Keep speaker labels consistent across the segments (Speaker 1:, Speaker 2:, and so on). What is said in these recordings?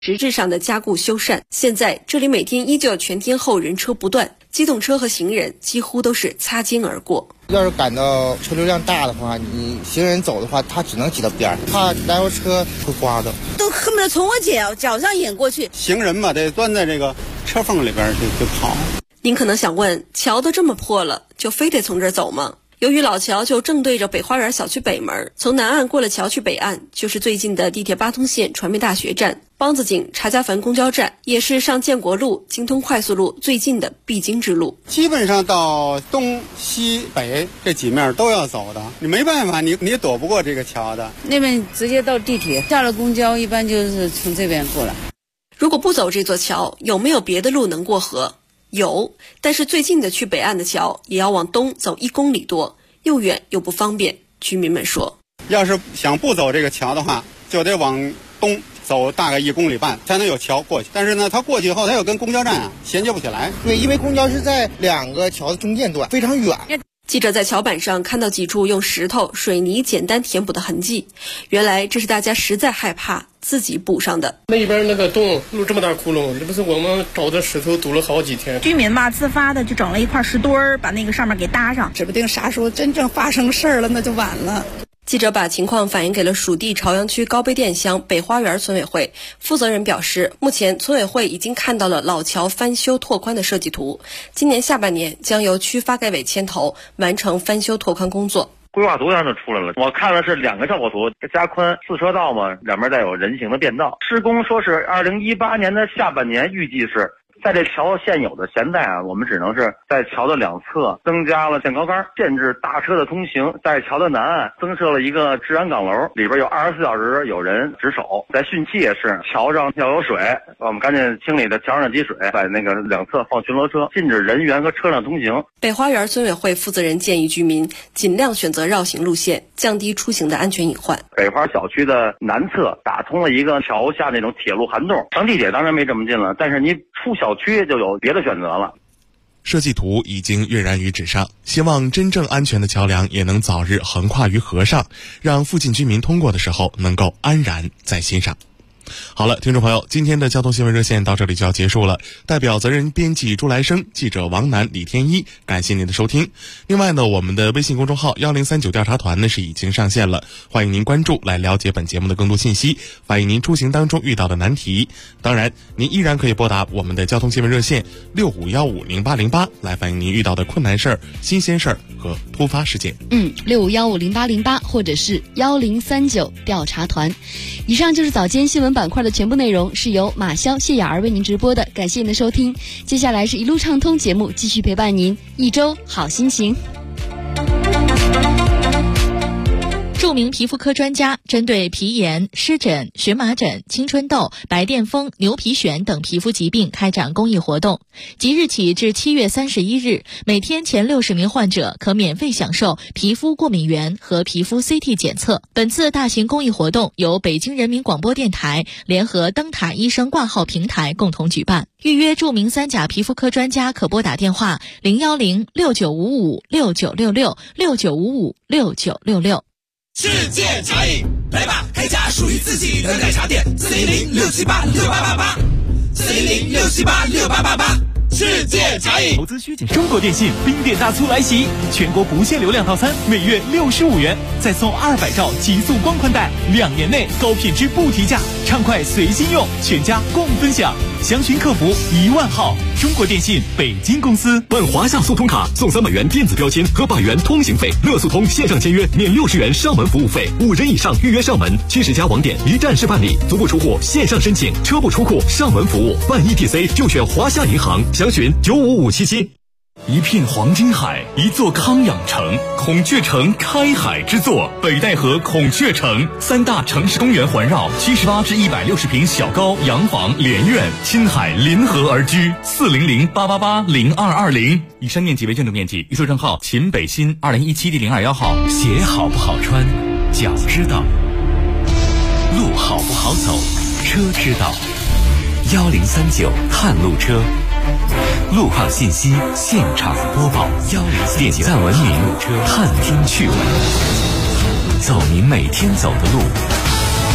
Speaker 1: 实质上的加固修缮。现在这里每天依旧全天候人车不断，机动车和行人几乎都是擦肩而过。
Speaker 2: 要是赶到车流量大的话，你行人走的话，他只能挤到边儿，怕来回车会刮的，
Speaker 3: 都恨不得从我脚上引过去。
Speaker 4: 行人嘛，得钻在这个车缝里边就跑。
Speaker 1: 您可能想问，桥都这么破了，就非得从这儿走吗？由于老桥就正对着北花园小区北门，从南岸过了桥去北岸，就是最近的地铁八通线传媒大学站、梆子井查家坟公交站，也是上建国路、京通快速路最近的必经之路。
Speaker 4: 基本上到东西北这几面都要走的，你没办法，你躲不过这个桥的。
Speaker 3: 那边直接到地铁，下了公交一般就是从这边过来。
Speaker 1: 如果不走这座桥，有没有别的路能过河？有，但是最近的去北岸的桥也要往东走1公里多，又远又不方便。居民们说，
Speaker 4: 要是想不走这个桥的话，就得往东走大概1公里半才能有桥过去。但是呢，它过去以后，它又跟公交站衔接不起来。
Speaker 2: 对，因为公交是在2个桥的中间段，非常远。
Speaker 1: 记者在桥板上看到几处用石头、水泥简单填补的痕迹，原来这是大家实在害怕自己补上的。
Speaker 5: 那边那个洞露这么大窟窿，这不是我们找的石头堵了好几天。
Speaker 6: 居民吧自发的就整了一块石墩儿，把那个上面给搭上，
Speaker 7: 指不定啥时候真正发生事儿了，那就晚了。
Speaker 1: 记者把情况反映给了属地朝阳区高碑店乡北花园村委会，负责人表示，目前村委会已经看到了老桥翻修拓宽的设计图，今年下半年将由区发改委牵头完成翻修拓宽工作。
Speaker 8: 规划图上就出来了，我看了是2个效果图，加宽4车道嘛，两边再有人行的变道。施工说是2018年的下半年，预计是在这桥现有的现在我们只能是在桥的2侧增加了限高杆，限制大车的通行。在桥的南岸增设了一个治安岗楼，里边有24小时有人值守。在汛期也是，桥上要有水，我们赶紧清理的桥上的积水，在那个2侧放巡逻车，禁止人员和车辆通行。
Speaker 1: 北花园村委会负责人建议居民尽量选择绕行路线，降低出行的安全隐患。
Speaker 8: 北花小区的南侧打通了一个桥下那种铁路涵洞，上地铁当然没这么近了，但是你出小区就有别的选择了。
Speaker 9: 设计图已经跃然于纸上，希望真正安全的桥梁也能早日横跨于河上，让附近居民通过的时候能够安然在心上。好了，听众朋友，今天的交通新闻热线到这里就要结束了。代表责任编辑朱来生、记者王楠、李天一，感谢您的收听。另外呢，我们的微信公众号1039调查团呢是已经上线了，欢迎您关注来了解本节目的更多信息，反映您出行当中遇到的难题。当然，您依然可以拨打我们的交通新闻热线65150808来反映您遇到的困难事儿、新鲜事儿和突发事件。
Speaker 10: 65150808或者是1039调查团。以上就是早间新闻板块的全部内容，是由马潇、谢雅儿为您直播的，感谢您的收听。接下来是一路畅通节目，继续陪伴您一周好心情。
Speaker 11: 著名皮肤科专家针对皮炎、湿疹、荨麻疹、青春痘、白癜风、牛皮癣等皮肤疾病开展公益活动，即日起至7月31日，每天前60名患者可免费享受皮肤过敏原和皮肤 CT 检测。本次大型公益活动由北京人民广播电台联合灯塔医生挂号平台共同举办。预约著名3甲皮肤科专家可拨打电话0106955696669556966。
Speaker 12: 世界茶饮，来吧，开家属于自己的奶茶店，410-678-6888，410-678-6888。世界茶饮，
Speaker 13: 投资需谨慎。中国电信冰店大促来袭，全国不限流量套餐，每月65元，再送200兆极速光宽带，2年内高品质不提价，畅快随心用，全家共分享。详询客服10000号。中国电信北京公司。
Speaker 14: 办华夏速通卡送300元电子标签和100元通行费，乐速通线上签约免60元上门服务费，5人以上预约上门，70家网点一站式办理，足不出户线上申请，车不出库上门服务，办 ETC 就选华夏银行，详询95577。
Speaker 15: 一片黄金海，一座康养城，孔雀城开海之作，北戴河孔雀城，3大城市公园环绕，78至160平小高洋房连院，亲海临河而居，400-888-0220。以上面积为建筑面积，预售证号秦北新2017第021号。
Speaker 16: 鞋好不好穿，脚知道；路好不好走，车知道。1039探路车，路况信息现场播报。点赞文明，探听趣闻，走您每天走的路。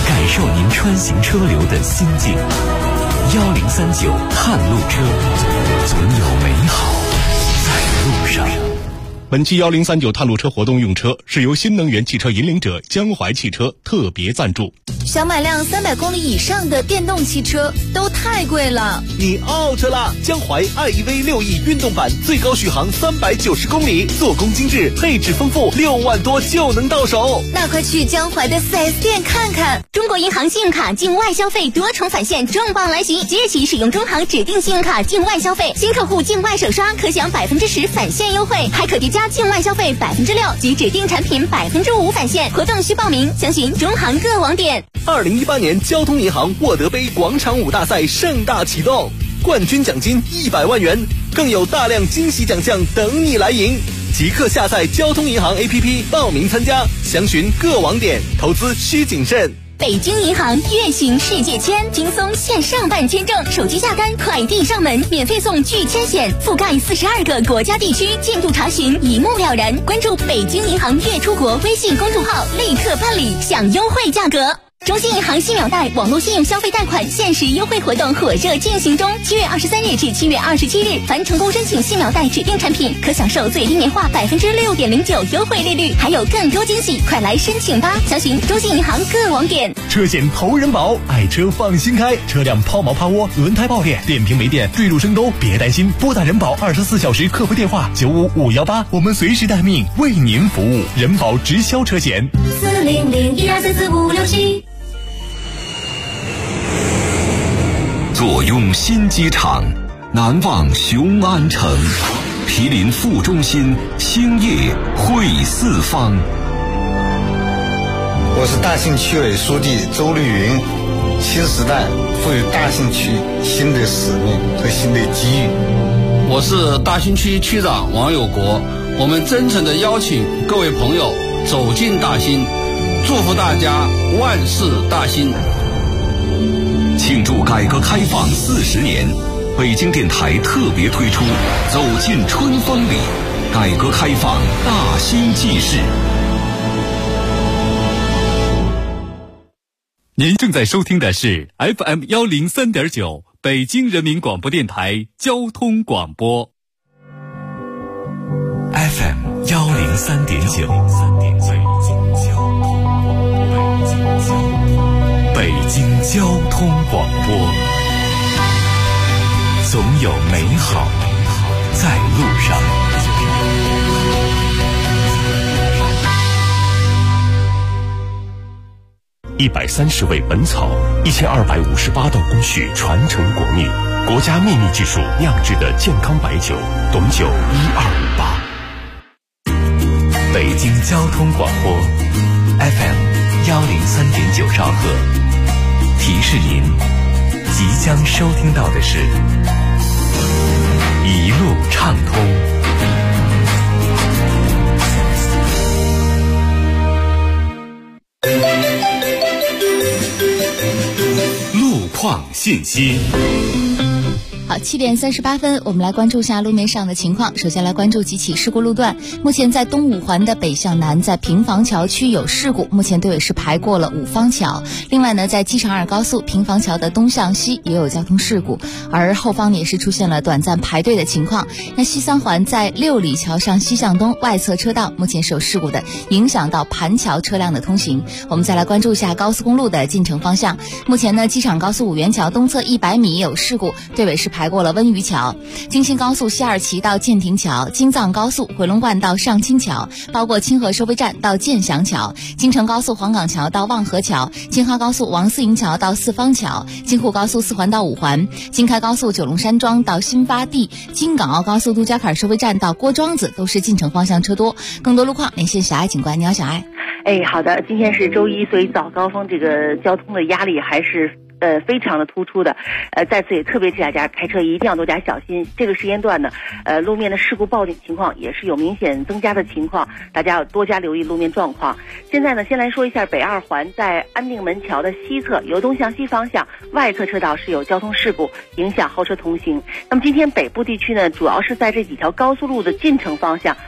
Speaker 16: 感受您穿行车流的心境。1039探路车，总有美好在路上。
Speaker 17: 本期1039探路车活动用车是由新能源汽车引领者江淮汽车特别赞助。
Speaker 18: 想买辆300公里以上的电动汽车都太贵了，
Speaker 19: 你 out 了！江淮 iEV 6E 运动版最高续航390公里，做工精致，配置丰富，6万多就能到手。
Speaker 18: 那快去江淮的 4S 店看看！中国银行信用卡境外消费多重返现重磅来袭，即日起使用中行指定信用卡境外消费，新客户境外首刷可享10%返现优惠，还可叠加境外消费6%及指定产品5%返现。活动需报名，详询中行各网点。
Speaker 19: 2018年交通银行沃德杯广场舞大赛盛大启动，冠军奖金100万元，更有大量惊喜奖项等你来赢。即刻下载交通银行 APP 报名参加，详询各网点，投资需谨慎。
Speaker 18: 北京银行月行世界签，轻松线上办签证，手机下单，快递上门，免费送拒签险，覆盖42个国家地区，进度查询一目了然。关注北京银行月出国微信公众号，立刻办理，享优惠价格。中信银行信秒贷网络信用消费贷款限时优惠活动火热进行中，7月23日至7月27日，凡成功申请信秒贷指定产品，可享受最低年化6.09%优惠利率，还有更多惊喜，快来申请吧！详询中信银行各网点。
Speaker 13: 车险投人保，爱车放心开，车辆抛锚趴窝、轮胎爆裂、电瓶没电、坠入深沟，别担心，拨打人保24小时客服电话95518，我们随时待命，为您服务。人保直销车险
Speaker 18: 40012444567。
Speaker 14: 坐拥新机场，难忘雄安城，毗邻副中心，兴业汇四方。
Speaker 2: 我是大兴区委书记周绿云。新时代赋予大兴区新的使命和新的机遇。
Speaker 20: 我是大兴区区长王有国，我们真诚地邀请各位朋友走进大兴，祝福大家万事大兴。
Speaker 14: 庆祝改革开放40年，北京电台特别推出《走进春风里》，改革开放大兴纪事。
Speaker 15: 您正在收听的是 FM 103.9北京人民广播电台交通广播。
Speaker 16: FM 103.9，北京交通广播，总有美好在路上。
Speaker 17: 130味本草，1258道工序传承国秘，国家秘密技术酿制的健康白酒，董酒1258。
Speaker 16: 北京交通广播 FM 103.9兆赫，提示您即将收听到的是一路畅通。
Speaker 14: 路况信息。
Speaker 10: 好，7点38分，我们来关注一下路面上的情况。首先来关注几起事故路段。目前在东五环的北向南，在平房桥区有事故，目前队尾是排过了五方桥。另外呢，在机场2高速平房桥的东向西也有交通事故，而后方也是出现了短暂排队的情况。那西三环在六里桥上西向东外侧车道目前是有事故的，影响到盘桥车辆的通行。我们再来关注一下高速公路的进城方向。目前呢，机场高速五原桥东侧100米有事故，队尾是排过了温榆桥，京新高速西二旗到建亭桥，京藏高速回龙观到上清桥，包括清河收费站到建祥桥，京承高速黄岗桥到望河桥，京哈高速王四营桥到四方桥，京沪高速4环到5环，京开高速九龙山庄到新发地，京港澳高速杜家坎收费站到郭庄子都是进城方向车多。更多路况连线小爱警官，你好小爱。
Speaker 21: 好的，今天是周一，所以早高峰这个交通的压力还是非常的突出的，在此也特别提大家开车一定要多加小心。这个时间段呢，路面的事故报警情况也是有明显增加的情况，大家要多加留意路面状况。现在呢，先来说一下北二环在安定门桥的西侧，由东向西方向外侧车道是有交通事故，影响后车通行。那么今天北部地区呢，主要是在这几条高速路的进城方向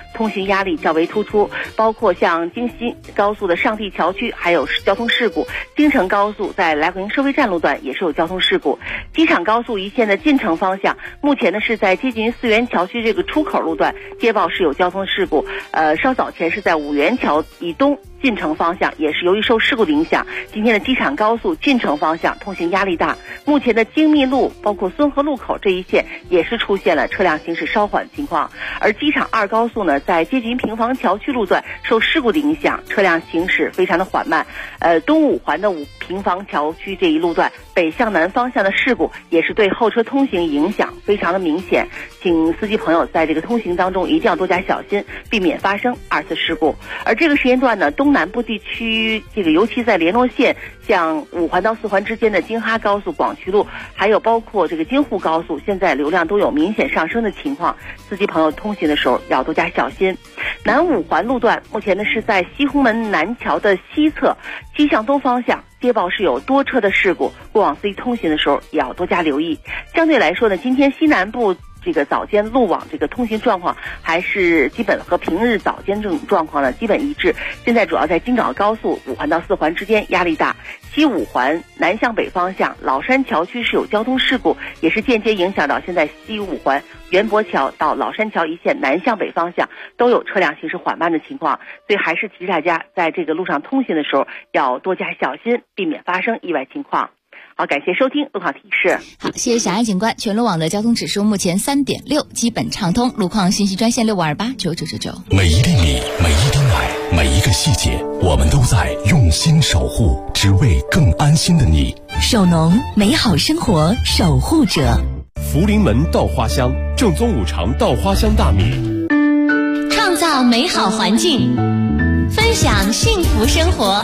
Speaker 21: 通行压力较为突出，包括像京西高速的上地桥区还有交通事故，京承高速在来回营收费站路段也是有交通事故，机场高速一线的进城方向，目前呢是在接近四元桥区这个出口路段接报是有交通事故，稍早前是在五元桥以东进城方向也是由于受事故的影响，今天的机场高速进城方向通行压力大，目前的精密路包括孙河路口这一线也是出现了车辆行驶稍缓情况，而机场二高速呢在接近平房桥区路段受事故的影响，车辆行驶非常的缓慢，东五环的平房桥区这一路段北向南方向的事故也是对后车通行影响非常的明显，请司机朋友在这个通行当中一定要多加小心，避免发生二次事故。而这个时间段呢，东南部地区这个尤其在联络线像五环到四环之间的京哈高速、广渠路，还有包括这个京沪高速，现在流量都有明显上升的情况，司机朋友通行的时候要多加小心。南五环路段目前呢是在西红门南桥的西侧，西向东方向接报是有多车的事故，过往司机通行的时候也要多加留意。相对来说呢，今天西南部这个早间路网这个通行状况还是基本和平日早间这种状况呢基本一致。现在主要在京枣高速五环到四环之间压力大，西五环南向北方向老山桥区是有交通事故，也是间接影响到现在西五环元博桥到老山桥一线南向北方向都有车辆行驶缓慢的情况，所以还是提示大家在这个路上通行的时候要多加小心，避免发生意外情况。好，感谢收听路况提示。
Speaker 10: 好，谢谢小爱警官。全路网的交通指数目前3.6，基本畅通。路况信息专线65289999。
Speaker 17: 每一粒米，每一滴奶，每一个细节，我们都在用心守护，只为更安心的你。
Speaker 18: 首农，美好生活守护者。
Speaker 17: 福临门稻花香，正宗五常稻花香大米，
Speaker 18: 创造美好环境，分享幸福生活。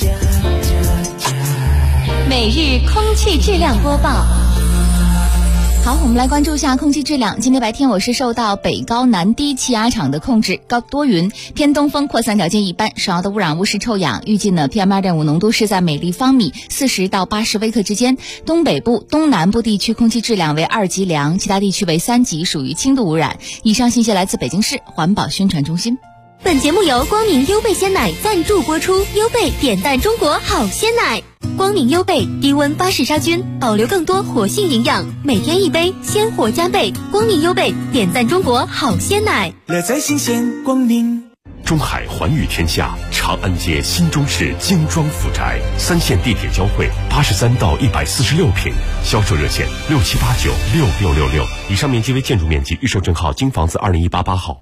Speaker 18: 每日空气质量播报。
Speaker 10: 好，我们来关注一下空气质量。今天白天我是受到北高南低气压场的控制，高多云，偏东风扩散条件一般，首要的污染物是臭氧，预计呢 PM2.5 浓度是在每立方米40到80微克之间。东北部、东南部地区空气质量为2级良，其他地区为3级，属于轻度污染。以上信息来自北京市环保宣传中心。
Speaker 18: 本节目由光明优贝鲜奶赞助播出，优贝点赞中国好鲜奶。光明优贝低温巴氏杀菌，保留更多活性营养，每天一杯，鲜活加倍。光明优贝点赞中国好鲜奶，
Speaker 12: 乐在新鲜光明。
Speaker 17: 中海环宇天下长安街新中式精装府宅，3线地铁交汇，83到146平，销售热线67896666。以上面积为建筑面积，预售证号京房子20188号。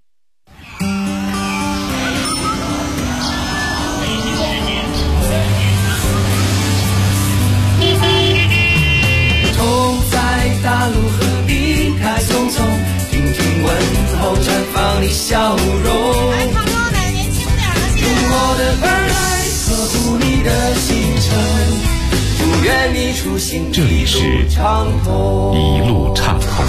Speaker 12: 大路何必太匆匆，听听问候，绽放你笑容。来朋友的年轻点的，用我的耳来呵护你的行程，祝愿你出行
Speaker 17: 这里是一路畅通。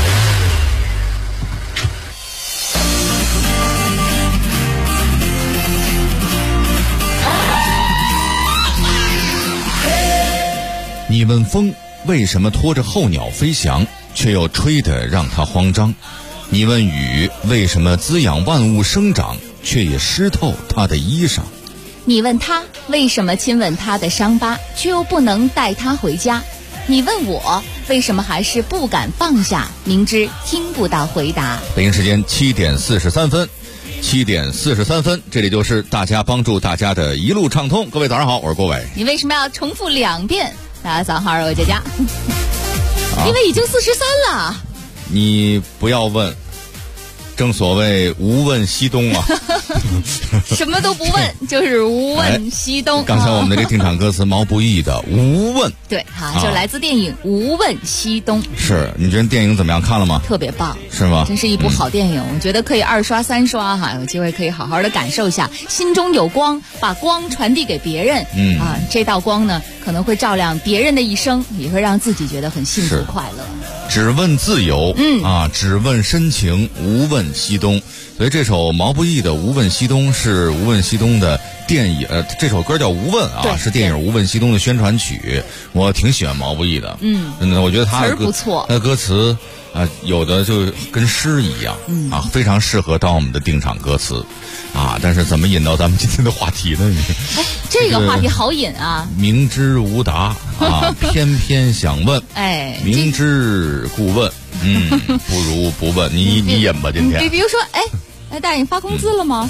Speaker 3: 你问风为什么拖着候鸟飞翔，却又吹得让它慌张？你问雨为什么滋养万物生长，却也湿透它的衣裳？
Speaker 10: 你问他为什么亲吻他的伤疤，却又不能带他回家？你问我为什么还是不敢放下，明知听不到回答？
Speaker 3: 北京时间7点43分，7点43分，这里就是大家帮助大家的一路畅通。各位早上好，我是郭伟。
Speaker 10: 你为什么要重复2遍？大家早上好，我是佳佳。因为已经43了。
Speaker 3: 你不要问，正所谓无问西东啊。
Speaker 10: 什么都不问，就是无问西东。
Speaker 3: 刚才我们的这定场歌词毛不易的无问，
Speaker 10: 对，好，就来自电影无问西东。
Speaker 3: 是，你觉得电影怎么样？看了吗？
Speaker 10: 特别棒，
Speaker 3: 是吗？
Speaker 10: 真是一部好电影，我觉得可以2刷3刷哈，有机会可以好好的感受一下，心中有光，把光传递给别人。这道光呢，可能会照亮别人的一生，也会让自己觉得很幸福快乐。
Speaker 3: 只问自由，只问深情，无问西东。所以这首毛不易的《无问西东》是无问西东的电影这首歌叫《无问》啊，是电影《无问西东》的宣传曲。我挺喜欢毛不易的，真的，我觉得他的
Speaker 10: 词儿不错，
Speaker 3: 那歌词有的就跟诗一样，非常适合当我们的定场歌词啊。但是怎么引到咱们今天的话题呢？
Speaker 10: 这个话题好引啊！
Speaker 3: 明知无答啊，偏偏想问，明知故问，不如不问。你引吧，今天。
Speaker 10: 比如说，大爷，你发工资了吗？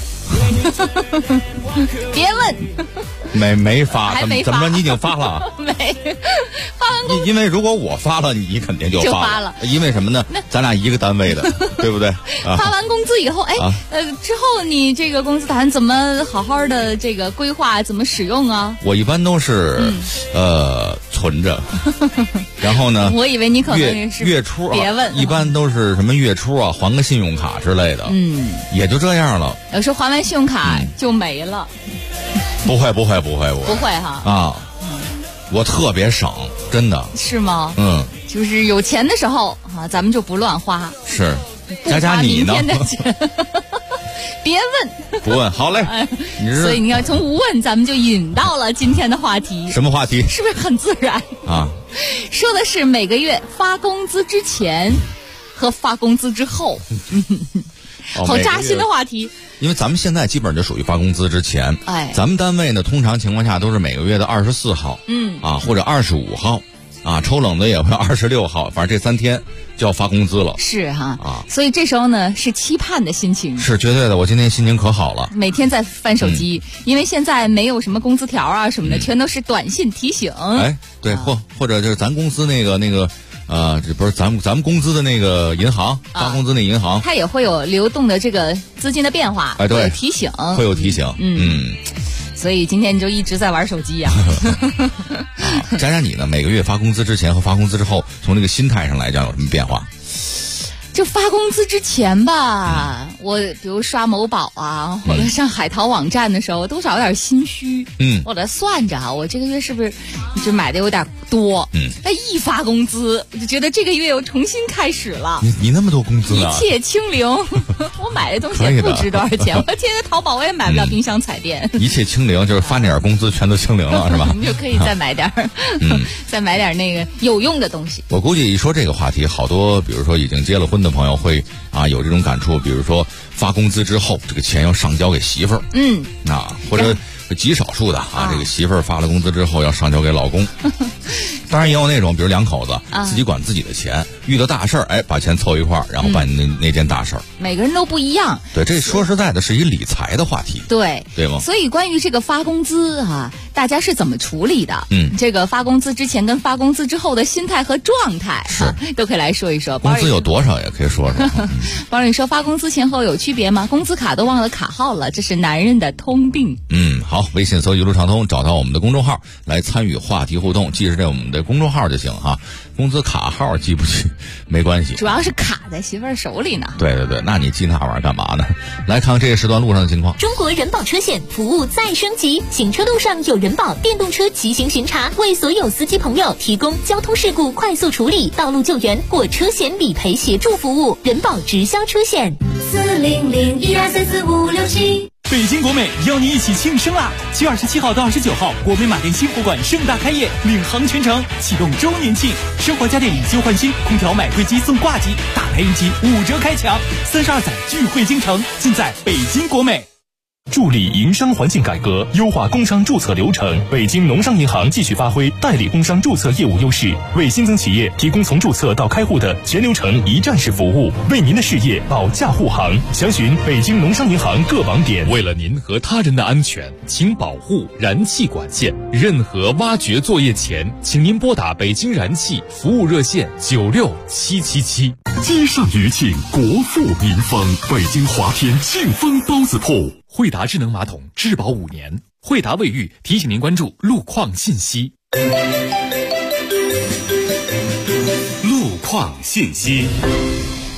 Speaker 10: 别问。
Speaker 3: 没发，
Speaker 10: 还没
Speaker 3: 怎么着？你已经发了？
Speaker 10: 没发完工资，
Speaker 3: 因为如果我发了，你肯定就发了。因为什么呢？咱俩一个单位的，对不对？
Speaker 10: 发完工资以后，之后你这个工资打算怎么好好的这个规划，怎么使用啊？
Speaker 3: 我一般都是存着，然后呢？
Speaker 10: 我以为你可能是
Speaker 3: 月初啊，
Speaker 10: 别问，
Speaker 3: 一般都是什么月初啊，还个信用卡之类的，也就这样了。
Speaker 10: 有时候还完信用卡就没了。
Speaker 3: 不会，我
Speaker 10: 不会哈
Speaker 3: 啊，我特别省，真的
Speaker 10: 是吗？就是有钱的时候啊，咱们就不乱花。
Speaker 3: 是，佳你呢？
Speaker 10: 别问，
Speaker 3: 不问，好嘞。
Speaker 10: 所以你看，从无问咱们就引到了今天的话题。
Speaker 3: 什么话题？
Speaker 10: 是不是很自然
Speaker 3: 啊？
Speaker 10: 说的是每个月发工资之前和发工资之后。好扎心的话题。
Speaker 3: 因为咱们现在基本就属于发工资之前，咱们单位呢通常情况下都是每个月的24号，或者25号，抽冷的也会26号，反正这3天就要发工资了。
Speaker 10: 是哈，所以这时候呢是期盼的心情，
Speaker 3: 是绝对的。我今天心情可好了，
Speaker 10: 每天在翻手机，因为现在没有什么工资条啊什么的，全都是短信提醒。
Speaker 3: 对，或者就是咱公司那个。这不是咱们工资的那个银行发工资那银行，
Speaker 10: 它也会有流动的这个资金的变化，
Speaker 3: 对，
Speaker 10: 提醒，
Speaker 3: 会有提醒，
Speaker 10: 所以今天你就一直在玩手机呀。
Speaker 3: 佳你呢？每个月发工资之前和发工资之后，从这个心态上来讲有什么变化？
Speaker 10: 就发工资之前吧，我比如刷某宝啊，或者上海淘网站的时候，多少有点心虚。我在算着我这个月是不是就买的有点多？但一发工资，我就觉得这个月又重新开始了。
Speaker 3: 你那么多工资啊？
Speaker 10: 一切清零。我买的东西也不值多少钱，我天天淘宝我也买不了冰箱彩电。
Speaker 3: 一切清零就是发那点工资全都清零了，是吧？
Speaker 10: 你就可以再买点再买点那个有用的东西。
Speaker 3: 我估计一说这个话题，好多比如说已经结了婚的朋友会有这种感触，比如说发工资之后，这个钱要上交给媳妇儿，或者极少数的这个媳妇儿发了工资之后要上交给老公。当然也有那种，比如两口子自己管自己的钱，遇到大事儿，把钱凑一块儿，然后办那件大事儿。
Speaker 10: 每个人都不一样。
Speaker 3: 对，这说实在的是一理财的话题。
Speaker 10: 对
Speaker 3: 吗？
Speaker 10: 所以关于这个发工资大家是怎么处理的？这个发工资之前跟发工资之后的心态和状态都可以来说一说。
Speaker 3: 工资有多少也可以说说。
Speaker 10: 包你说发工资前后有区别吗？工资卡都忘了卡号了，这是男人的通病。
Speaker 3: 好，微信搜一路畅通，找到我们的公众号来参与话题互动，记着我们的公众号就行哈。工资卡号记不记没关系，
Speaker 10: 主要是卡在媳妇儿手里呢。
Speaker 3: 对，那你记那玩意儿干嘛呢？来看这个时段路上的情况。
Speaker 18: 中国人保车险服务再升级，行车路上有人保电动车骑行巡查，为所有司机朋友提供交通事故快速处理、道路救援或车险理赔协助服务。人保直销车险40012344567。
Speaker 13: 北京国美邀你一起庆生啦！7月27号到29号，国美马店新货馆盛大开业，领航全城，启动周年庆，生活家电以旧换新，空调买贵机送挂机，大排印机5折开抢，32载聚会京城，尽在北京国美。
Speaker 14: 助力营商环境改革，优化工商注册流程。北京农商银行继续发挥代理工商注册业务优势，为新增企业提供从注册到开户的全流程一站式服务，为您的事业保驾护航。详询北京农商银行各网点。
Speaker 15: 为了您和他人的安全，请保护燃气管线。任何挖掘作业前，请您拨打北京燃气服务热线96777。
Speaker 14: 街上余庆，国富民丰。北京华天庆丰包子铺。
Speaker 15: 惠达智能马桶质保5年，惠达卫浴提醒您关注路况信息。
Speaker 14: 路况信息。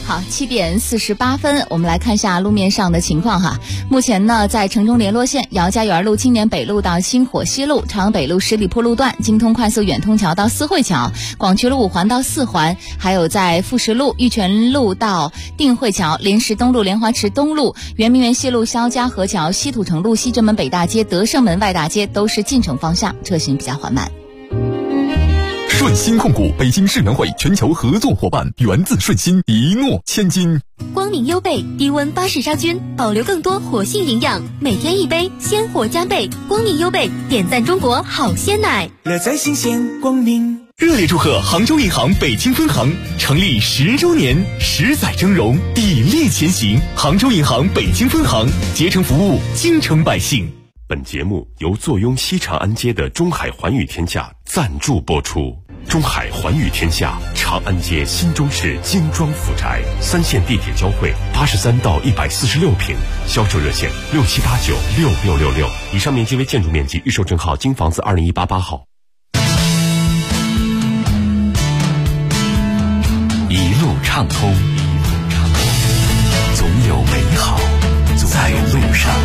Speaker 10: 好，7点48分，我们来看一下路面上的情况哈。目前呢，在城中联络线姚家园路、青年北路到新火西路、朝阳北路十里铺路段、京通快速远通桥到四惠桥、广渠路5环到4环，还有在富石路、玉泉路到定慧桥、莲石东路、莲花池东路、圆明园西路、肖家河桥、西土城路、西直门北大街、德胜门外大街都是进城方向，车行比较缓慢。
Speaker 14: 顺鑫控股北京世能会全球合作伙伴，源自顺鑫，一诺千金。
Speaker 18: 光明优贝低温巴氏杀菌，保留更多活性营养，每天一杯，鲜活加倍。光明优贝点赞中国好鲜奶，
Speaker 13: 乐在新鲜光明。
Speaker 14: 热烈祝贺杭州银行北京分行成立10周年，10载峥嵘，砥砺前行。杭州银行北京分行竭诚服务京城百姓。
Speaker 17: 本节目由坐拥西长安街的中海环宇天下赞助播出。中海环宇天下，长安街新中式精装府宅，3线地铁交汇，83到146平，销售热线67896666，以上面积为建筑面积，预售证号京房子20188号。
Speaker 16: 一路畅通，总有美好在路上。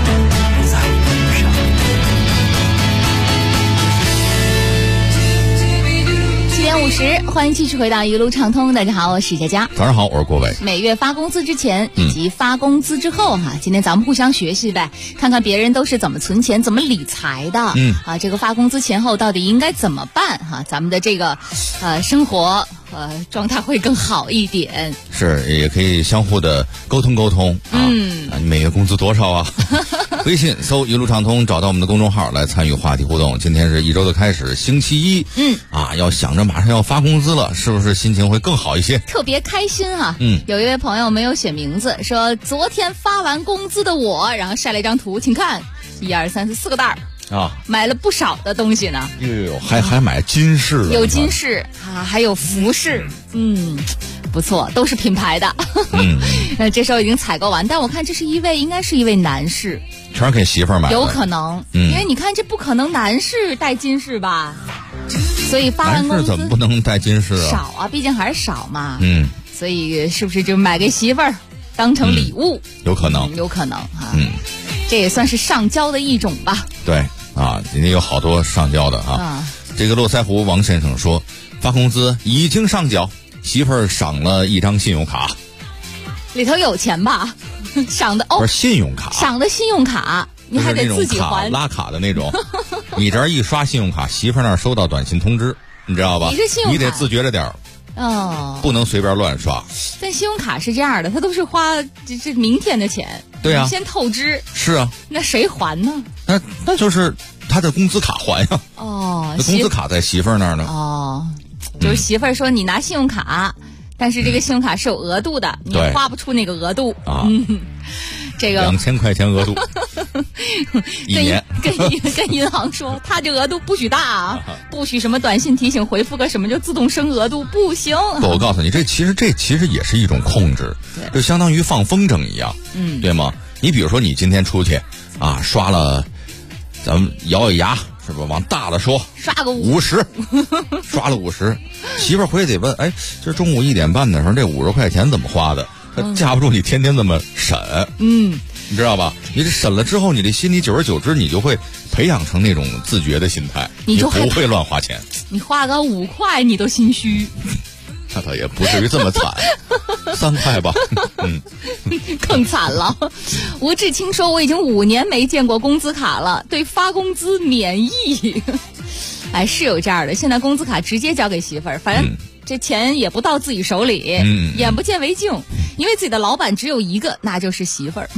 Speaker 10: 7点50，欢迎继续回到一路畅通。大家好，我是佳佳。
Speaker 3: 早上好，我是郭伟。
Speaker 10: 每月发工资之前以及发工资之后哈，今天咱们互相学习呗，看看别人都是怎么存钱、怎么理财的。这个发工资前后到底应该怎么办哈？咱们的这个生活状态会更好一点。
Speaker 3: 是，也可以相互的沟通沟通啊。你每月工资多少啊？微信搜一路畅通，找到我们的公众号来参与话题互动。今天是一周的开始，星期一。要想着马上要发工资了，是不是心情会更好一些？
Speaker 10: 特别开心啊！有一位朋友没有写名字，说昨天发完工资的我，然后晒了一张图，请看，1、2、3、4个袋儿买了不少的东西呢。
Speaker 3: 还买金饰了？
Speaker 10: 有金饰啊，还有服饰，不错，都是品牌的。这时候已经采购完，但我看这是应该是一位男士，
Speaker 3: 全是给媳妇儿买的。
Speaker 10: 有可能，因为你看这不可能男士戴金饰吧？所以发完工资
Speaker 3: 男士怎么不能戴金饰啊？
Speaker 10: 少啊，毕竟还是少嘛。所以是不是就买给媳妇儿当成礼物？
Speaker 3: 有可能，
Speaker 10: 有可能啊。这也算是上交的一种吧。
Speaker 3: 对啊，今天有好多上交的啊。这个络腮胡王先生说，发工资已经上缴，媳妇儿赏了一张信用卡，
Speaker 10: 里头有钱吧？赏的
Speaker 3: 不是信用卡，
Speaker 10: 赏的信用卡。你还得自己还，
Speaker 3: 拉卡的那种。你这一刷信用卡，媳妇儿那儿收到短信通知，你知道吧？你得自觉着点儿，不能随便乱刷。
Speaker 10: 但信用卡是这样的，它都是花这明天的钱，
Speaker 3: 对啊，
Speaker 10: 先透支。
Speaker 3: 是啊，
Speaker 10: 那谁还呢？
Speaker 3: 那就是他的工资卡还呀。那工资卡在媳妇儿那儿呢。
Speaker 10: 就是媳妇儿说你拿信用卡，但是这个信用卡是有额度的，你花不出那个额度啊。这个
Speaker 3: 2000块钱额度一年，
Speaker 10: 跟银行说，他这额度不许大啊，不许什么短信提醒回复个什么就自动升额度，不行。
Speaker 3: 我告诉你，这其实也是一种控制，就相当于放风筝一样，对吗？你比如说你今天出去啊，刷了，咱们咬咬牙，是不是往大了说，
Speaker 10: 刷个
Speaker 3: 50，刷了50，媳妇儿回来得问，哎，这中午1点半的时候，这50块钱怎么花的？架不住你天天这么审，你知道吧？你这审了之后，你这心里久而久之，你就会培养成那种自觉的心态，你就不会乱花钱。
Speaker 10: 你花个5块，你都心虚。
Speaker 3: 那倒也不至于这么惨，3块吧。
Speaker 10: 更惨了。吴志清说，我已经5年没见过工资卡了，对发工资免疫。哎，是有这样的，现在工资卡直接交给媳妇儿，反正这钱也不到自己手里，眼不见为净，因为自己的老板只有一个，那就是媳妇儿。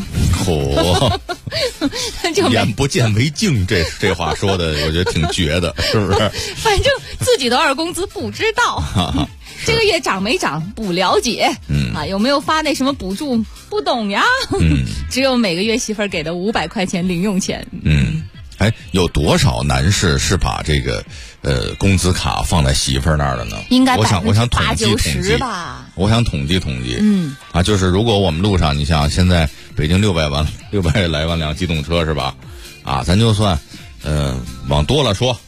Speaker 3: 眼不见为净，这话说的我觉得挺绝的，是不是？
Speaker 10: 反正自己多少工资不知道，这个月涨没涨不了解，有没有发那什么补助不懂呀，只有每个月媳妇儿给的500块钱零用钱。
Speaker 3: 有多少男士是把这个工资卡放在媳妇儿那儿的呢？
Speaker 10: 应该
Speaker 3: 我想统计统计
Speaker 10: 吧。
Speaker 3: 我想统计统计，就是如果我们路上，你像现在北京600来万辆机动车是吧？咱就算往多了说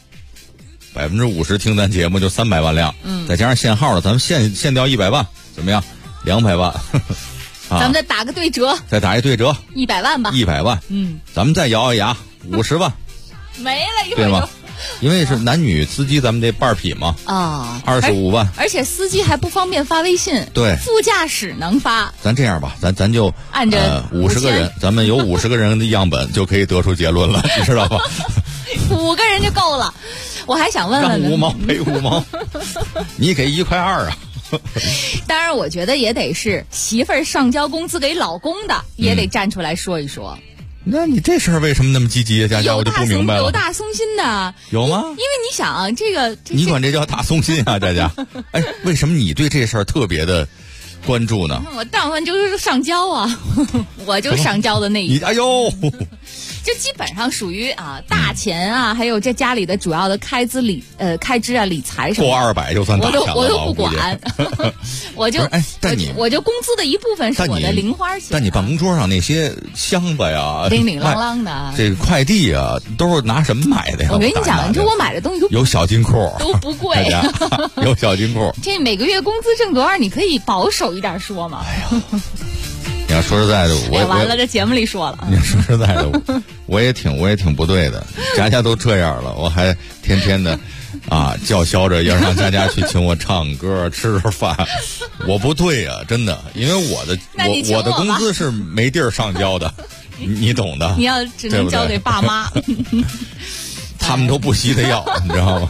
Speaker 3: ，50%听咱节目就300万辆，再加上限号的，咱们限掉100万，怎么样？ 200万。
Speaker 10: 咱们再打个对折，
Speaker 3: 再打一对折
Speaker 10: ，100万吧。
Speaker 3: 100万，咱们再咬咬牙，50万，
Speaker 10: 没了，一会
Speaker 3: 对吗？因为是男女司机，咱们得半匹嘛。
Speaker 10: 啊
Speaker 3: ，25万，
Speaker 10: 而且司机还不方便发微信，
Speaker 3: 对，
Speaker 10: 副驾驶能发。
Speaker 3: 咱这样吧，咱就
Speaker 10: 按着
Speaker 3: 50个人，咱们有50个人的样本就可以得出结论了，你知道吧
Speaker 10: ？5个人就够了。我还想问问呢，
Speaker 3: 让5毛赔5毛，你给1.2块啊。
Speaker 10: 当然，我觉得也得是媳妇儿上交工资给老公的，也得站出来说一说。
Speaker 3: 那你这事儿为什么那么积极啊，佳佳？我就不明白了。
Speaker 10: 有大松心的，
Speaker 3: 有吗？
Speaker 10: 因为你想啊，这个
Speaker 3: 你管这叫大松心啊，佳佳？哎，为什么你对这事儿特别的关注呢？
Speaker 10: 我但凡就是上交啊，我就上交的那一个。
Speaker 3: 哎呦！
Speaker 10: 就基本上属于大钱啊，还有这家里的主要的开支啊、理财什么
Speaker 3: 过200就算大钱了，
Speaker 10: 我都不管，我就我就工资的一部分是我的零花钱。
Speaker 3: 但你办公桌上那些箱子呀、
Speaker 10: 叮叮啷啷的，
Speaker 3: 这个快递啊，都是拿什么买的呀？
Speaker 10: 我跟你讲，你说我买的东西
Speaker 3: 有小金库，
Speaker 10: 都不贵，
Speaker 3: 有小金库。
Speaker 10: 这每个月工资挣多少，你可以保守一点说嘛。
Speaker 3: 哎呀。你要说实在的，
Speaker 10: 完了，这节目里说了。
Speaker 3: 你说实在的，我也挺不对的。佳佳都这样了，我还天天的叫嚣着要让佳佳去请我唱歌、吃饭，我不对啊，真的，因为我的工资是没地儿上交的，你懂的。
Speaker 10: 你要只能交给爸妈，
Speaker 3: 他们都不惜的要，你知道吗？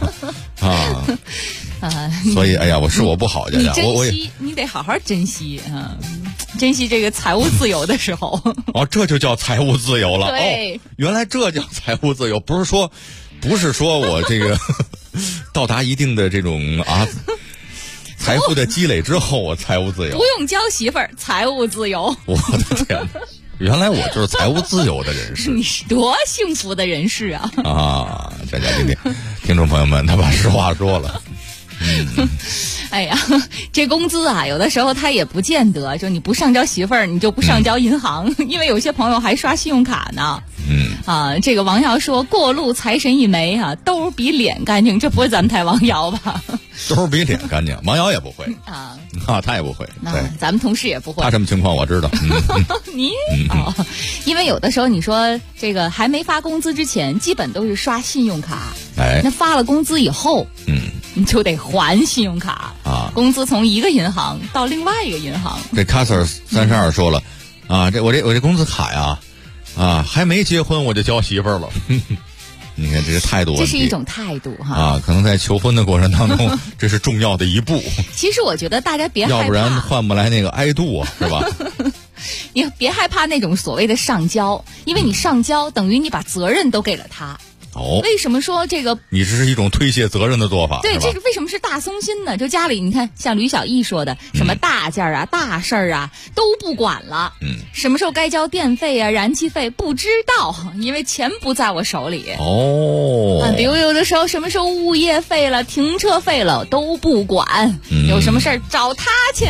Speaker 3: 所以哎呀，我不好，佳佳，
Speaker 10: 你得好好珍惜啊。珍惜这个财务自由的时候
Speaker 3: 这就叫财务自由了。
Speaker 10: 对，
Speaker 3: 原来这叫财务自由，不是说我这个到达一定的这种财富的积累之后我财务自由，
Speaker 10: 不用交媳妇儿，财务自由。
Speaker 3: 我的天哪！原来我就是财务自由的人士，
Speaker 10: 你是多幸福的人士啊！
Speaker 3: 佳佳听众朋友们，他把实话说了。
Speaker 10: 哎呀，这工资啊，有的时候他也不见得，就你不上交媳妇儿，你就不上交银行，因为有些朋友还刷信用卡呢。这个王瑶说过路财神一枚兜比脸干净，这不是咱们台王瑶吧？
Speaker 3: 兜比脸干净，王瑶也不会他也不会。对，
Speaker 10: 咱们同事也不会。
Speaker 3: 他什么情况我知道。
Speaker 10: 你因为有的时候你说这个还没发工资之前，基本都是刷信用卡。那发了工资以后，你就得还信用卡工资从一个银行到另外一个银行。
Speaker 3: 这 Casser 32说了我这工资卡呀还没结婚我就交媳妇儿了。你看这是态度问题，
Speaker 10: 这是一种态度
Speaker 3: 可能在求婚的过程当中这是重要的一步。
Speaker 10: 其实我觉得大家别害怕，
Speaker 3: 要不然换不来那个爱度是吧？
Speaker 10: 你别害怕那种所谓的上交，因为你上交等于你把责任都给了他。为什么说这个？
Speaker 3: 你这是一种推卸责任的做法。
Speaker 10: 对，这是为什么是大松心呢？就家里你看，像吕小艺说的，什么大件啊、大事儿都不管了。什么时候该交电费啊、燃气费不知道，因为钱不在我手里。比如有的时候什么时候物业费了、停车费了都不管，有什么事儿找他去。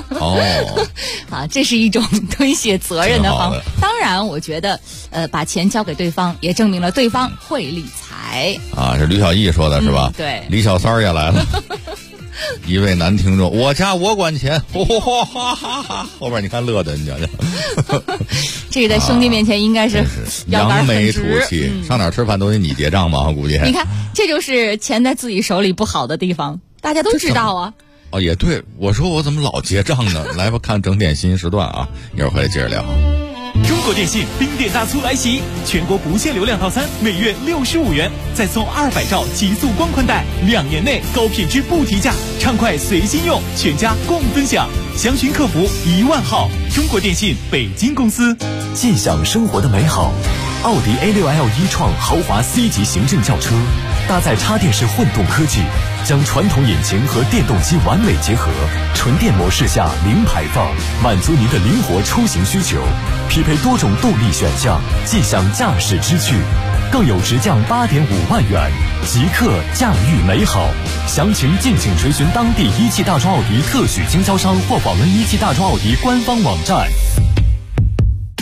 Speaker 10: 这是一种推卸责任的方法。当然，我觉得把钱交给对方，也证明了对方会理财
Speaker 3: 这吕小艺说的是吧？
Speaker 10: 对，
Speaker 3: 李小三儿也来了。一位男听众，我家我管钱，后边你看乐的，你讲讲。
Speaker 10: 这个在兄弟面前应该是
Speaker 3: 扬眉吐气，上哪儿吃饭都得你结账吧？我估计。
Speaker 10: 你看，这就是钱在自己手里不好的地方，大家都知道啊。
Speaker 3: 也对，我说我怎么老结账呢？来吧，看整点新时段一会儿回来接着聊。
Speaker 13: 中国电信冰点大促来袭，全国不限流量套餐，每月65元，再送200兆极速光宽带，2年内高品质不提价，畅快随心用，全家共分享。详询客服10000号。中国电信北京公司。
Speaker 14: 尽享生活的美好。奥迪 A6L 一创豪华 C 级行政轿车，搭载插电式混动科技，将传统引擎和电动机完美结合，纯电模式下零排放，满足您的灵活出行需求。匹配多种动力选项，既享驾驶之趣，更有直降8.5万元，即刻驾驭美好。详情敬请垂询当地一汽大众奥迪特许经销商或访问一汽大众奥迪官方网站。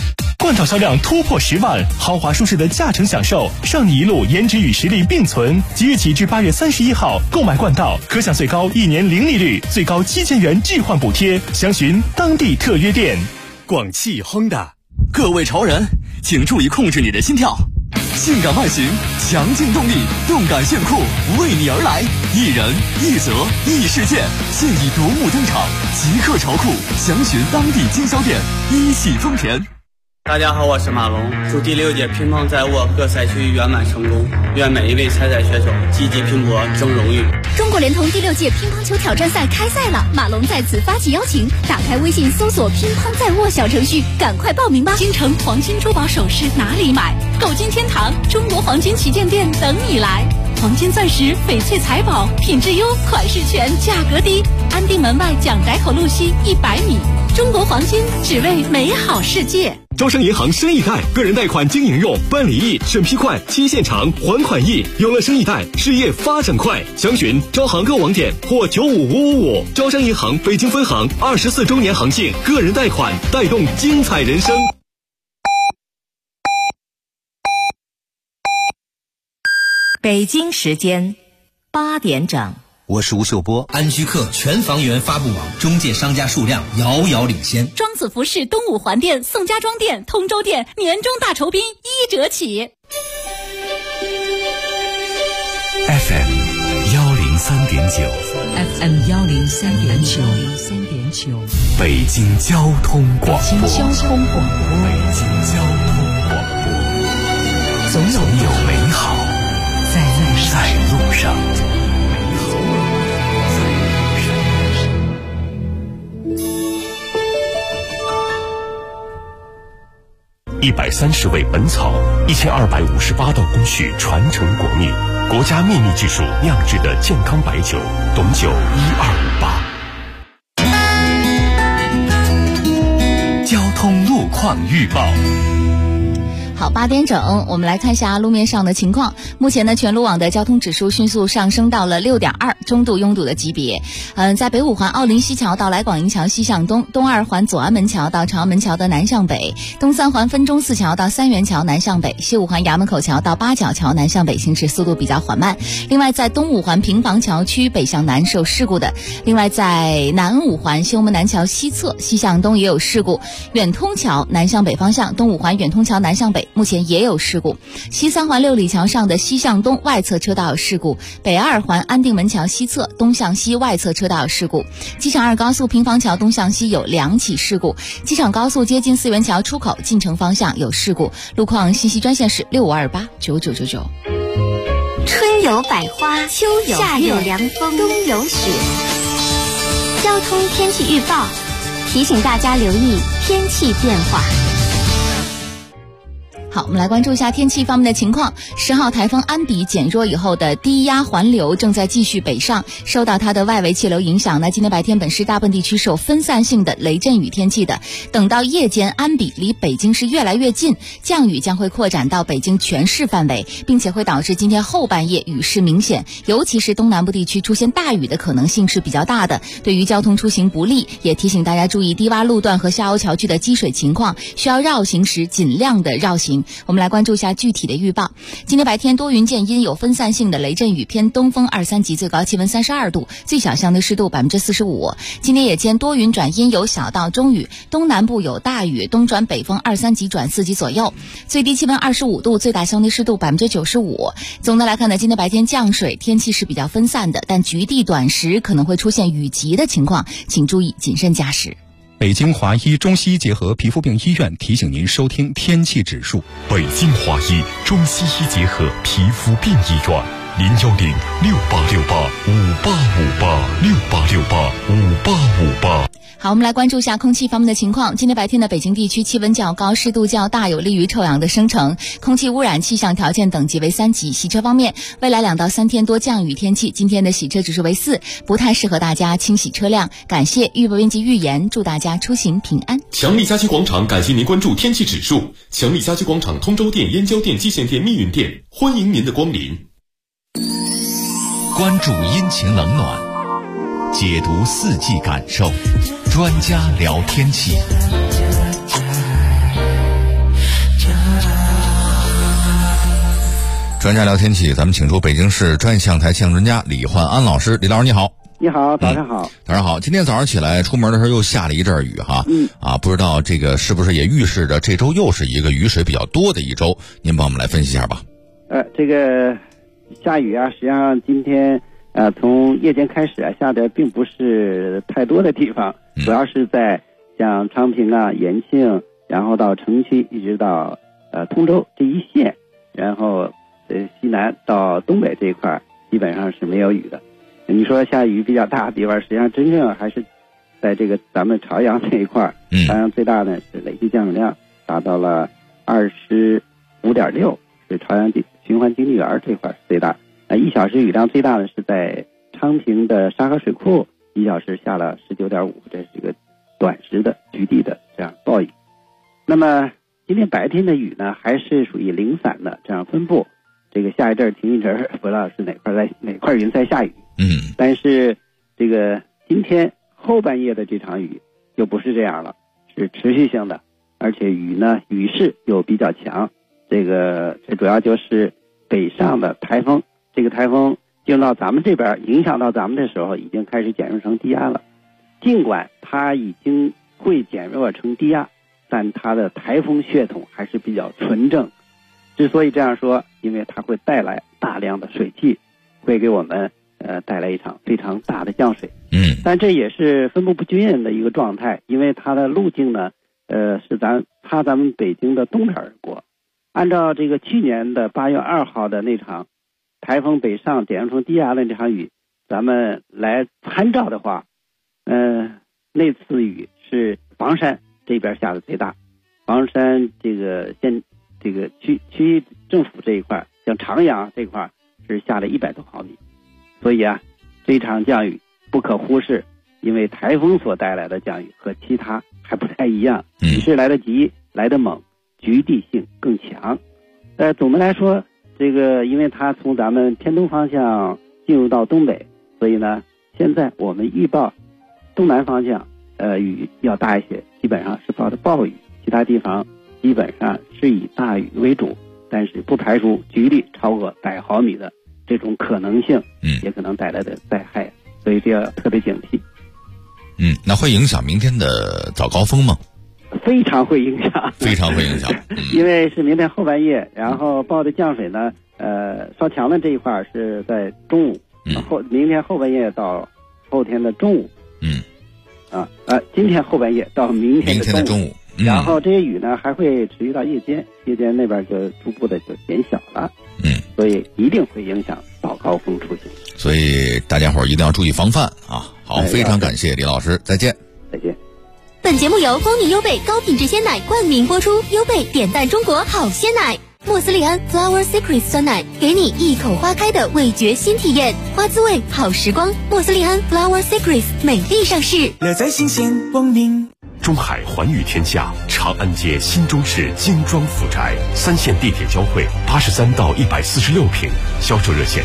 Speaker 13: 冠道销量突破10万，豪华舒适的驾乘享受，让你一路颜值与实力并存。即日起至8月31号，购买冠道可享最高1年零利率，最高7000元置换补贴。详询当地特约店。
Speaker 14: 广汽Honda，各位潮人，请注意控制你的心跳。性感外形，强劲动力，动感炫酷，为你而来。一人一泽异世界，现已夺目登场，即刻潮酷，详询当地经销店。一汽丰田。
Speaker 4: 大家好，我是马龙，祝第6届乒乓在握各赛区圆满成功，愿每一位参赛选手积极拼搏，争荣誉。
Speaker 18: 中国联通第6届乒乓球挑战赛开赛了，马龙在此发起邀请，打开微信搜索乒乓在握小程序，赶快报名吧。京城黄金珠宝首饰哪里买？购金天堂中国黄金旗舰店等你来。黄金钻石、翡翠财宝，品质优，款式全，价格低。安定门外蒋宅口路西100米。中国黄金，只为美好世界。
Speaker 14: 招商银行生意贷，个人贷款经营用，办理易，审批快，期限长，还款易。有了生意贷，事业发展快。详询招行各网点或95555。招商银行北京分行24周年行庆，个人贷款带动精彩人生。
Speaker 22: 北京时间8点整。
Speaker 23: 我是吴秀波。安居客全房源发布网中介商家数量遥遥领先。
Speaker 18: 庄子服饰东五环店、宋家庄店、通州店年终大酬宾1折起。
Speaker 16: FM 103.9
Speaker 22: FM 103.9
Speaker 16: 北京交通广播。
Speaker 22: 北京交通广播，总有美好在路上。
Speaker 17: 130味本草，1258道工序传承国秘，国家秘密技术酿制的健康白酒，董酒1258。
Speaker 16: 交通路况预报。
Speaker 10: 好，8点整，我们来看一下路面上的情况。目前呢，全路网的交通指数迅速上升到了6.2，中度拥堵的级别。在北五环奥林西桥到来广营桥西向东，东2环左安门桥到朝阳门桥的南向北，东3环分钟寺桥到三元桥南向北，西5环衙门口桥到八角桥南向北行驶速度比较缓慢。另外，在东5环平房桥区北向南是有事故的。另外，在南5环西红门南桥西侧西向东也有事故。远通桥南向北方向，东5环远通桥南向北目前也有事故。西3环六里桥上的西向东外侧车道有事故。北2环安定门桥西侧东向西外侧车道有事故。机场2高速平房桥东向西有2起事故。机场高速接近四元桥出口进城方向有事故。路况信息专线是65289999。
Speaker 18: 春有百花，秋有夏有凉风，冬有雪。交通天气预报提醒大家留意天气变化。
Speaker 10: 好，我们来关注一下天气方面的情况。10号台风安比减弱以后的低压环流正在继续北上，受到它的外围气流影响呢，今天白天本市大部分地区是有分散性的雷阵雨天气的。等到夜间，安比离北京市越来越近，降雨将会扩展到北京全市范围，并且会导致今天后半夜雨势明显，尤其是东南部地区出现大雨的可能性是比较大的，对于交通出行不利。也提醒大家注意低洼路段和下游桥区的积水情况，需要绕行时尽量的绕行。我们来关注一下具体的预报。今天白天多云见阴，有分散性的雷阵雨，偏东风2、3级，最高气温32度，最小相对湿度45%。今天夜间多云转阴，有小到中雨，东南部有大雨，东转北风2、3级转4级左右，最低气温25度，最大相对湿度95%。总的来看呢，今天白天降水，天气是比较分散的，但局地短时可能会出现雨集的情况，请注意谨慎驾驶。
Speaker 24: 北京华医中西医结合皮肤病医院提醒您收听天气指数。
Speaker 17: 北京华医中西医结合皮肤病医院，0106868585868685858。
Speaker 10: 好，我们来关注一下空气方面的情况。今天白天的北京地区气温较高，湿度较大，有利于臭氧的生成，空气污染气象条件等级为3级。洗车方面，未来2到3天多降雨天气，今天的洗车指数为4，不太适合大家清洗车辆。感谢预报编辑预言，祝大家出行平安。
Speaker 14: 强力家居广场感谢您关注天气指数。强力家居广场通州店、燕郊店、蓟县店、密云店，欢迎您的光临。
Speaker 16: 关注阴晴冷暖，解读四季感受，专家聊天气。
Speaker 3: 专家聊天气，咱们请出北京市专业气象台气象专家李焕安老师。李老师你好。
Speaker 1: 你好，早上好。
Speaker 3: 早上好。今天早上起来出门的时候又下了一阵雨哈。不知道这个是不是也预示着这周又是一个雨水比较多的一周？您帮我们来分析一下吧。
Speaker 1: 这个下雨啊，实际上今天从夜间开始啊，下的并不是太多的地方，主要是在像昌平啊、延庆，然后到城区一直到通州这一线，然后西南到东北这一块基本上是没有雨的。你说下雨比较大的地方，实际上真正还是在这个咱们朝阳这一块，朝阳最大呢是累计降水量达到了25.6，是朝阳循环经济园这块是最大。1小时雨量最大的是在昌平的沙河水库，1小时下了19.5，这是一个短时的局地的这样暴雨。那么今天白天的雨呢，还是属于零散的这样分布，这个下一阵停一阵，不知道是哪块云在下雨。但是这个今天后半夜的这场雨就不是这样了，是持续性的，而且雨势又比较强。这主要就是北上的台风，这个台风进到咱们这边，影响到咱们的时候，已经开始减弱成低压了。尽管它已经会减弱成低压，但它的台风血统还是比较纯正。之所以这样说，因为它会带来大量的水汽，会给我们带来一场非常大的降水。但这也是分布不均匀的一个状态，因为它的路径呢，是擦咱们北京的东边而过。按照这个去年的8月2号的那场台风北上减弱成低压的这场雨，咱们来参照的话，那次雨是房山这边下的最大，房山这个区政府这一块，像长阳这块是下了100多毫米。所以啊，这场降雨不可忽视，因为台风所带来的降雨和其他还不太一样，雨势来得急，来得猛，局地性更强。总的来说，这个因为它从咱们偏东方向进入到东北，所以呢，现在我们预报东南方向雨要大一些，基本上是报的暴雨，其他地方基本上是以大雨为主，但是不排除局地超过100毫米的这种可能性，也可能带来的灾害，所以这要特别警惕。
Speaker 3: 那会影响明天的早高峰吗？
Speaker 1: 非常会影响，非
Speaker 3: 常会影响。
Speaker 1: 因为是明天后半夜，然后报的降水呢，稍强的这一块是在中午，明天后半夜到后天的中午，今天后半夜到明天的中午，然后这些雨呢还会持续到夜间那边就逐步的就减小了。所以一定会影响早高峰出行，
Speaker 3: 所以大家伙一定要注意防范啊！好，非常感谢李老师，再见。
Speaker 1: 再见。
Speaker 18: 本节目由光明优贝高品质鲜奶冠名播出，优贝点赞中国好鲜奶，莫斯利安 Flower Secret 酸奶，给你一口花开的味觉新体验，花滋味好时光。莫斯利安 Flower Secret 美丽上市，
Speaker 12: 乐在新鲜光明。
Speaker 17: 中海环宇天下长安街新中式精装府宅，3线地铁交汇，83到146平，销售热线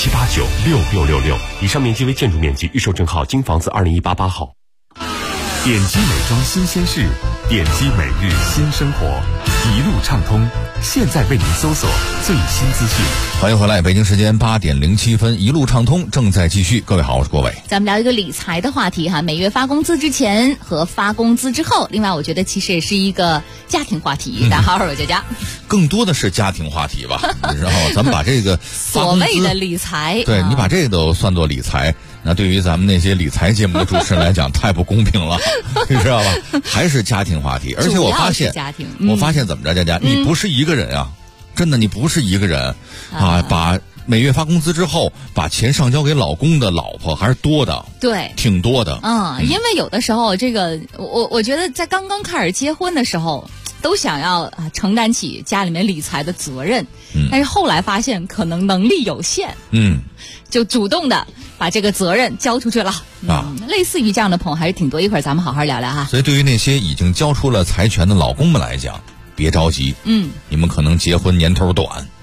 Speaker 17: 67896666，以上面积为建筑面积，预售证号京房子20188号。
Speaker 15: 点击美妆新鲜事，点击每日新生活，一路畅通，现在为您搜索最新资讯。
Speaker 3: 欢迎回来，北京时间8点07分，一路畅通正在继续。各位好，我是郭伟。
Speaker 10: 咱们聊一个理财的话题哈，每月发工资之前和发工资之后，另外我觉得其实也是一个家庭话题。大家好，我是佳佳。
Speaker 3: 更多的是家庭话题吧，然后咱们把这个
Speaker 10: 所谓的理财，
Speaker 3: 对你把这个都算作理财，那对于咱们那些理财节目的主持人来讲，太不公平了，你知道吧？还是家庭话题，而且我发现，我发现怎么着，佳佳，你不是一个人啊，真的，你不是一个人啊，把每月发工资之后，把钱上交给老公的老婆还是多的，
Speaker 10: 对，
Speaker 3: 挺多的。
Speaker 10: 因为有的时候，这个我觉得在刚刚开始结婚的时候，都想要承担起家里面理财的责任，但是后来发现可能能力有限，就主动的把这个责任交出去了类似于这样的朋友还是挺多，一会儿咱们好好聊聊哈。
Speaker 3: 所以对于那些已经交出了财权的老公们来讲，别着急，你们可能结婚年头短，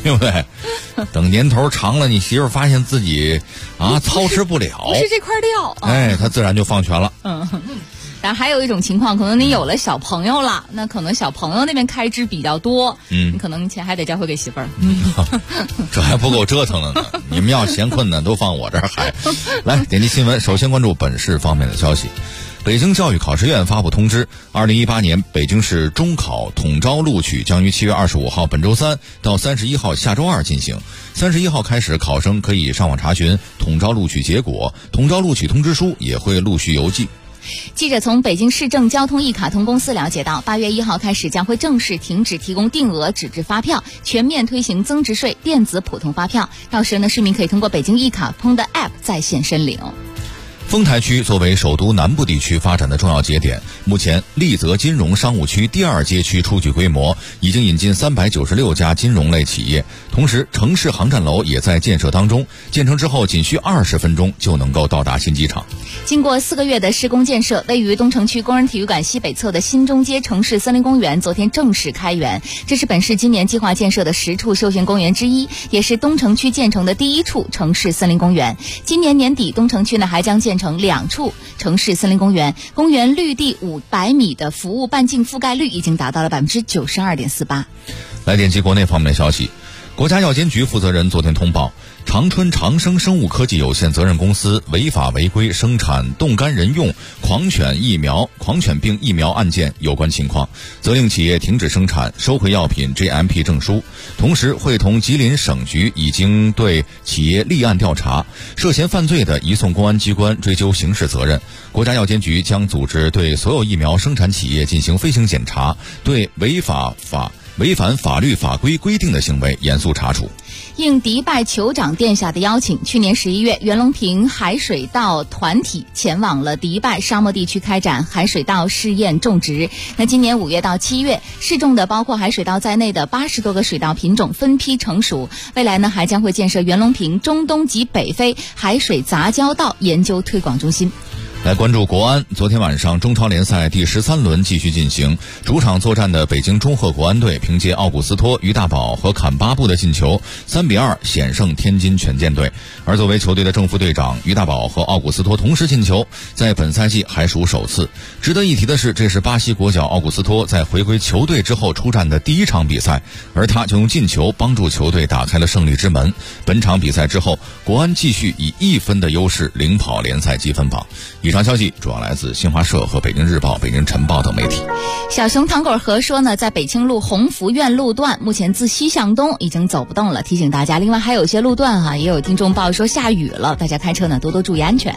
Speaker 3: 对不对？等年头长了，你媳妇发现自己操持不了，
Speaker 10: 不是这块料，
Speaker 3: 她自然就放权了。
Speaker 10: 但还有一种情况，可能你有了小朋友了，那可能小朋友那边开支比较多，你可能钱还得交回给媳妇儿。
Speaker 3: 这还不够折腾了呢。你们要嫌困难，都放我这儿还。来，点击新闻，首先关注本市方面的消息。北京教育考试院发布通知，2018年北京市中考统招录取将于7月25号本周三到31号下周二进行。31号开始，考生可以上网查询统招录取结果，统招录取通知书也会陆续邮寄。
Speaker 10: 记者从北京市政交通一卡通公司了解到，8月1号开始将会正式停止提供定额纸质发票，全面推行增值税电子普通发票。到时呢，市民可以通过北京一卡通的 App 在线申领。
Speaker 3: 丰台区作为首都南部地区发展的重要节点，目前丽泽金融商务区第2街区初具规模，已经引进396家金融类企业。同时，城市航站楼也在建设当中，建成之后仅需20分钟就能够到达新机场。
Speaker 10: 经过4个月的施工建设，位于东城区工人体育馆西北侧的新中街城市森林公园昨天正式开园。这是本市今年计划建设的10处休闲公园之一，也是东城区建成的第1处城市森林公园。今年年底，东城区呢还将建成2处城市森林公园，公园绿地500米的服务半径覆盖率已经达到了92.48%。
Speaker 3: 来点击国内方面的消息。国家药监局负责人昨天通报，长春长生生物科技有限责任公司违法违规生产冻干人用狂犬病疫苗案件有关情况，责令企业停止生产，收回药品 GMP 证书。同时，会同吉林省局已经对企业立案调查，涉嫌犯罪的移送公安机关追究刑事责任。国家药监局将组织对所有疫苗生产企业进行飞行检查，对违反法律法规规定的行为严肃查处。
Speaker 10: 应迪拜酋长殿下的邀请，去年11月，袁隆平海水稻团体前往了迪拜沙漠地区开展海水稻试验种植。那今年5月到7月，试种的包括海水稻在内的80多个水稻品种分批成熟。未来呢，还将会建设袁隆平中东及北非海水杂交稻研究推广中心。
Speaker 3: 来关注国安，昨天晚上中超联赛第13轮继续进行，主场作战的北京中赫国安队凭借奥古斯托、于大宝和坎巴布的进球3-2险胜天津权健队。而作为球队的正副队长，于大宝和奥古斯托同时进球，在本赛季还属首次。值得一提的是，这是巴西国脚奥古斯托在回归球队之后出战的第1场比赛，而他就用进球帮助球队打开了胜利之门。本场比赛之后，国安继续以1分的优势领跑联赛积分榜。以上消息主要来自新华社和北京日报、北京晨报等媒体。
Speaker 10: 小熊糖果盒说呢，在北京路鸿福苑路段，目前自西向东已经走不动了，提醒大家。另外还有一些路段也有听众报说下雨了，大家开车呢多多注意安全。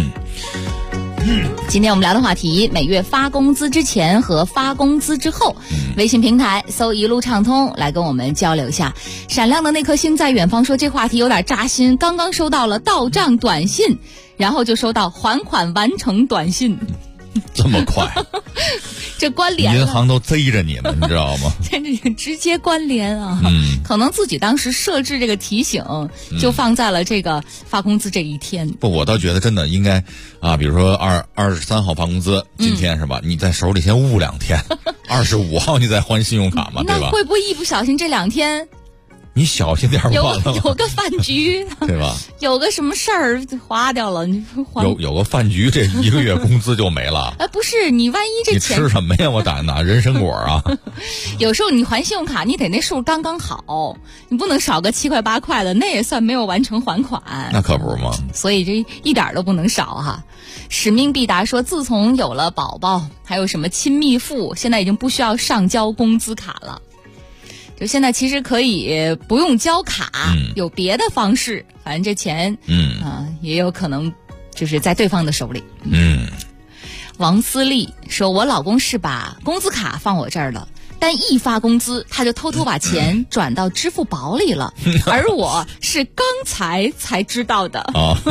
Speaker 10: 今天我们聊的话题，每月发工资之前和发工资之后，微信平台搜一路畅通来跟我们交流一下。闪亮的那颗星在远方说，这话题有点扎心，刚刚收到了到账短信，然后就收到还款完成短信。
Speaker 3: 这么快
Speaker 10: 这关联
Speaker 3: 银行都贼着你们，你知道吗？
Speaker 10: 这直接关联啊！可能自己当时设置这个提醒，就放在了这个发工资这一天。
Speaker 3: 不，我倒觉得真的应该比如说23号发工资，今天是吧？你在手里先捂2天，25号你再还信用卡嘛，对吧？
Speaker 10: 那会不会一不小心这2天？
Speaker 3: 你小心点儿吧，
Speaker 10: 有个饭局，
Speaker 3: 对吧？
Speaker 10: 有个什么事儿花掉了，你
Speaker 3: 有个饭局，这1个月工资就没了。
Speaker 10: 不是你万一这钱
Speaker 3: 你吃什么呀？我打哪人参果啊？
Speaker 10: 有时候你还信用卡，你得那数刚刚好，你不能少个7块8块的，那也算没有完成还款。
Speaker 3: 那可不是吗？
Speaker 10: 所以这一点都不能少哈。使命必达说，自从有了宝宝，还有什么亲密付，现在已经不需要上交工资卡了。就现在其实可以不用交卡，有别的方式，反正这钱也有可能就是在对方的手里。王思丽说，我老公是把工资卡放我这儿了，但一发工资他就偷偷把钱转到支付宝里了，而我是刚才知道的。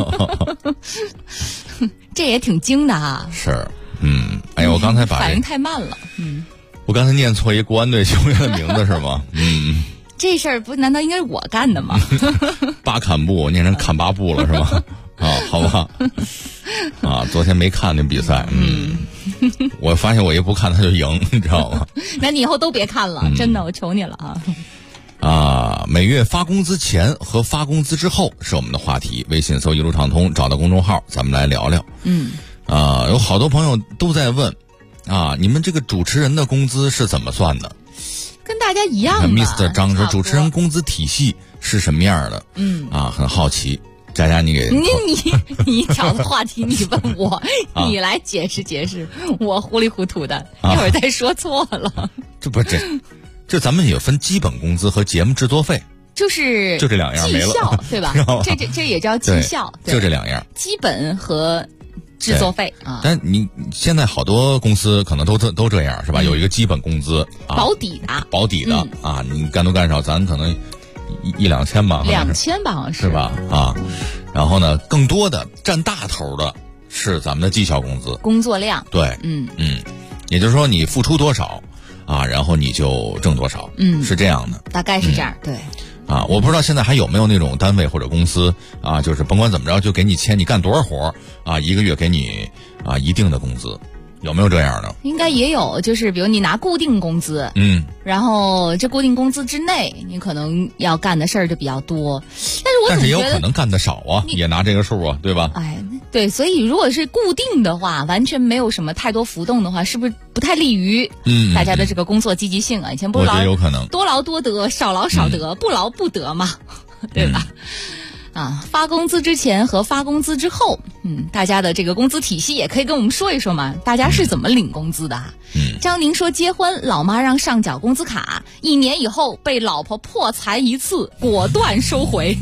Speaker 10: 这也挺精的啊。
Speaker 3: 是，哎呀，我刚才把
Speaker 10: 反应太慢了。
Speaker 3: 我刚才念错一国安队球员的名字是吗？
Speaker 10: 这事儿不难道应该是我干的吗？
Speaker 3: 巴坎布念成坎巴布了是吗？好吧。昨天没看那比赛，我发现我一不看他就赢，你知道吗？
Speaker 10: 那你以后都别看了，真的，我求你了啊。
Speaker 3: 每月发工资前和发工资之后是我们的话题。微信搜一路畅通，找到公众号，咱们来聊聊。有好多朋友都在问你们这个主持人的工资是怎么算的？
Speaker 10: 跟大家一样吧。
Speaker 3: Mr. 张说主持人工资体系是什么样的？很好奇。佳佳，你给
Speaker 10: 你找的话题，你问我，你来解释解释，我糊里糊涂的，一会儿再说错了。
Speaker 3: 这咱们也分基本工资和节目制作费，就这两样没了，
Speaker 10: 绩效对吧？这也叫绩效，
Speaker 3: 就这两样，
Speaker 10: 基本和制作费啊。
Speaker 3: 但你现在好多公司可能都这样是吧？有一个基本工资，
Speaker 10: 保底的
Speaker 3: 你干多干少，咱可能一两千吧
Speaker 10: ，2000吧，好像
Speaker 3: 是吧？然后呢，更多的占大头的是咱们的绩效工资，
Speaker 10: 工作量。
Speaker 3: 对，也就是说你付出多少然后你就挣多少，是这样的，
Speaker 10: 大概是这样，对。
Speaker 3: 我不知道现在还有没有那种单位或者公司就是甭管怎么着就给你签，你干多少活一个月给你一定的工资，有没有这样的？
Speaker 10: 应该也有，就是比如你拿固定工资，然后这固定工资之内，你可能要干的事儿就比较多，
Speaker 3: 但是也有可能干的少也拿这个数对吧？
Speaker 10: 对，所以如果是固定的话，完全没有什么太多浮动的话，是不是不太利于大家的这个工作积极性以前不是
Speaker 3: 我觉得有可能
Speaker 10: 多劳多得，少劳少得，不劳不得嘛，对吧？发工资之前和发工资之后，大家的这个工资体系也可以跟我们说一说嘛，大家是怎么领工资的？张宁说结婚，老妈让上缴工资卡，1年以后被老婆破财一次，果断收回。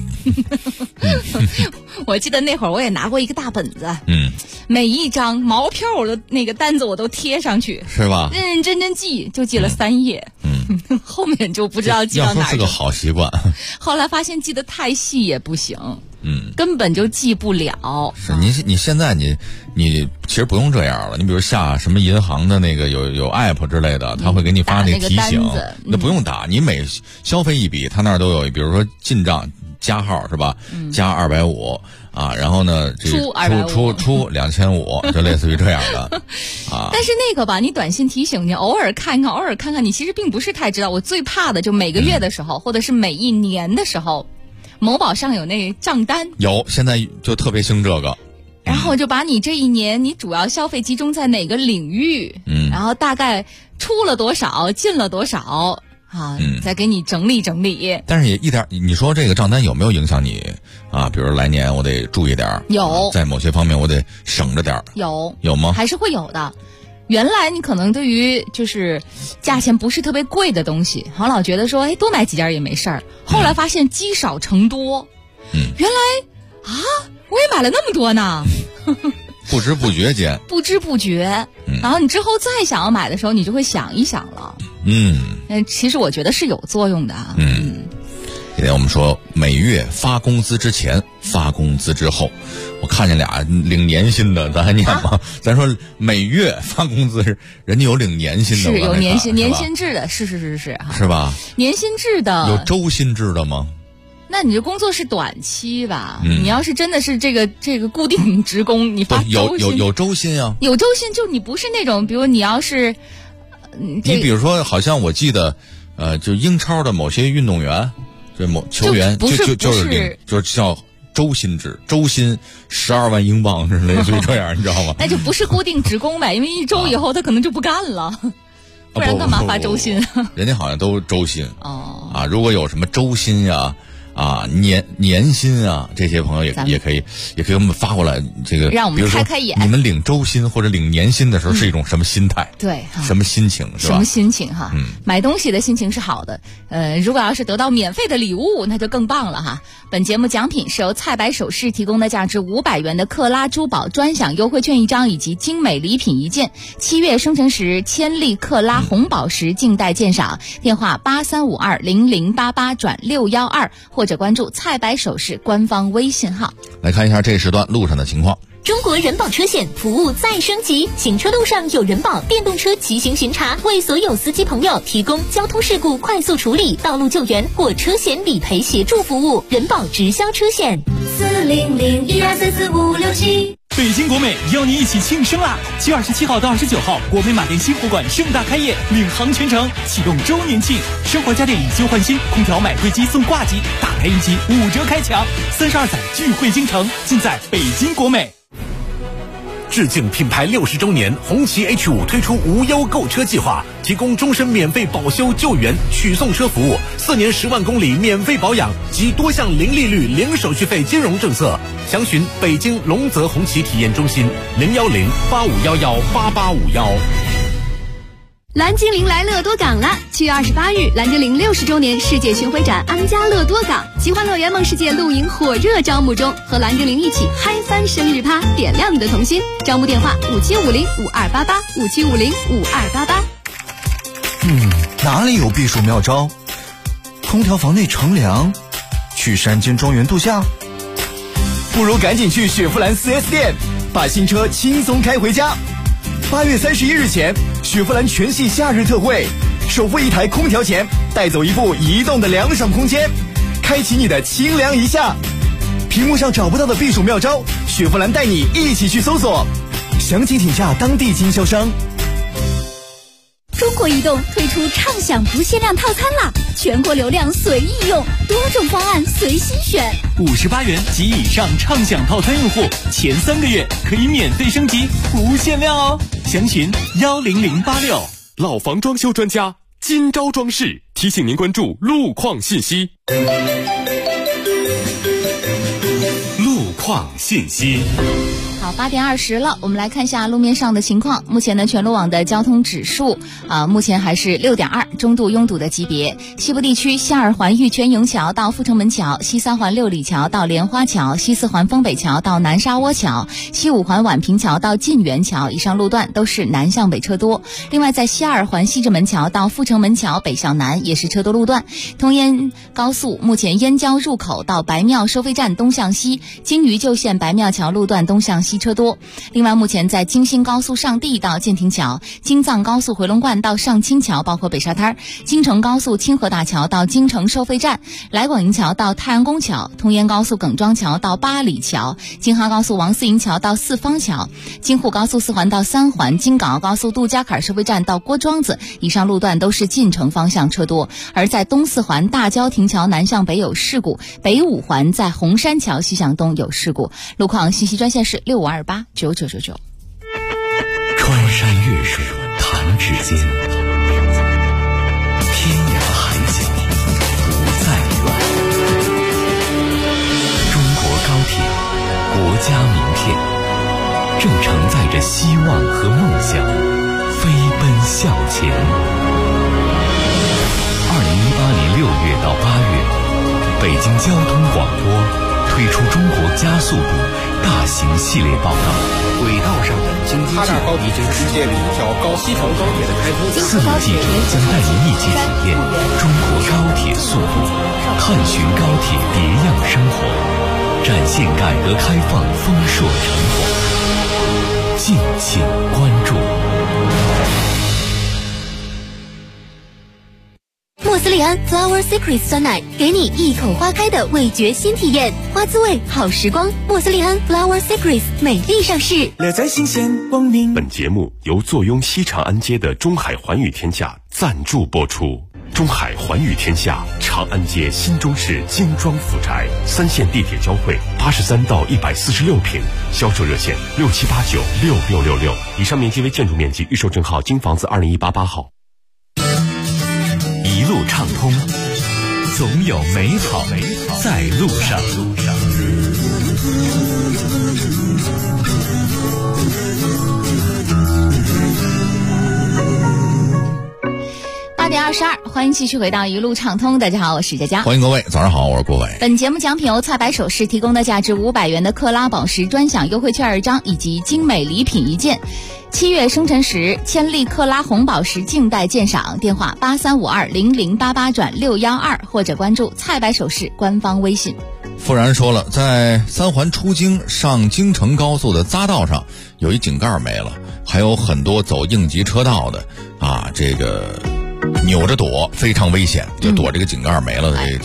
Speaker 10: 我记得那会儿我也拿过一个大本子，每一张毛票的那个单子我都贴上去，
Speaker 3: 是吧？
Speaker 10: 认认真真记，就记了3页，后面就不知道记到哪儿去。
Speaker 3: 是个好习惯。
Speaker 10: 后来发现记得太细也不行，根本就记不了。
Speaker 3: 是你现在你其实不用这样了，你比如下什么银行的那个有 app 之类的，他会给你发那个提醒，那不用打，你每消费一笔，他那儿都有，比如说进账加号是吧？加250然后呢，这出2500，就类似于这样的
Speaker 10: 但是那个吧，你短信提醒你偶尔看看，你其实并不是太知道。我最怕的就每个月的时候，或者是每一年的时候，某宝上有那账单，
Speaker 3: 现在就特别兴这个。
Speaker 10: 然后就把你这一年你主要消费集中在哪个领域，然后大概出了多少，进了多少。再给你整理整理。
Speaker 3: 但是也一点，你说这个账单有没有影响你比如来年我得注意点，
Speaker 10: 有
Speaker 3: 在某些方面我得省着点，有吗？
Speaker 10: 还是会有的。原来你可能对于就是价钱不是特别贵的东西，好老觉得说多买几件也没事儿。后来发现积少成多，原来我也买了那么多呢。
Speaker 3: 不知不觉间，
Speaker 10: 然后你之后再想要买的时候，你就会想一想了。其实我觉得是有作用的。
Speaker 3: 今天我们说每月发工资之前，发工资之后，我看见俩领年薪的，咱还念吗？咱说每月发工资是人家有领年薪的，
Speaker 10: 是有年薪制的，是
Speaker 3: 是吧？
Speaker 10: 年薪制的
Speaker 3: 有周薪制的吗？
Speaker 10: 那你这工作是短期吧？你要是真的是这个固定职工，你发周薪
Speaker 3: 有周薪啊？
Speaker 10: 有周薪，就你不是那种，比如你要是，
Speaker 3: 你比如说，好像我记得，就英超的某些运动员，这某球员就是叫周薪制，周薪12万英镑，是类似于这样，你知道吗？
Speaker 10: 那就不是固定职工呗，因为一周以后他可能就不干了。不然干嘛发周薪？
Speaker 3: 人家好像都周薪如果有什么周薪呀、年薪这些朋友也可以给我们发过来，这个
Speaker 10: 让我们开眼。
Speaker 3: 你们领周薪或者领年薪的时候是一种什么心态？
Speaker 10: 对，
Speaker 3: 什么心情是吧？
Speaker 10: 什么心情哈？买东西的心情是好的。如果要是得到免费的礼物，那就更棒了哈。本节目奖品是由菜百首饰提供的价值500元的克拉珠宝专享优惠券1张以及精美礼品1件。7月生辰时千粒克拉红宝石静待鉴赏。电话83520088转612或者关注菜百首饰官方微信号。
Speaker 3: 来看一下这时段路上的情况。
Speaker 18: 中国人保车险服务再升级，行车路上有人保电动车骑行巡查，为所有司机朋友提供交通事故快速处理、道路救援或车险理赔协助服务。人保直销车险40012344567。
Speaker 13: 北京国美邀你一起庆生啦！7月27号到29号，国美马店新货馆盛大开业，领航全城，启动周年庆，生活家电以旧换新，空调买贵机送挂机，打开一机5折开抢，32载聚会京城，尽在北京国美。
Speaker 5: 致敬品牌60周年，红旗 H5 推出无忧购车计划，提供终身免费保修救援取送车服务，4年10万公里免费保养及多项零利率零手续费金融政策。详询北京龙泽红旗体验中心010-8511-8851。
Speaker 6: 蓝精灵来乐多港了！7月28日，蓝精灵60周年世界巡回展安家乐多港，奇幻乐园梦世界露营火热招募中，和蓝精灵一起嗨翻生日趴，点亮你的童心。招募电话5750-5288，5750-5288。
Speaker 7: 哪里有避暑妙招？空调房内乘凉，去山间庄园度假？不如赶紧去雪佛兰 4S 店，把新车轻松开回家。8月31日前，雪佛兰全系夏日特惠，首付1台空调钱，带走一部移动的凉爽空间，开启你的清凉一夏。屏幕上找不到的避暑妙招，雪佛兰带你一起去搜索，详情请洽当地经销商。
Speaker 18: 中国移动推出畅享不限量套餐啦，全国流量随意用，多种方案随心选。
Speaker 13: 58元及以上畅享套餐用户，前3个月可以免费升级，不限量哦。详询10086。
Speaker 14: 老房装修专家金招装饰提醒您关注路况信息。
Speaker 16: 路况信息。
Speaker 11: 好，8点20了，我们来看一下路面上的情况。目前呢，全路网的交通指数目前还是6.2，中度拥堵的级别。西部地区西2环玉泉营桥到阜成门桥，西3环六里桥到莲花桥，西4环丰北桥到南沙窝桥，西5环宛平桥到晋源桥，以上路段都是南向北车多。另外，在西2环西直门桥到阜成门桥北向南也是车多路段。通燕高速目前燕郊入口到白庙收费站东向西，京渝旧线白庙桥路段东向西车多。另外，目前在京新高速上地到建亭桥，京藏高速回龙观到上清桥，包括北沙滩，京承高速清河大桥到京承收费站，来广营桥到太阳宫桥，通燕高速耿庄桥到八里桥，京哈高速王思营桥到四方桥，京沪高速4环到3环，京港澳高速杜家坎收费站到郭庄子，以上路段都是进城方向车多。而在东4环大郊亭桥南向北有事故，北5环在红山桥西向东有事故。路况信息专线是65289999。
Speaker 16: 穿山越水弹指间，天涯海角不再远。中国高铁，国家名片，正承载着希望和梦想，飞奔向前。2018年6月到8月，北京交通广播推出中国加速度大型系列报道，
Speaker 8: 轨道上的经济计划已经实现了一条西长高铁的开通。
Speaker 16: 4路记者将带您一起体验中国高铁速度，探寻高铁别样生活，展现改革开放丰硕成果。敬请关注。
Speaker 18: 莫斯利安 Flower Secrets 酸奶，给你一口花开的味觉新体验，花滋味好时光。莫斯利安 Flower Secrets 美丽上市，
Speaker 12: 乐在新鲜光明。
Speaker 17: 本节目由坐拥西长安街的中海环宇天下赞助播出。中海环宇天下长安街新中式精装府宅，3线地铁交汇，83到146平，销售热线67896666，以上面积为建筑面积，预售证号京房子20188号。
Speaker 16: 一路畅通，总有美好在路上。
Speaker 11: 8点22，欢迎继续回到一路畅通。大家好，我是佳佳。
Speaker 3: 欢迎各位，早上好，我是郭伟。
Speaker 11: 本节目奖品由菜百首饰提供的价值500元的克拉宝石专享优惠券2张，以及精美礼品1件。7月生辰时千粒克拉红宝石静待鉴赏，电话83520088-612，或者关注菜百首饰官方微信。
Speaker 3: 傅然说了，在3环出京上京承高速的匝道上有一井盖没了，还有很多走应急车道的这个扭着躲非常危险，就躲这个井盖没了的这个井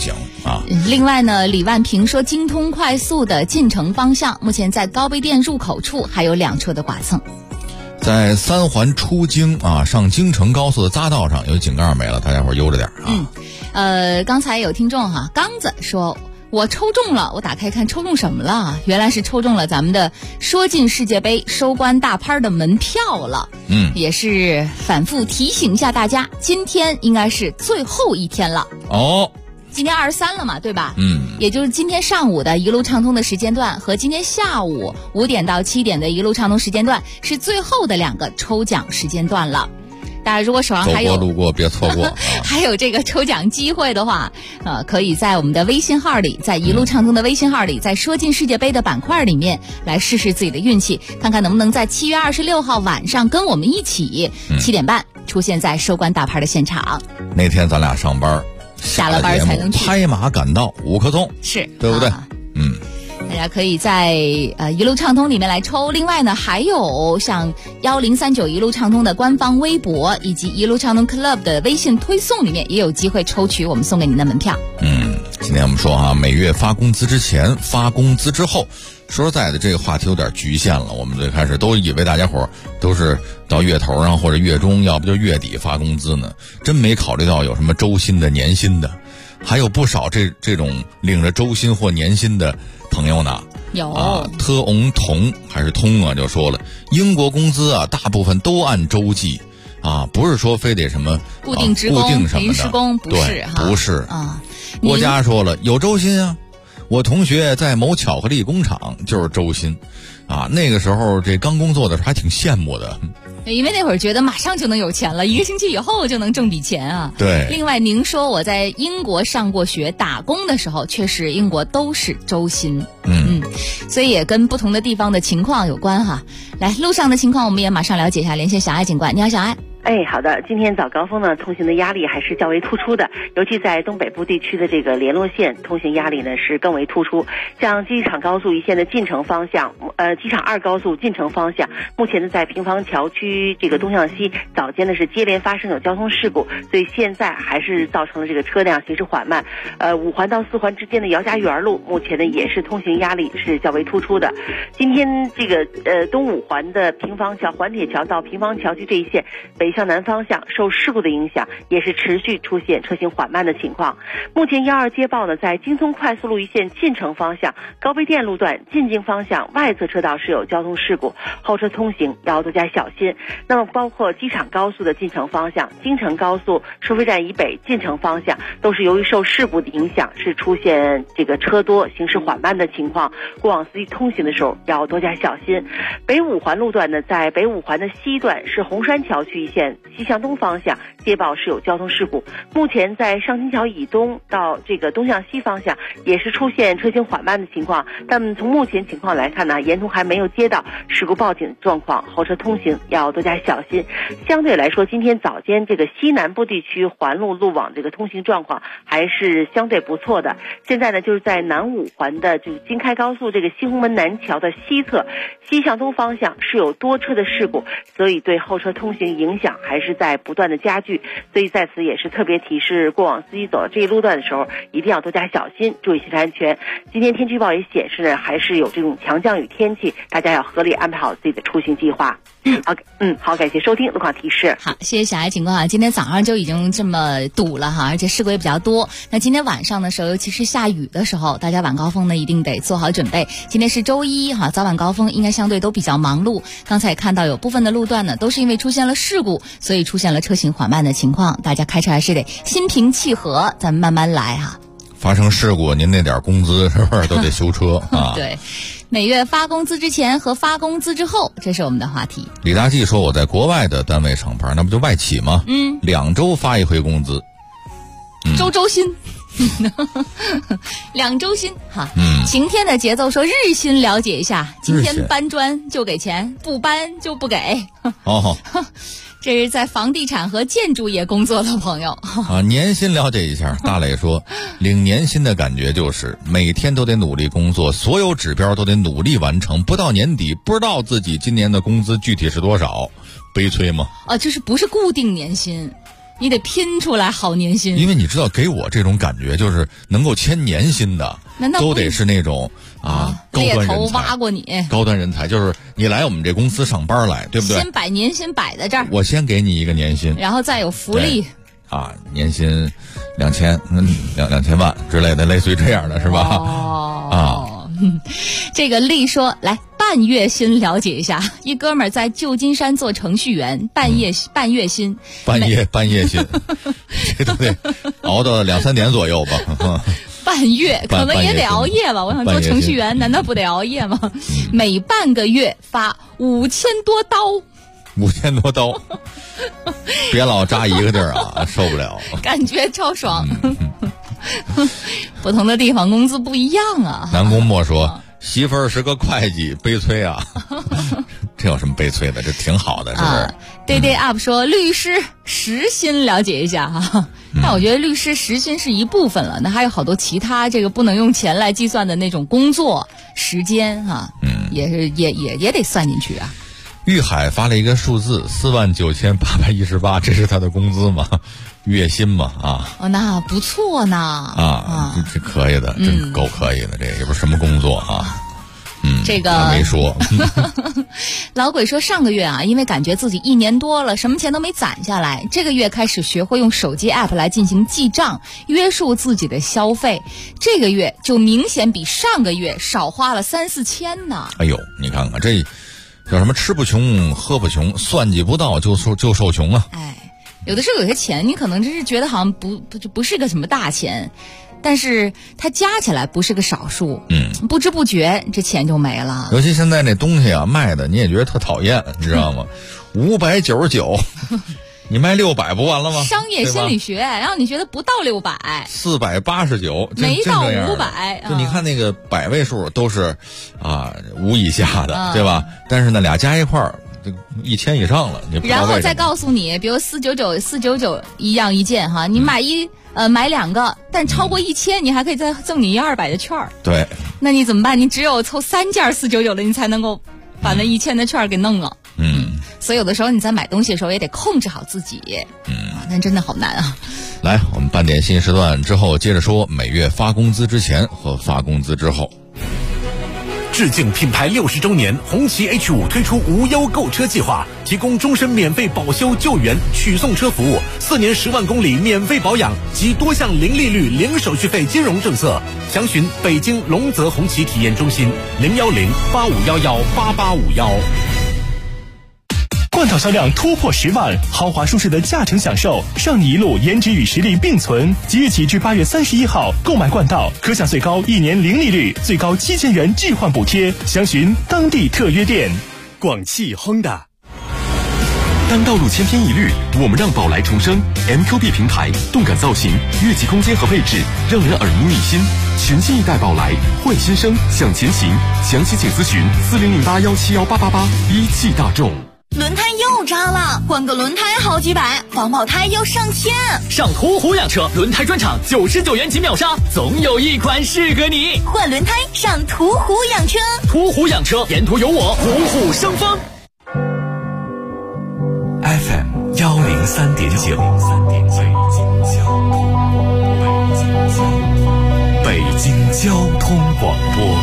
Speaker 3: 啊。
Speaker 2: 另外呢，李万平说，京通快速的进城方向，目前在高碑店入口处还有2车的剐蹭。
Speaker 3: 在3环出京啊，上京承高速的匝道上有井盖没了，大家伙悠着点啊。
Speaker 2: 刚才有听众刚子说，我抽中了，我打开看抽中什么了，原来是抽中了咱们的说进世界杯收官大拍的门票了。也是反复提醒一下大家，今天应该是最后一天了。今天23了嘛，对吧？也就是今天上午的一路畅通的时间段和今天下午5点到7点的一路畅通时间段是最后的2个抽奖时间段了。大家如果手上还有
Speaker 3: 走过路过别错过
Speaker 2: 还有这个抽奖机会的话，可以在我们的微信号里，在一路畅通的微信号里，在说进世界杯的板块里面来试试自己的运气，看看能不能在7月26号晚上跟我们一起7点半出现在收官大牌的现场。
Speaker 3: 那天咱俩上班，
Speaker 2: 下了班才能去，
Speaker 3: 拍马赶到5棵松，
Speaker 2: 是
Speaker 3: 对不对？
Speaker 2: 大家可以在一路畅通里面来抽。另外呢，还有像1039一路畅通的官方微博以及一路畅通 Club 的微信推送里面也有机会抽取我们送给您的门票。
Speaker 3: 今天我们说每月发工资之前、发工资之后，说实在的，这个话题有点局限了。我们最开始都以为大家伙都是到月头上或者月中，要不就月底发工资呢，真没考虑到有什么周薪的、年薪的，还有不少这种领着周薪或年薪的朋友呢。
Speaker 2: 有
Speaker 3: 特翁同还是通就说了，英国工资大部分都按周计不是说非得什么
Speaker 2: 固定职工、
Speaker 3: 固定什么的
Speaker 2: 临时工，不是
Speaker 3: 不是国家说了有周薪我同学在某巧克力工厂就是周薪那个时候这刚工作的时候还挺羡慕的，
Speaker 2: 因为那会儿觉得马上就能有钱了，1个星期以后就能挣笔钱
Speaker 3: 对。
Speaker 2: 另外您说我在英国上过学打工的时候，确实英国都是周薪所以也跟不同的地方的情况有关来，路上的情况我们也马上了解一下，连线小爱警官。你好，小爱。
Speaker 21: 好的。今天早高峰呢，通行的压力还是较为突出的，尤其在东北部地区的这个联络线，通行压力呢是更为突出。像机场高速一线的进城方向，机场2高速进城方向，目前呢在平房桥区这个东向西，早间呢是接连发生有交通事故，所以现在还是造成了这个车辆行驶缓慢。5环到4环之间的姚家园路，目前呢也是通行压力是较为突出的。今天这个东5环的平房桥环铁桥到平房桥区这一线，北向南方向受事故的影响，也是持续出现车行缓慢的情况。目前12接报呢，在京通快速路一线进城方向高碑店路段进京方向外侧车道是有交通事故，后车通行要多加小心。那么包括机场高速的进城方向、京承高速收费站以北进城方向，都是由于受事故的影响，是出现这个车多、行驶缓慢的情况。过往司机通行的时候要多加小心。北5环路段呢，在北5环的西段是红山桥区一线西向东方向接报是有交通事故，目前在上清桥以东到这个东向西方向也是出现车行缓慢的情况，但从目前情况来看呢，沿途还没有接到事故报警状况，后车通行要多加小心。相对来说，今天早间这个西南部地区环路路网这个通行状况还是相对不错的。现在呢，就是在南5环的就是京开高速这个西红门南桥的西侧西向东方向是有多车的事故，所以对后车通行影响还是在不断的加剧，所以在此也是特别提示过往司机走这一路段的时候一定要多加小心，注意行车安全。今天天气预报也显示呢，还是有这种强降雨天气，大家要合理安排好自己的出行计划。好，感谢收听路况提示。
Speaker 2: 好，谢谢小爱警官今天早上就已经这么堵了而且事故也比较多。那今天晚上的时候，尤其是下雨的时候，大家晚高峰呢一定得做好准备。今天是周一早晚高峰应该相对都比较忙碌。刚才也看到有部分的路段呢，都是因为出现了事故，所以出现了车行缓慢的情况。大家开车还是得心平气和，咱们慢慢来
Speaker 3: 发生事故，您那点工资是不是都得修车
Speaker 2: 对。每月发工资之前和发工资之后，这是我们的话题。
Speaker 3: 李大记说我在国外的单位上班，那不就外企吗？2周发一回工资，
Speaker 2: 周薪2周薪晴天的节奏说日薪了解一下，今天搬砖就给钱，不搬就不给这是在房地产和建筑业工作的朋友
Speaker 3: 年薪了解一下。大磊说领年薪的感觉就是每天都得努力工作，所有指标都得努力完成，不到年底不知道自己今年的工资具体是多少，悲催吗？
Speaker 2: 就是不是固定年薪， 你得拼出来好年薪。
Speaker 3: 因为你知道，给我这种感觉就是能够签年薪的，都得是那种高端人才，猎头
Speaker 2: 挖过你，
Speaker 3: 高端人才就是你来我们这公司上班来，对不对？
Speaker 2: 先把年薪摆在这儿，
Speaker 3: 我先给你一个年薪，
Speaker 2: 然后再有福利
Speaker 3: 年薪2000万之类的，类似于这样的是吧？
Speaker 2: 这个丽说来半月薪了解一下，一哥们儿在旧金山做程序员，半月薪，半夜薪，
Speaker 3: 这都得熬到2-3点左右吧。
Speaker 2: 半月可能也得熬夜吧，我想做程序员难道不得熬夜吗？每半个月发5000多刀
Speaker 3: ，5000多刀，别老扎一个地儿受不了，
Speaker 2: 感觉超爽。不同的地方工资不一样啊。
Speaker 3: 南宫莫说媳妇儿是个会计，悲催啊。这有什么悲催的？这挺好的，是不是？
Speaker 2: 对对 up 说律师时薪了解一下哈。但我觉得律师时薪是一部分了，那还有好多其他这个不能用钱来计算的那种工作时间也是也得算进去啊。
Speaker 3: 玉海发了一个数字49818，这是他的工资吗？月薪嘛
Speaker 2: 那不错呢
Speaker 3: 这可以的，真够可以的，这也不是什么工作
Speaker 2: 这个
Speaker 3: 没说。
Speaker 2: 老鬼说上个月因为感觉自己1年多了什么钱都没攒下来，这个月开始学会用手机 app 来进行记账，约束自己的消费，这个月就明显比上个月少花了3-4千呢。
Speaker 3: 哎呦，你看看这叫什么吃不穷喝不穷，算计不到就受穷啊。
Speaker 2: 有的时候有些钱你可能真是觉得好像不是个什么大钱，但是它加起来不是个少数，不知不觉这钱就没了。
Speaker 3: 尤其现在那东西卖的你也觉得特讨厌，你知道吗？599，你卖600不完了吗？
Speaker 2: 商业心理学让你觉得不到
Speaker 3: 600，489，
Speaker 2: 没到500，
Speaker 3: 就你看那个百位数都是5以下的，对吧？但是那俩加一块儿1000以上了，你不知道为什么。
Speaker 2: 然后再告诉你，比如499一样一件哈，你买买2个，但超过1000，你还可以再赠你200的券儿。
Speaker 3: 对，
Speaker 2: 那你怎么办？你只有凑3件499的，你才能够把那1000的券儿给弄了。所以有的时候你在买东西的时候也得控制好自己。那真的好难啊。
Speaker 3: 来，我们半点新时段之后接着说每月发工资之前和发工资之后。
Speaker 5: 致敬品牌60周年，红旗 H5 推出无忧购车计划，提供终身免费保修救援取送车服务，4年10万公里免费保养及多项零利率零手续费金融政策。详询北京龙泽红旗体验中心010-8511-8851。
Speaker 13: 冠道销量突破10万，豪华舒适的驾乘享受，让你一路颜值与实力并存。即日起至8月31号，购买冠道可享最高1年零利率，最高7000元置换补贴。详询当地特约店。
Speaker 14: 广汽 Honda。当道路千篇一律，我们让宝来重生。MQB 平台，动感造型，越级空间和配置，让人耳目一新。全新一代宝来，换新生，向前行。详细请咨询4008171888。一汽大众。
Speaker 18: 轮胎又扎了，换个轮胎好几百，防爆胎要上千。
Speaker 4: 上途虎养车轮胎专场，99元起秒杀，总有一款适合你。
Speaker 18: 换轮胎上途虎养车，
Speaker 4: 途虎养车，沿途有我，虎虎生风。
Speaker 16: FM 103.9，北京交通广播，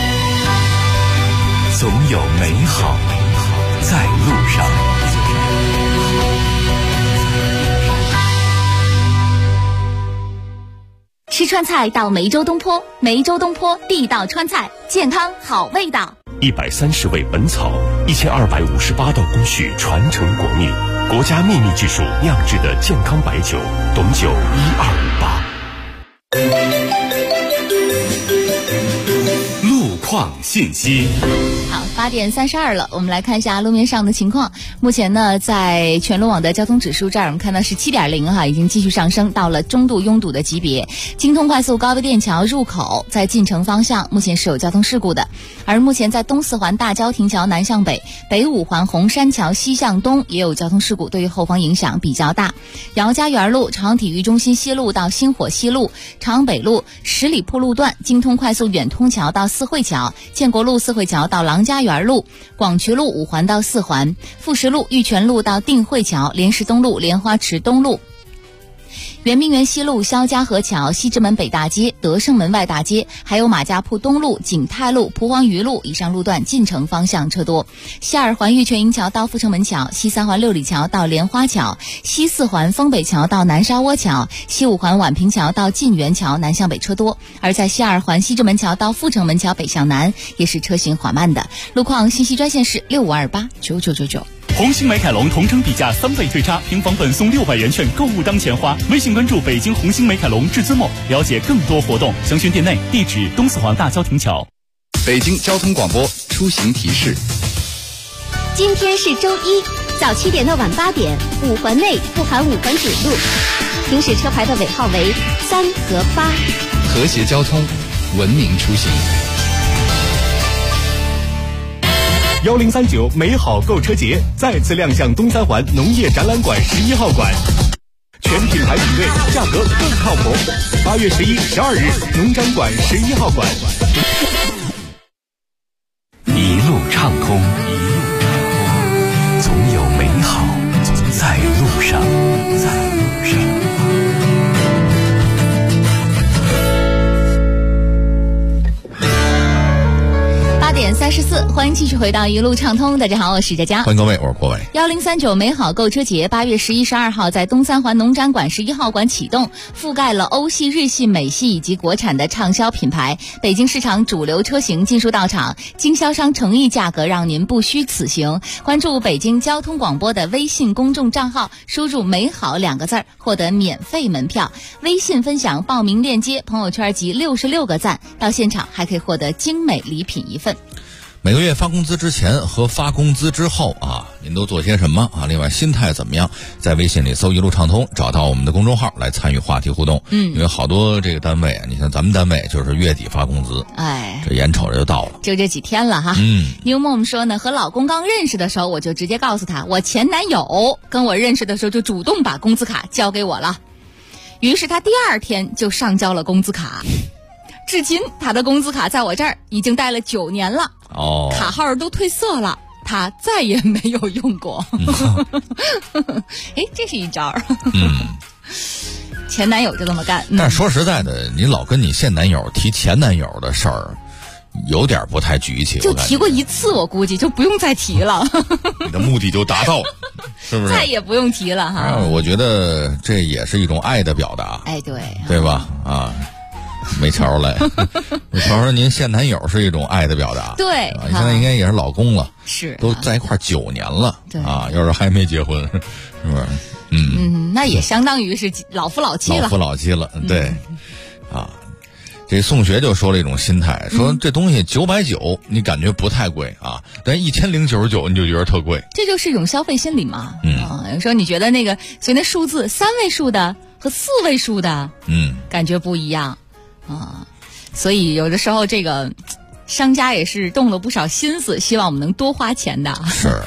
Speaker 16: 总有美好在路上。
Speaker 18: 吃川菜到梅州东坡，梅州东坡地道川菜，健康好味道。
Speaker 17: 130味本草，1258道工序传承国秘，国家秘密技术酿制的健康白酒，董酒1258。
Speaker 16: 路况信息。
Speaker 2: 好，8点32了，我们来看一下路面上的情况。目前呢，在全路网的交通指数这儿，我们看到是7.0哈，已经继续上升到了中度拥堵的级别。京通快速高碑店桥入口在进城方向，目前是有交通事故的。而目前在东四环大郊亭桥南向北、北五环红山桥西向东也有交通事故，对于后方影响比较大。姚家园路朝阳体育中心西路到新火西路、朝阳北路十里铺路段、京通快速远通桥到四惠桥、建国路四惠桥到郎家园路、广渠路5环到4环、富石路玉泉路到定慧桥、莲石东路莲花池东路、 圆明园西路肖家河桥、西直门北大街、德胜门外大街，还有马家铺东路、景泰路、蒲黄榆路以上路段进城方向车多。西二环玉泉营桥到阜成门桥，西三环六里桥到莲花桥，西四环丰北桥到南沙窝桥，西五环宛平桥到晋源桥南向北车多。而在西二环西直门桥到阜成门桥北向南也是车行缓慢的。路况信息专线是65289999。
Speaker 13: 红星美凯龙同城比价3倍退差，平房本送600元券，购物当钱花。微信关注北京红星美凯龙至尊墨，了解更多活动。详询店内，地址东四环大交亭桥。
Speaker 9: 北京交通广播出行提示：
Speaker 6: 今天是周一，早7点到晚8点，5环内不含5环主路，行驶车牌的尾号为3和8。
Speaker 9: 和谐交通，文明出行。
Speaker 13: 1039美好购车节再次亮相东三环农业展览馆11号馆，全品牌比对，价格更靠谱。8月11、12日，农展馆11号馆。
Speaker 16: 一路畅通，总有美好在路上，
Speaker 2: 8点34，欢迎继续回到一路畅通。大家好，我是佳佳，
Speaker 3: 欢迎各位，我是郭伟。
Speaker 2: 1039美好购车节8月11、12号在东三环农展馆11号馆启动，覆盖了欧系、日系、美系以及国产的畅销品牌，北京市场主流车型尽数到场，经销商诚意价格让您不虚此行。关注北京交通广播的微信公众账号，输入美好2个字，获得免费门票，微信分享报名链接，朋友圈集66个赞，到现场还可以获得精美礼品1份。
Speaker 3: 每个月发工资之前和发工资之后啊，您都做些什么啊？另外心态怎么样？在微信里搜一路畅通，找到我们的公众号来参与话题互动。因为好多这个单位啊，你像咱们单位就是月底发工资，这眼瞅着就到了，
Speaker 2: 就这几天了哈。牛梦说呢，和老公刚认识的时候，我就直接告诉他，我前男友跟我认识的时候就主动把工资卡交给我了，于是他第2天就上交了工资卡。至今他的工资卡在我这儿已经带了9年了，卡号都褪色了，他再也没有用过。这是一招。前男友就这么干。
Speaker 3: 但说实在的，你老跟你现男友提前男友的事儿，有点不太举起。
Speaker 2: 就提过1次，我估计就不用再提了。
Speaker 3: 你的目的就达到了，是不是？
Speaker 2: 再也不用提了哈。
Speaker 3: 我觉得这也是一种爱的表达。对吧？啊。没瞧来，我瞧说您现男友是一种爱的表达，
Speaker 2: 对，
Speaker 3: 你现在应该也是老公了，
Speaker 2: 是
Speaker 3: 都在一块9年了，
Speaker 2: 对
Speaker 3: 啊，要是还没结婚，是不是？
Speaker 2: 那也相当于是老夫老妻了，
Speaker 3: 对，啊，这宋学就说了一种心态，说这东西990你感觉不太贵啊，但1099你就觉得特贵，
Speaker 2: 这就是一种消费心理嘛。有时候你觉得那个所以那数字3位数的和4位数的，感觉不一样。所以有的时候这个商家也是动了不少心思，希望我们能多花钱的。
Speaker 3: 是，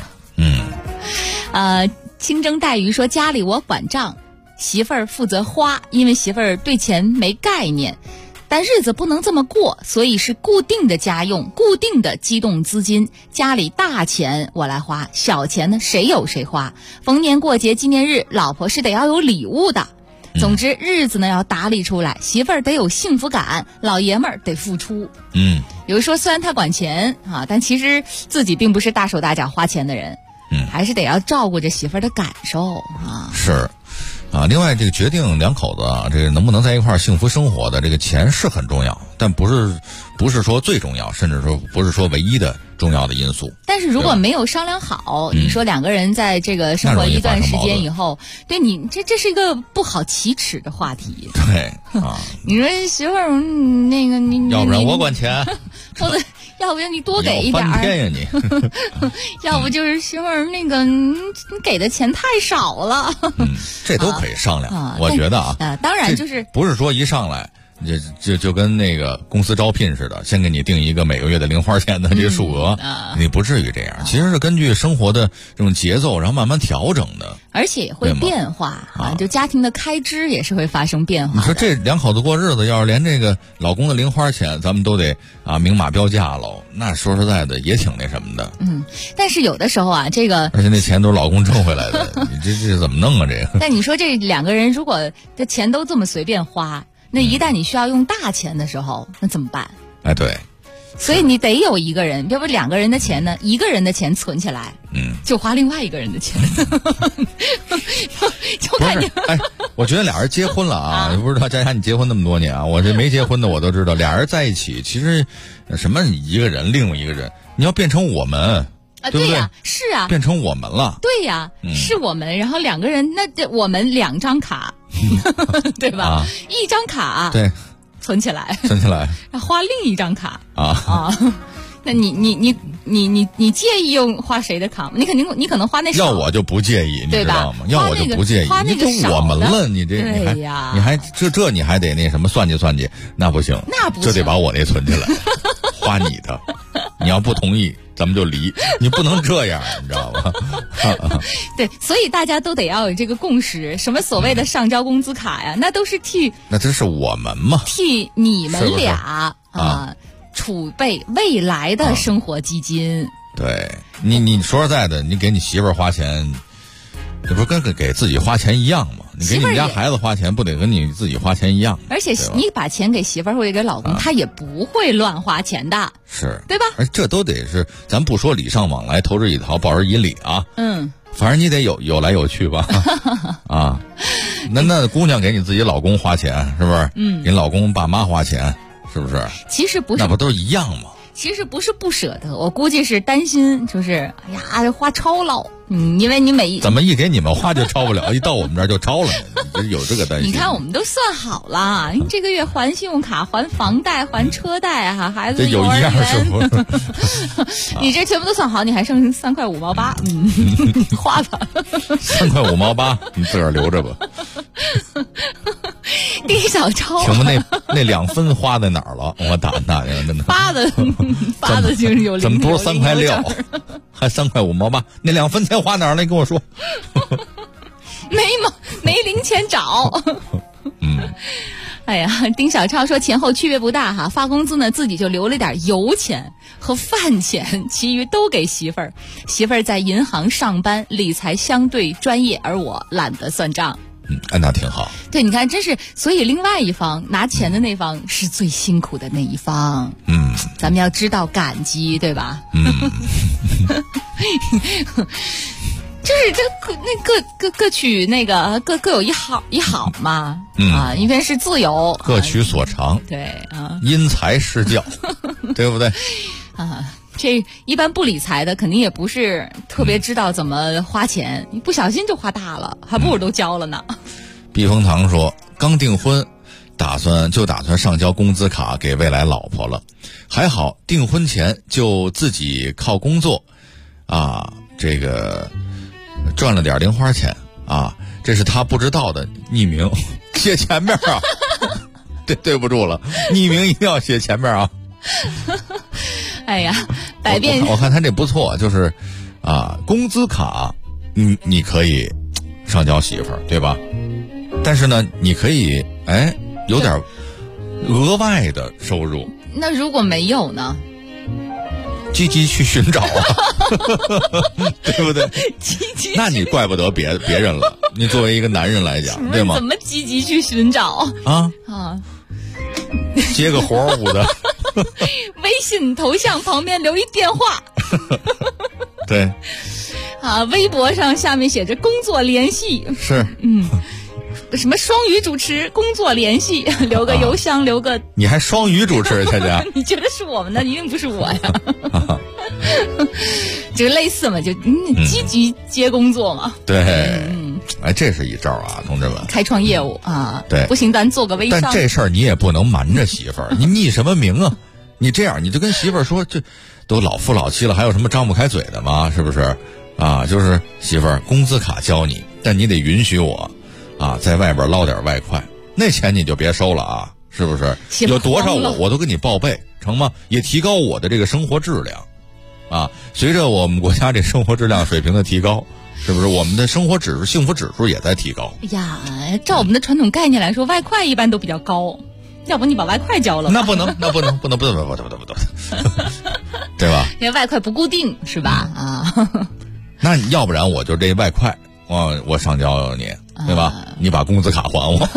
Speaker 2: 清蒸带鱼说，家里我管账，媳妇儿负责花，因为媳妇儿对钱没概念，但日子不能这么过，所以是固定的家用，固定的机动资金，家里大钱我来花，小钱呢谁有谁花。逢年过节纪念日，老婆是得要有礼物的。总之日子呢要打理出来，媳妇儿得有幸福感，老爷们儿得付出。有人说虽然他管钱啊，但其实自己并不是大手大脚花钱的人，还是得要照顾着媳妇儿的感受啊。
Speaker 3: 是啊，另外这个决定两口子啊，这个能不能在一块儿幸福生活的这个钱是很重要，但不是说最重要，甚至说不是说唯一的重要的因素。
Speaker 2: 但是如果没有商量好，你说2个人在这个生活一段时间以后，对你这是一个不好启齿的话题。
Speaker 3: 对啊，
Speaker 2: 你说媳妇儿那个你
Speaker 3: 要不然我管钱，
Speaker 2: 或者要不然你多给一点儿，
Speaker 3: 翻天呀你。
Speaker 2: 要不就是媳妇儿那个你给的钱太少了。
Speaker 3: 这都可以商量，我觉得
Speaker 2: 当然就是
Speaker 3: 不是说一上来就跟那个公司招聘似的，先给你定一个每个月的零花钱的这个数额，你不至于这样。其实是根据生活的这种节奏，然后慢慢调整的，
Speaker 2: 而且也会变化就家庭的开支也是会发生变化的。
Speaker 3: 你说这2口子过日子，要是连这个老公的零花钱咱们都得明码标价喽，那说实在的也挺那什么的。
Speaker 2: 但是有的时候这个
Speaker 3: 而且那钱都是老公挣回来的，你这怎么弄啊？这个。
Speaker 2: 但你说这两个人如果这钱都这么随便花，那一旦你需要用大钱的时候，那怎么办？
Speaker 3: 哎，对。
Speaker 2: 所以你得有一个人，要不两个人的钱呢？一个人的钱存起来，就花另外一个人的钱，就感觉。
Speaker 3: 哎，我觉得俩人结婚了啊，不知道佳佳你结婚那么多年啊，我这没结婚的我都知道，俩人在一起其实什么一个人另一个人，你要变成我们。
Speaker 2: 啊，
Speaker 3: 对
Speaker 2: 呀，是啊，
Speaker 3: 变成我们了。
Speaker 2: 对呀，是我们，然后两个人，那我们2张卡，对吧？一张卡，
Speaker 3: 对，
Speaker 2: 存起来，花另一张卡啊。那你介意用花谁的卡吗？你可能花那少，
Speaker 3: 要我就不介意，你知道吗？要我就不介意，
Speaker 2: 你
Speaker 3: 都我们了，你这
Speaker 2: 你
Speaker 3: 还这你还得那什么算计算计，那不行，就得把我那存起来，花你的，你要不同意。咱们就离，你不能这样，你知道吗？
Speaker 2: 对，所以大家都得要有这个共识。什么所谓的上交工资卡呀，那都是
Speaker 3: 那这是我们嘛？
Speaker 2: 替你们俩储备未来的生活基金。
Speaker 3: 对你说实在的，你给你媳妇儿花钱，这不是跟给自己花钱一样吗？你给你们家孩子花钱，不得跟你自己花钱一样？
Speaker 2: 而且你把钱给媳妇儿或者给老公，他也不会乱花钱的，
Speaker 3: 是
Speaker 2: 对吧？
Speaker 3: 而这都得是，咱不说礼尚往来，投之以桃，报之以礼啊。反正你得有来有去吧。啊，那姑娘给你自己老公花钱，是不是？给你老公爸妈花钱，是不是？
Speaker 2: 其实不是，
Speaker 3: 那不都一样吗？
Speaker 2: 其实不是不舍得，我估计是担心，就是哎呀花超了，因为你
Speaker 3: 怎么一给你们花就超不了，一到我们这儿就超了，有这个担心。
Speaker 2: 你看我们都算好了，你这个月还信用卡、还房贷、还车贷哈，孩子幼儿园，
Speaker 3: 有一样是不是？
Speaker 2: 你这全部都算好，你还剩3块5毛8，花吧。
Speaker 3: 3块5毛8，你自个儿留着吧。
Speaker 2: 丁小超，
Speaker 3: 请问那2分花在哪儿了？我打听真的。
Speaker 2: 发的就是有
Speaker 3: 怎么不是3块6，还3块5毛8？那2分钱花哪儿了？你跟我说。
Speaker 2: 没零钱找。哎呀，丁小超说前后区别不大哈，发工资呢自己就留了点油钱和饭钱，其余都给媳妇儿。媳妇儿在银行上班，理财相对专业，而我懒得算账。
Speaker 3: 那挺好。
Speaker 2: 对，你看，真是，所以另外一方拿钱的那方是最辛苦的那一方。咱们要知道感激，对吧？就是这各取那个各有一好嘛。一边是自由，
Speaker 3: 各取所长。
Speaker 2: 对啊，
Speaker 3: 因材施教，对不对？
Speaker 2: 这一般不理财的肯定也不是特别知道怎么花钱，你不小心就花大了，还不如都交了呢。
Speaker 3: 避风塘说刚订婚，打算上交工资卡给未来老婆了，还好订婚前就自己靠工作这个赚了点零花钱这是他不知道的，匿名写前面对不住了，匿名一定要写前面
Speaker 2: 哎呀，百变
Speaker 3: 我看他这不错，就是工资卡你可以上交媳妇儿，对吧？但是呢，你可以有点额外的收入。
Speaker 2: 那如果没有呢？
Speaker 3: 积极去寻找对不对？
Speaker 2: 积极，
Speaker 3: 那你怪不得别人了。你作为一个男人来讲，对吗？
Speaker 2: 怎么积极去寻找
Speaker 3: 接个活舞的。
Speaker 2: 微信头像旁边留一电话。
Speaker 3: 对。
Speaker 2: 微博上下面写着工作联系。
Speaker 3: 是。
Speaker 2: 什么双语主持工作联系，留个邮箱，留个。
Speaker 3: 你还双语主持，佳佳？
Speaker 2: 你觉得是我们的，一定不是我呀。就类似嘛，就积极接工作嘛。
Speaker 3: 对。这是一招同志们。
Speaker 2: 开创业务
Speaker 3: 对，
Speaker 2: 不行，咱做个微商。
Speaker 3: 但这事儿你也不能瞒着媳妇儿，你匿什么名啊？你这样，你就跟媳妇儿说，这都老夫老妻了，还有什么张不开嘴的吗？是不是？就是媳妇儿，工资卡交你，但你得允许我。在外边捞点外快，那钱你就别收了是不是？有多少我都给你报备，成吗？也提高我的这个生活质量随着我们国家这生活质量水平的提高，是不是我们的生活指数、幸福指数也在提高？
Speaker 2: 呀，照我们的传统概念来说，外快一般都比较高，要不你把外快交了吧？
Speaker 3: 那不能，对吧？
Speaker 2: 因为外快不固定，是吧？
Speaker 3: 那要不然我就这外快我上交你，对吧？你把工资卡还我。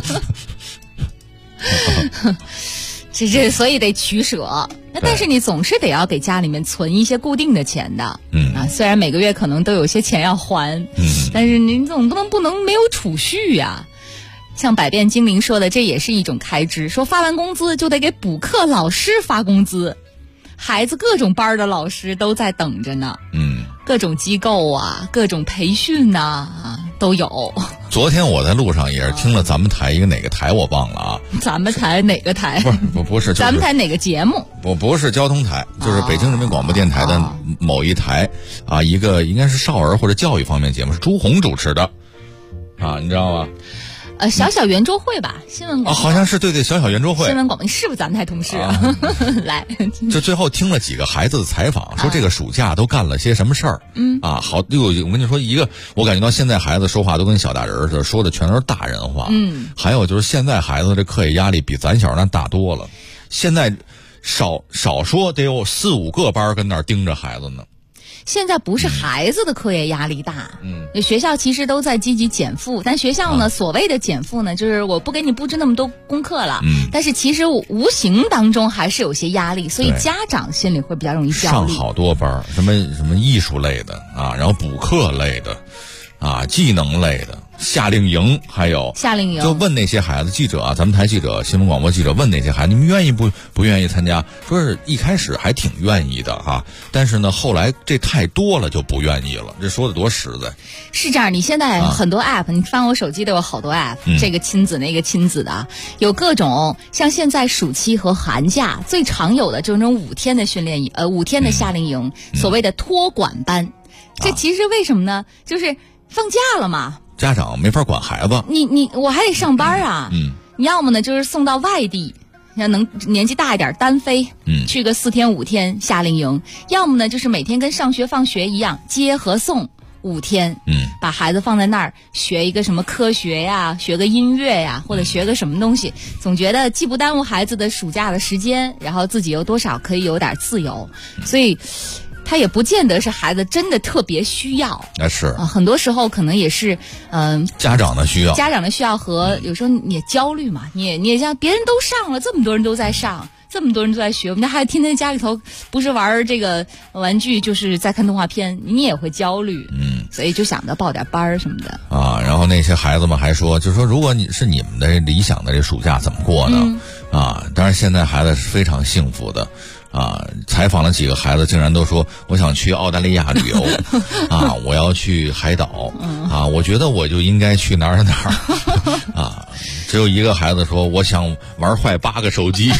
Speaker 2: 这所以得取舍。那但是你总是得要给家里面存一些固定的钱的。虽然每个月可能都有些钱要还，但是你总不能没有储蓄呀。像百变精灵说的，这也是一种开支，说发完工资就得给补课老师发工资，孩子各种班的老师都在等着呢。各种机构啊，各种培训呐，都有。
Speaker 3: 昨天我在路上也是听了咱们台一个哪个台我忘了啊。
Speaker 2: 咱们台哪个台？
Speaker 3: 不是，
Speaker 2: 咱们台哪个节目？
Speaker 3: 不是交通台，就是北京人民广播电台的某一台啊，一个应该是少儿或者教育方面节目，是朱红主持的啊，你知道吗？
Speaker 2: 小小圆桌会吧，新闻广播
Speaker 3: 好像是对小小圆桌会。
Speaker 2: 新闻广播，你是不是咱们台同事？来，
Speaker 3: 就最后听了几个孩子的采访，说这个暑假都干了些什么事儿。好，我跟你说我感觉到现在孩子说话都跟小大人似的，说的全都是大人话。还有就是现在孩子这课业压力比咱小时候那大多了，现在少说得有4、5个班跟那儿盯着孩子呢。
Speaker 2: 现在不是孩子的课业压力大，学校其实都在积极减负，但学校呢，所谓的减负呢，就是我不给你布置那么多功课了，但是其实无形当中还是有些压力，所以家长心里会比较容易焦虑。
Speaker 3: 上好多班，什么艺术类的啊，然后补课类的啊，技能类的。夏令营还有
Speaker 2: 夏令营，
Speaker 3: 就问那些孩子，记者啊，咱们台记者、新闻广播记者问那些孩子，你们愿意不愿意参加？说是一开始还挺愿意的哈，但是呢，后来这太多了就不愿意了。这说的多实在。
Speaker 2: 是这样，你现在很多 app，你翻我手机都有好多 app，这个亲子那个亲子的，有各种。像现在暑期和寒假最常有的就是那种5天的训练5天的夏令营，所谓的托管班。这其实为什么呢？就是放假了嘛。
Speaker 3: 家长没法管孩子，
Speaker 2: 我还得上班啊。你要么呢就是送到外地，要能年纪大一点单飞，去个4天5天夏令营；要么呢就是每天跟上学放学一样接和送5天，把孩子放在那儿学一个什么科学呀，学个音乐呀，或者学个什么东西，总觉得既不耽误孩子的暑假的时间，然后自己又多少可以有点自由，所以他也不见得是孩子真的特别需要，
Speaker 3: 是
Speaker 2: 很多时候可能也是
Speaker 3: 家长的需要，
Speaker 2: 和有时候你也焦虑嘛，你也像别人都上了，这么多人都在上，这么多人都在学，我们家孩子天天在家里头不是玩这个玩具就是在看动画片，你也会焦虑，所以就想着报点班什么的
Speaker 3: 啊。然后那些孩子们还说，就说如果你们的理想的这暑假怎么过呢？当然现在孩子是非常幸福的。采访了几个孩子，竟然都说我想去澳大利亚旅游啊，我要去海岛啊，我觉得我就应该去哪儿啊。只有一个孩子说我想玩坏8个手机，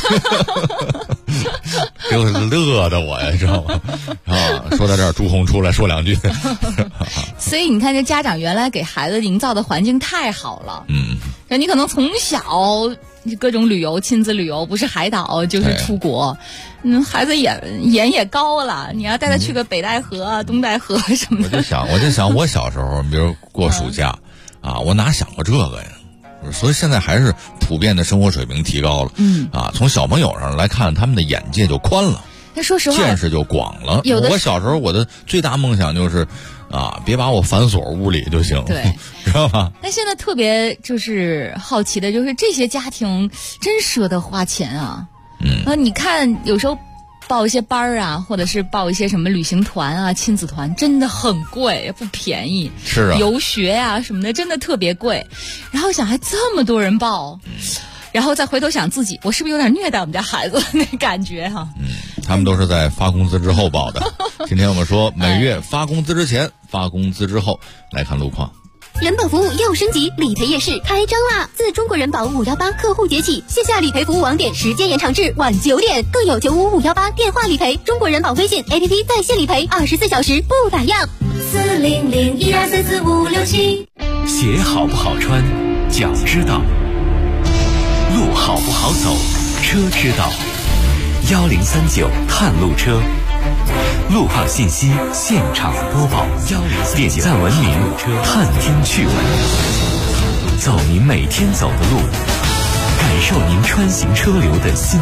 Speaker 3: 给我乐的我呀，知道吗？说到这儿，朱红出来说2句。
Speaker 2: 所以你看，这家长原来给孩子营造的环境太好了，你可能从小各种旅游，亲子旅游，不是海岛就是出国，孩子眼也高了，你要带他去个北戴河、东戴河什么的。
Speaker 3: 我就想我小时候，比如过暑假我哪想过这个呀？所以现在还是普遍的生活水平提高了，从小朋友上来看，他们的眼界就宽了，
Speaker 2: 那说实话，
Speaker 3: 见识就广了。我小时候我的最大梦想就是别把我反锁屋里就行，
Speaker 2: 对，
Speaker 3: 知道吗？
Speaker 2: 但现在特别就是好奇的就是这些家庭真舍得花钱啊，你看有时候报一些班啊，或者是报一些什么旅行团啊、亲子团，真的很贵，不便宜。
Speaker 3: 是啊，
Speaker 2: 游学啊什么的，真的特别贵。然后想还这么多人报，然后再回头想自己，我是不是有点虐待我们家孩子那感觉哈？
Speaker 3: 他们都是在发工资之后报的。今天我们说每月发工资之前、发工资之后，来看路况。
Speaker 6: 人保服务又升级，理赔夜市开张啦！自中国人保518客户节起，线下理赔服务网点时间延长至晚9点，更有95518电话理赔，中国人保微信 APP 在线理赔，24小时不打烊。40012344567。
Speaker 16: 鞋好不好穿，脚知道；路好不好走，车知道。1039看路车，路况信息现场播报，点赞文明，探听趣闻，走您每天走的路，感受您穿行车流的心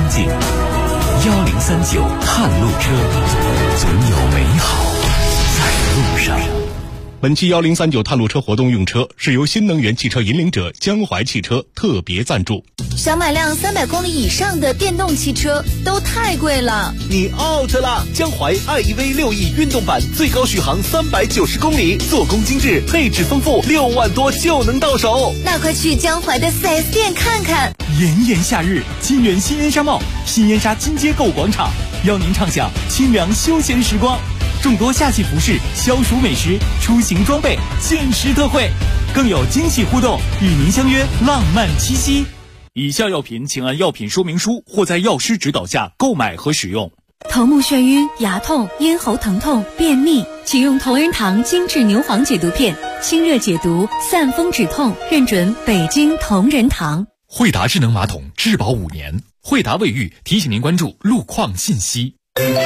Speaker 16: 境。1039看路车，总有美好在路上。
Speaker 5: 本期1039探路车活动用车是由新能源汽车引领者江淮汽车特别赞助。
Speaker 19: 想买辆300公里以上的电动汽车都太贵了，
Speaker 20: 你 out 了！江淮 iEV 6E 运动版最高续航390公里，做工精致，配置丰富，6万多就能到手。
Speaker 19: 那快去江淮的 4S 店看看。
Speaker 13: 炎炎夏日，金源新燕莎茂、新燕莎金街购物广场邀您畅享清凉休闲时光。众多夏季服饰、消暑美食、出行装备限时特惠，更有惊喜互动，与您相约浪漫七夕。以下药品请按药品说明书或在药师指导下购买和使用。
Speaker 22: 头目眩晕、牙痛、咽喉疼痛、便秘，请用同仁堂精致牛黄解毒片，清热解毒，散风止痛，认准北京同仁堂。
Speaker 14: 惠达智能马桶质保5年，惠达卫浴提醒您关注路况信息。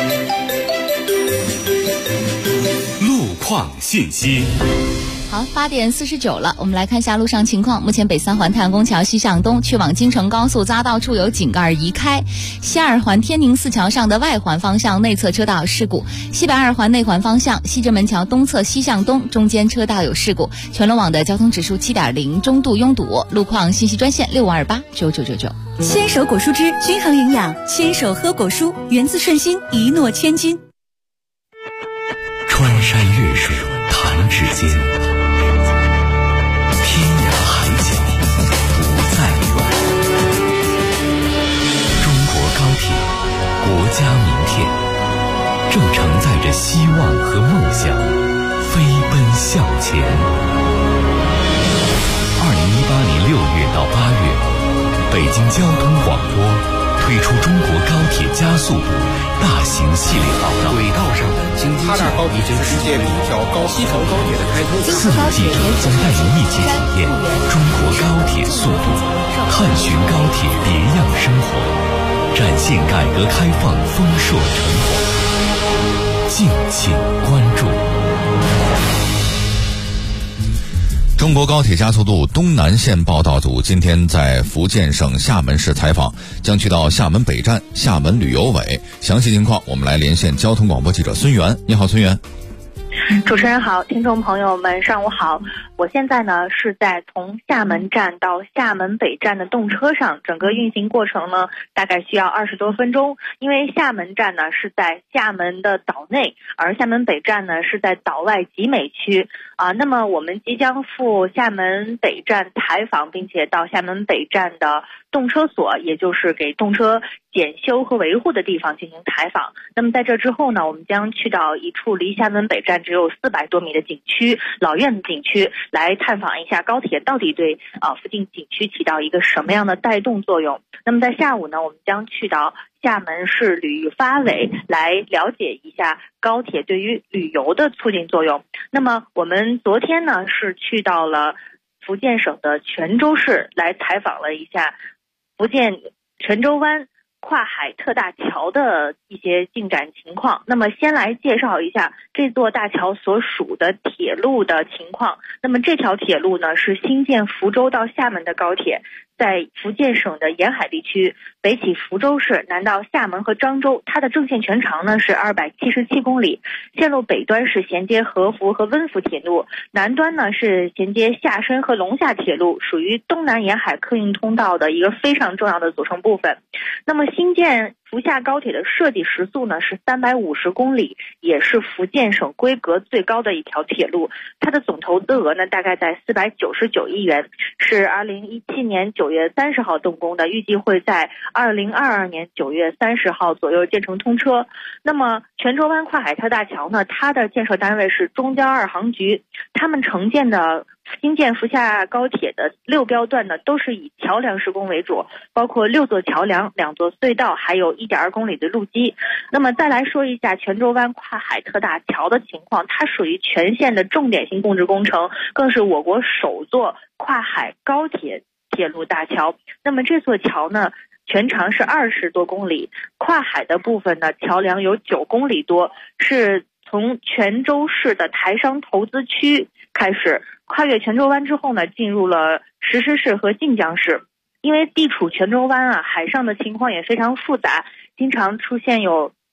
Speaker 16: 路况信息。
Speaker 2: 好，8点49了，我们来看一下路上情况。目前北3环太阳宫桥西向东去往京承高速匝道处有井盖移开，西2环天宁寺桥上的外环方向内侧车道有事故，西北2环内环方向西直门桥东侧西向东中间车道有事故，全龙网的交通指数7.0，中度拥堵。路况信息专线6528999999。
Speaker 22: 牵手果蔬汁均衡营养，牵手喝果蔬，源自顺心，一诺千金。
Speaker 16: 穿山越水弹指间，天涯海角不再远。中国高铁，国家名片，正承载着希望和梦想，飞奔向前。2018年6月到8月，北京交通广播推出中国高铁加速度大型系列报道，
Speaker 8: 轨道上的经济性高铁是世界里一条西条高铁的开通。
Speaker 16: 4路记者将带您一起体验中国高铁速度，探寻高铁别样生活，展现改革开放丰硕成果。敬请关注。
Speaker 3: 中国高铁加速度东南线报道组今天在福建省厦门市采访，将去到厦门北站、厦门旅游委。详细情况我们来连线交通广播记者孙源。你好，孙源。
Speaker 23: 主持人好，听众朋友们上午好。我现在呢是在从厦门站到厦门北站的动车上，整个运行过程呢大概需要20多分钟。因为厦门站呢是在厦门的岛内，而厦门北站呢是在岛外集美区那么我们即将赴厦门北站采访，并且到厦门北站的动车所，也就是给动车检修和维护的地方进行采访。那么在这之后呢，我们将去到一处离厦门北站只有400多米的景区老院子景区，来探访一下高铁到底对附近景区起到一个什么样的带动作用。那么在下午呢，我们将去到厦门市旅发委来了解一下高铁对于旅游的促进作用。那么我们昨天呢是去到了福建省的泉州市，来采访了一下福建泉州湾跨海特大桥的一些进展情况。那么先来介绍一下这座大桥所属的铁路的情况。那么这条铁路呢是新建福州到厦门的高铁，在福建省的沿海地区，北起福州市，南到厦门和漳州。它的正线全长呢是277公里，线路北端是衔接合福和温福铁路，南端呢是衔接厦深和龙厦铁路，属于东南沿海客运通道的一个非常重要的组成部分。那么新建福厦高铁的设计时速呢是350公里，也是福建省规格最高的一条铁路。它的总投资额呢大概在499亿元，是2017年9月30号动工的，预计会在2022年9月30号左右建成通车。那么泉州湾跨海特大桥呢，它的建设单位是中交2航局，他们承建的新建福厦高铁的6标段呢都是以桥梁施工为主，包括6座桥梁、2座隧道，还有1.2公里的路基。那么再来说一下泉州湾跨海特大桥的情况，它属于全线的重点性共治工程，更是我国首座跨海高铁路大桥。那么这座桥呢全长是20多公里，跨海的部分呢桥梁有9公里多，是从泉州市的台商投资区开始，跨越泉州湾之后呢进入了石狮市和晋江市。因为地处泉州湾海上的情况也非常复杂，经常出现有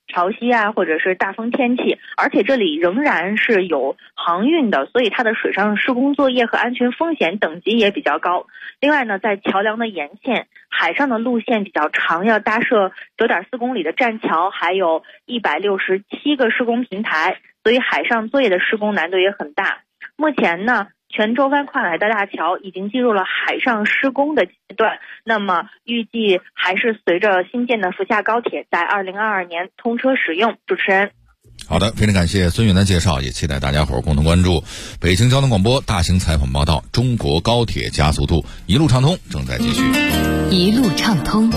Speaker 23: 潮汐啊，或者是大风天气，而且这里仍然是有航运的，所以它的水上施工作业和安全风险等级也比较高。另外呢，在桥梁的沿线，海上的路线比较长，要搭设9.4公里的栈桥，还有167个施工平台，所以海上作业的施工难度也很大。目前呢，泉州湾跨海大大桥已经进入了海上施工的阶段，那么预计还是随着新建的福厦高铁在2022年通车使用。主持人。
Speaker 3: 好的，非常感谢孙云的介绍，也期待大家伙共同关注北京交通广播大型采访报道，中国高铁加速度一路畅通正在继续。
Speaker 22: 一路畅通。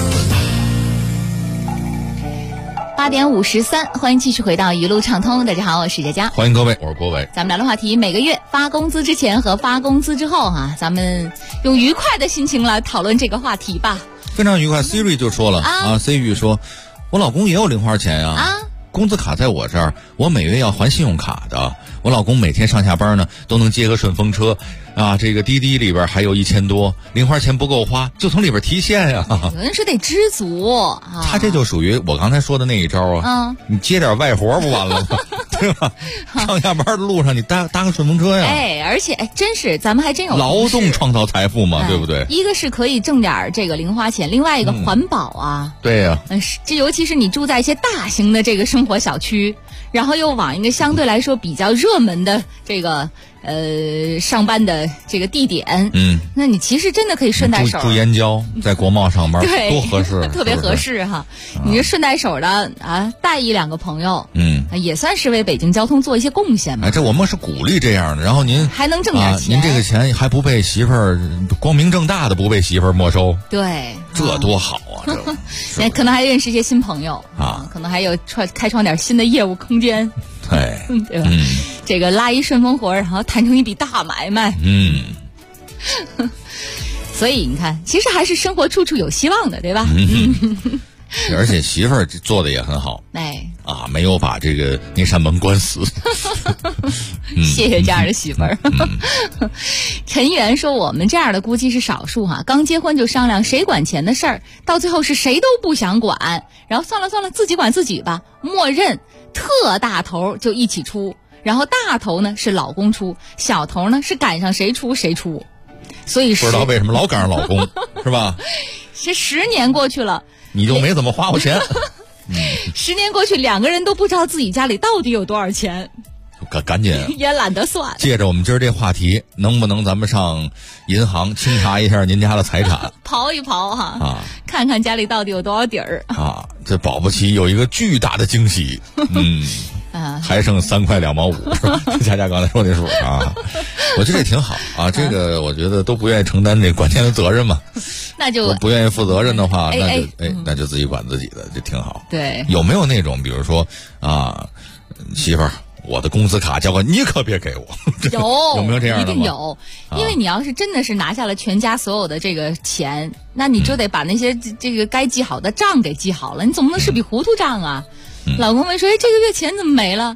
Speaker 2: 8点53，欢迎继续回到一路畅通。大家好，我是佳佳，
Speaker 3: 欢迎各位，我是郭伟。
Speaker 2: 咱们聊的话题，每个月发工资之前和发工资之后咱们用愉快的心情来讨论这个话题吧。
Speaker 3: 非常愉快。 Siri 就说了Siri 说，我老公也有零花钱工资卡在我这儿，我每月要还信用卡的。我老公每天上下班呢都能接个顺风车这个滴滴里边还有1000多，零花钱不够花，就从里边提现呀。
Speaker 2: 有人说得知足
Speaker 3: 他这就属于我刚才说的那一招你接点外活不完了吗？对吧？上下班的路上你搭个顺风车呀。
Speaker 2: 而且真是咱们还真有
Speaker 3: 劳动创造财富嘛，对不对？
Speaker 2: 一个是可以挣点这个零花钱，另外一个环保
Speaker 3: 对呀。
Speaker 2: 这尤其是你住在一些大型的这个生活小区，然后又往一个相对来说比较热门的这个上班的这个地点，那你其实真的可以顺带手
Speaker 3: 住燕郊，在国贸上班，
Speaker 2: 对，
Speaker 3: 多合适，
Speaker 2: 特别合适哈。你就顺带手的带1-2个朋友，也算是为北京交通做一些贡献嘛。
Speaker 3: 这我们是鼓励这样的，然后您
Speaker 2: 还能挣点钱，
Speaker 3: 您这个钱还不被媳妇儿光明正大的不被媳妇儿没收，
Speaker 2: 对，
Speaker 3: 这多好
Speaker 2: 这可能还认识一些新朋友可能还有开创点新的业务空间。对吧？这个拉一顺风活，然后谈成一笔大买卖。所以你看，其实还是生活处处有希望的，对吧？
Speaker 3: 而且媳妇儿做的也很好，没有把这个那扇门关死。
Speaker 2: 谢谢这样的媳妇儿。陈元说，我们这样的估计是少数刚结婚就商量谁管钱的事儿，到最后是谁都不想管，然后算了，自己管自己吧，默认特大头就一起出，然后大头呢是老公出，小头呢是赶上谁出谁出。所以
Speaker 3: 不知道为什么老赶上老公是吧？
Speaker 2: 这10年过去了，
Speaker 3: 你就没怎么花过钱。
Speaker 2: 10年过去，2个人都不知道自己家里到底有多少钱，
Speaker 3: 赶紧
Speaker 2: 也懒得算。
Speaker 3: 借着我们今儿这话题，能不能咱们上银行清查一下您家的财产，
Speaker 2: 刨一刨看看家里到底有多少底儿
Speaker 3: 这保不齐有一个巨大的惊喜。还剩3块2毛5，是吧？佳佳刚才说那数我觉得这挺好这个我觉得都不愿意承担这关键的责任嘛。
Speaker 2: 那就
Speaker 3: 不愿意负责任的话，那就自己管自己的，这挺好。
Speaker 2: 对，
Speaker 3: 有没有那种比如说媳妇儿，我的工资卡交给你，可别给我。有没有这样的吗？
Speaker 2: 一定有，因为你要是真的是拿下了全家所有的这个钱，那你就得把那些这个该记好的账给记好了，你总不能是笔糊涂账啊。老公们说，这个月钱怎么没了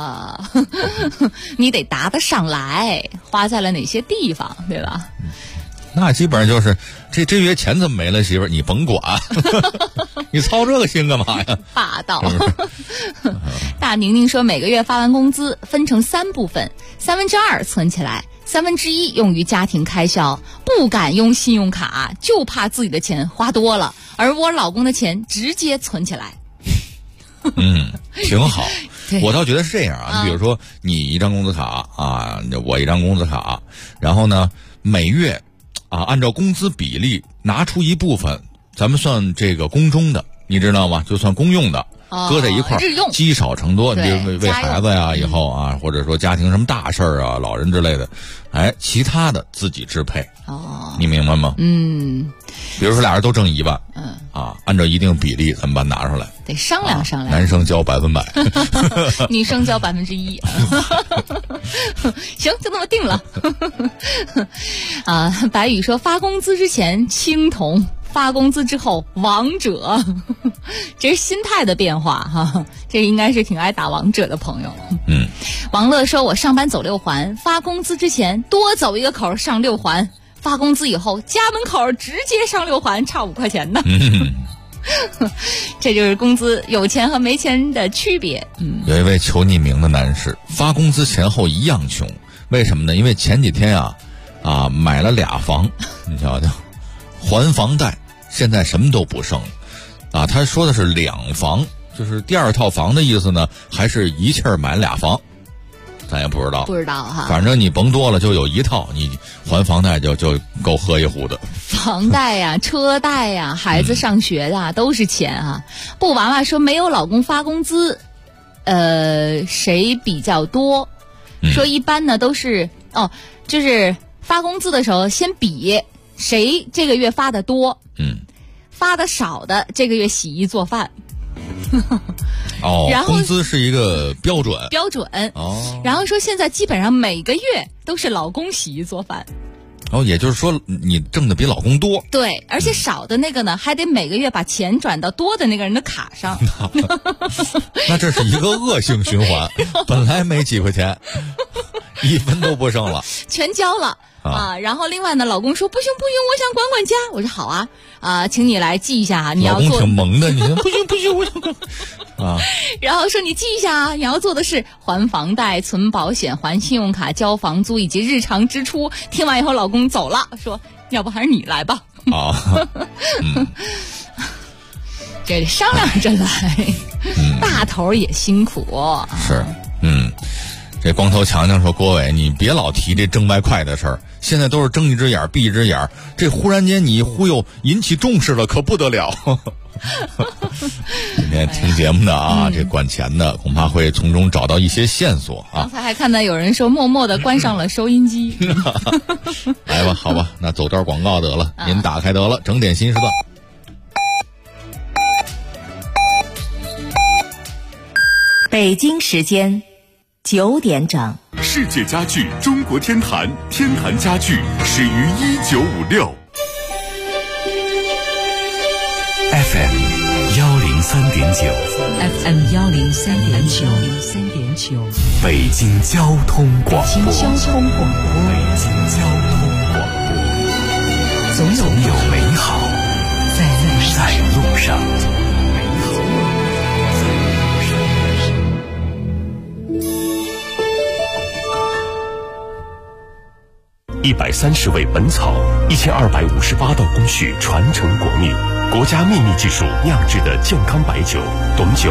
Speaker 2: 你得答得上来，花在了哪些地方，对吧？
Speaker 3: 那基本上就是这月钱怎么没了，媳妇儿你甭管。你操这个心干嘛呀？
Speaker 2: 霸道。大宁宁说，每个月发完工资分成3部分，2/3存起来，1/3用于家庭开销，不敢用信用卡，就怕自己的钱花多了，而我老公的钱直接存起来。
Speaker 3: 挺好。我倒觉得是这样你比如说你一张工资卡我一张工资卡，然后呢每月按照工资比例拿出一部分，咱们算这个公中的，你知道吗？就算公用的，搁在一块儿，积少成多。你比如为孩子呀，以后或者说家庭什么大事儿老人之类的，其他的自己支配。你明白吗？比如说俩人都挣1万，按照一定比例，咱们把它拿出来，
Speaker 2: 得商量商量。
Speaker 3: 男生交100%，
Speaker 2: 女生交1%。行，就那么定了。白宇说，发工资之前青铜，发工资之后王者。这是心态的变化这应该是挺爱打王者的朋友。王乐说，我上班走6环，发工资之前多走一个口上6环，发工资以后家门口直接上6环，差5块钱呢。 这就是工资有钱和没钱的区别。
Speaker 3: 有一位求匿名的男士发工资前后一样穷，为什么呢？因为前几天买了2房，你瞧瞧，还房贷，现在什么都不剩他说的是2房，就是第2套房的意思呢，还是一气儿买2房？咱也不知道
Speaker 2: 哈。
Speaker 3: 反正你甭多了，就有1套，你还房贷就够喝一壶的。
Speaker 2: 房贷呀、车贷呀、孩子上学的都是钱啊。布娃娃说没有老公发工资，谁比较多？说一般呢都是就是发工资的时候先比谁这个月发的多，发的少的这个月洗衣做饭。然后
Speaker 3: 工资是一个标准
Speaker 2: 然后说现在基本上每个月都是老公洗衣做饭。
Speaker 3: 也就是说你挣的比老公多。
Speaker 2: 对，而且少的那个呢，还得每个月把钱转到多的那个人的卡上。
Speaker 3: 那这是一个恶性循环，本来没几块钱，1分都不剩了，
Speaker 2: 全交了然后另外呢，老公说不行，我想管家。我说好请你来记一下你要做。
Speaker 3: 老公挺萌的，你说不行，我想管
Speaker 2: 然后说你记一下你要做的是还房贷、存保险、还信用卡、交房租以及日常支出。听完以后，老公走了，说要不还是你来吧。这商量着来，大头也辛苦。
Speaker 3: 是，这光头强强说：“郭伟，你别老提这挣外快的事儿，现在都是睁一只眼闭一只眼，这忽然间你忽悠引起重视了，可不得了。”今天听节目的这管钱的恐怕会从中找到一些线索
Speaker 2: 刚才还看到有人说默默的关上了收音机。
Speaker 3: 来吧，好吧，那走段广告得了，您打开得了，整点新时段。
Speaker 1: 北京时间9点整。
Speaker 14: 世界家具中国天坛，天坛家具始于1956。
Speaker 16: FM 103.9
Speaker 1: FM 103.9
Speaker 16: 北京交通广播。总有美好在路上。
Speaker 17: 130味本草，1258道工序传承国秘，国家秘密技术酿制的健康白酒，董酒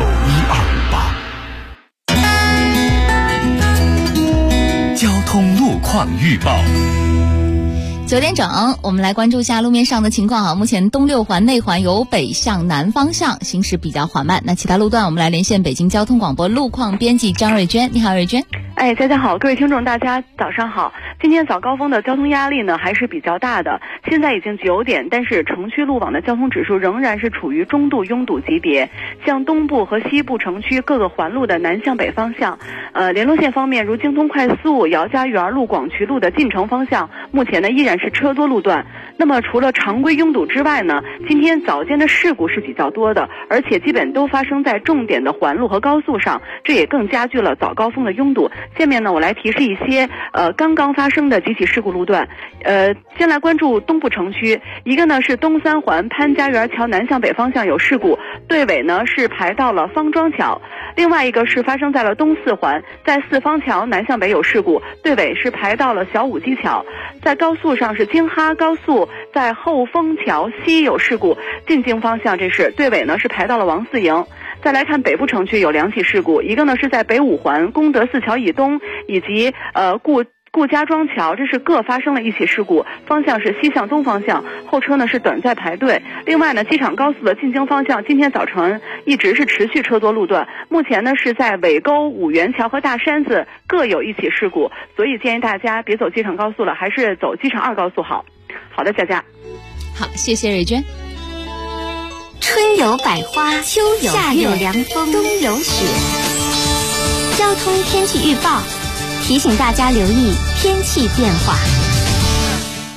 Speaker 17: 1258。
Speaker 16: 交通路况预报。
Speaker 2: 9点整，我们来关注一下路面上的情况目前东6环内环由北向南方向行驶比较缓慢，那其他路段我们来连线北京交通广播路况编辑张瑞娟。你好，瑞娟。
Speaker 21: 大家好，各位听众，大家早上好。今天早高峰的交通压力呢还是比较大的，现在已经9点，但是城区路网的交通指数仍然是处于中度拥堵级别。像东部和西部城区各个环路的南向北方向，联络线方面，如京通快速、姚家园路、广渠路的进城方向，目前呢依然是车多路段。那么除了常规拥堵之外呢，今天早间的事故是比较多的，而且基本都发生在重点的环路和高速上，这也更加剧了早高峰的拥堵。下面呢，我来提示一些刚刚发生的几起事故路段。先来关注东部城区，一个呢是东3环潘家园桥南向北方向有事故，队尾呢是排到了方庄桥；另外一个是发生在了东4环，在四方桥南向北有事故，队尾是排到了小武基桥。在高速上是京哈高速在后丰桥西有事故，进京方向这是队尾呢是排到了王四营。再来看北部城区有2起事故，一个呢是在北5环功德寺桥以东以及顾家庄桥，这是各发生了1起事故，方向是西向东方向，后车呢是短暂排队。另外呢，机场高速的进京方向今天早晨一直是持续车多路段，目前呢是在尾沟、五元桥和大山子各有1起事故，所以建议大家别走机场高速了，还是走机场2高速好。好的，佳佳。
Speaker 2: 好，谢谢瑞娟。
Speaker 18: 春有百花，秋有夏有凉风，冬有雪。交通天气预报提醒大家留意天气变化。
Speaker 2: 好，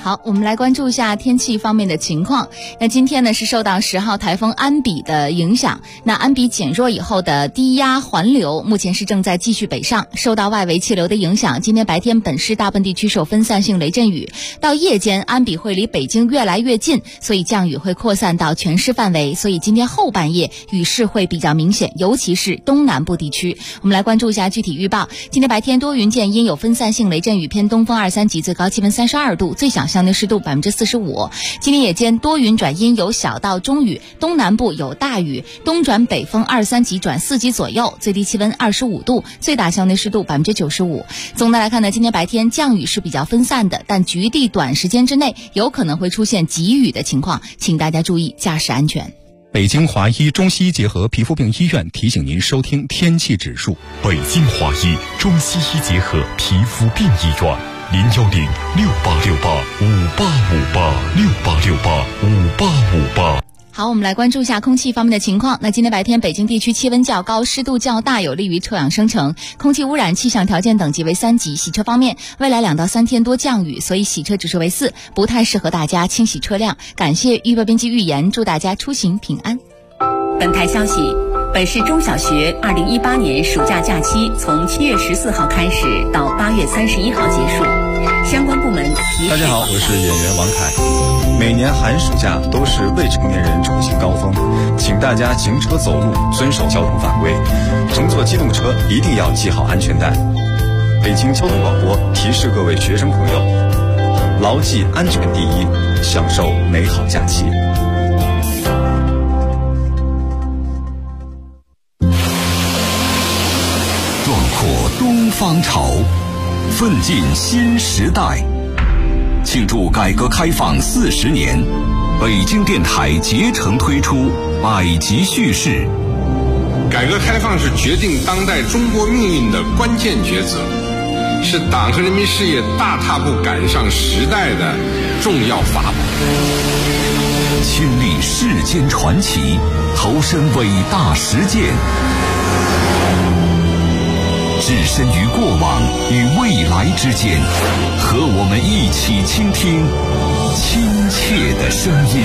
Speaker 2: 好，我们来关注一下天气方面的情况。那今天呢是受到10号台风安比的影响，那安比减弱以后的低压环流目前是正在继续北上，受到外围气流的影响，今天白天本市大部分地区受分散性雷阵雨，到夜间安比会离北京越来越近，所以降雨会扩散到全市范围，所以今天后半夜雨势会比较明显，尤其是东南部地区。我们来关注一下具体预报。今天白天多云见阴，有分散性雷阵雨，偏东风2、3级，最高气温32度，最小相对湿度45%。今天夜间多云转阴，有小到中雨，东南部有大雨，东转北风2、3级转4级左右，最低气温25度，最大相对湿度95%。总的来看呢，今天白天降雨是比较分散的，但局地短时间之内有可能会出现急雨的情况，请大家注意驾驶安全。
Speaker 7: 北京华医中西医结合皮肤病医院提醒您收听天气指数。
Speaker 17: 北京华医中西医结合皮肤病医院，0106868585858，68685858。
Speaker 2: 好，我们来关注一下空气方面的情况。那今天白天北京地区气温较高，湿度较大，有利于臭氧生成，空气污染气象条件等级为3级。洗车方面，未来2到3天多降雨，所以洗车指数为4，不太适合大家清洗车辆。感谢预报编辑预言，祝大家出行平安。
Speaker 1: 本台消息，本市中小学2018年暑假假期从7月14号开始到8月31号结束，相关部门提示。
Speaker 10: 大家好，我是演员王凯。每年寒暑假都是未成年人出行高峰，请大家行车走路遵守交通法规，乘坐机动车一定要系好安全带。北京交通广播提示各位学生朋友，牢记安全第一，享受美好假期。
Speaker 14: 壮阔东方潮，奋进新时代。庆祝改革开放40年，北京电台竭诚推出百集叙事。
Speaker 15: 改革开放是决定当代中国命运的关键抉择，是党和人民事业大踏步赶上时代的重要法宝。
Speaker 14: 亲历世间传奇，投身伟大实践，置身于过往与未来之间，和我们一起倾听亲切的声音。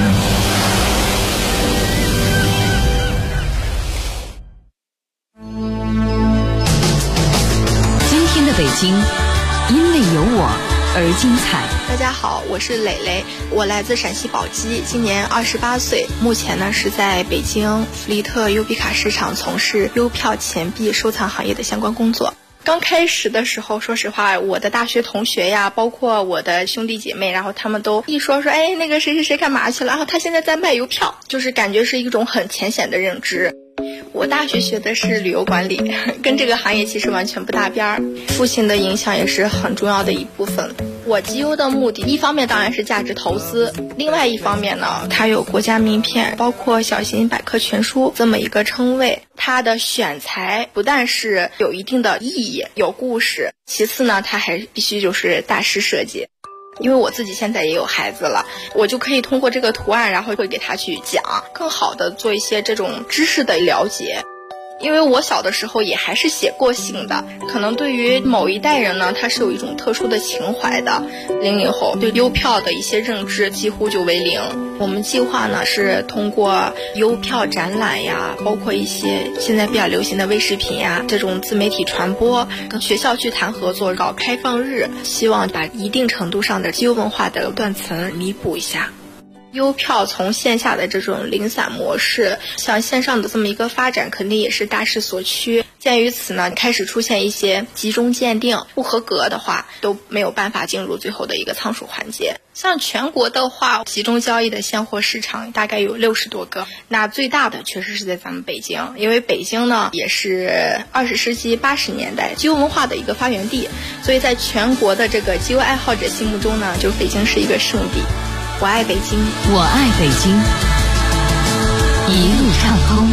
Speaker 22: 今天的北京，因为有我而精彩。
Speaker 24: 大家好，我是蕾蕾，我来自陕西宝鸡，今年28岁，目前呢是在北京福利特优比卡市场从事邮票钱币收藏行业的相关工作。刚开始的时候，说实话，我的大学同学呀，包括我的兄弟姐妹，然后他们都一说，哎，那个谁谁谁干嘛去了，然后他现在在卖邮票，就是感觉是一种很浅显的认知。我大学学的是旅游管理，跟这个行业其实完全不搭边儿。父亲的影响也是很重要的一部分。我集邮的目的，一方面当然是价值投资，另外一方面呢，它有国家名片，包括小型百科全书这么一个称谓。它的选材不但是有一定的意义，有故事，其次呢，它还必须就是大师设计。因为我自己现在也有孩子了，我就可以通过这个图案，然后会给他去讲，更好的做一些这种知识的了解。因为我小的时候也还是写过信的，可能对于某一代人呢，他是有一种特殊的情怀的。00后对邮票的一些认知几乎就为零。我们计划呢是通过邮票展览呀，包括一些现在比较流行的微视频呀，这种自媒体传播，跟学校去谈合作，搞开放日，希望把一定程度上的集邮文化的断层弥补一下。邮票从线下的这种零散模式向线上的这么一个发展，肯定也是大势所趋。鉴于此呢，开始出现一些集中鉴定不合格的话，都没有办法进入最后的一个仓储环节。像全国的话，集中交易的现货市场大概有60多个，那最大的确实是在咱们北京，因为北京呢也是20世纪80年代集邮文化的一个发源地，所以在全国的这个集邮爱好者心目中呢，就北京是一个圣地。我爱北京，
Speaker 22: 我爱北京，一路畅通。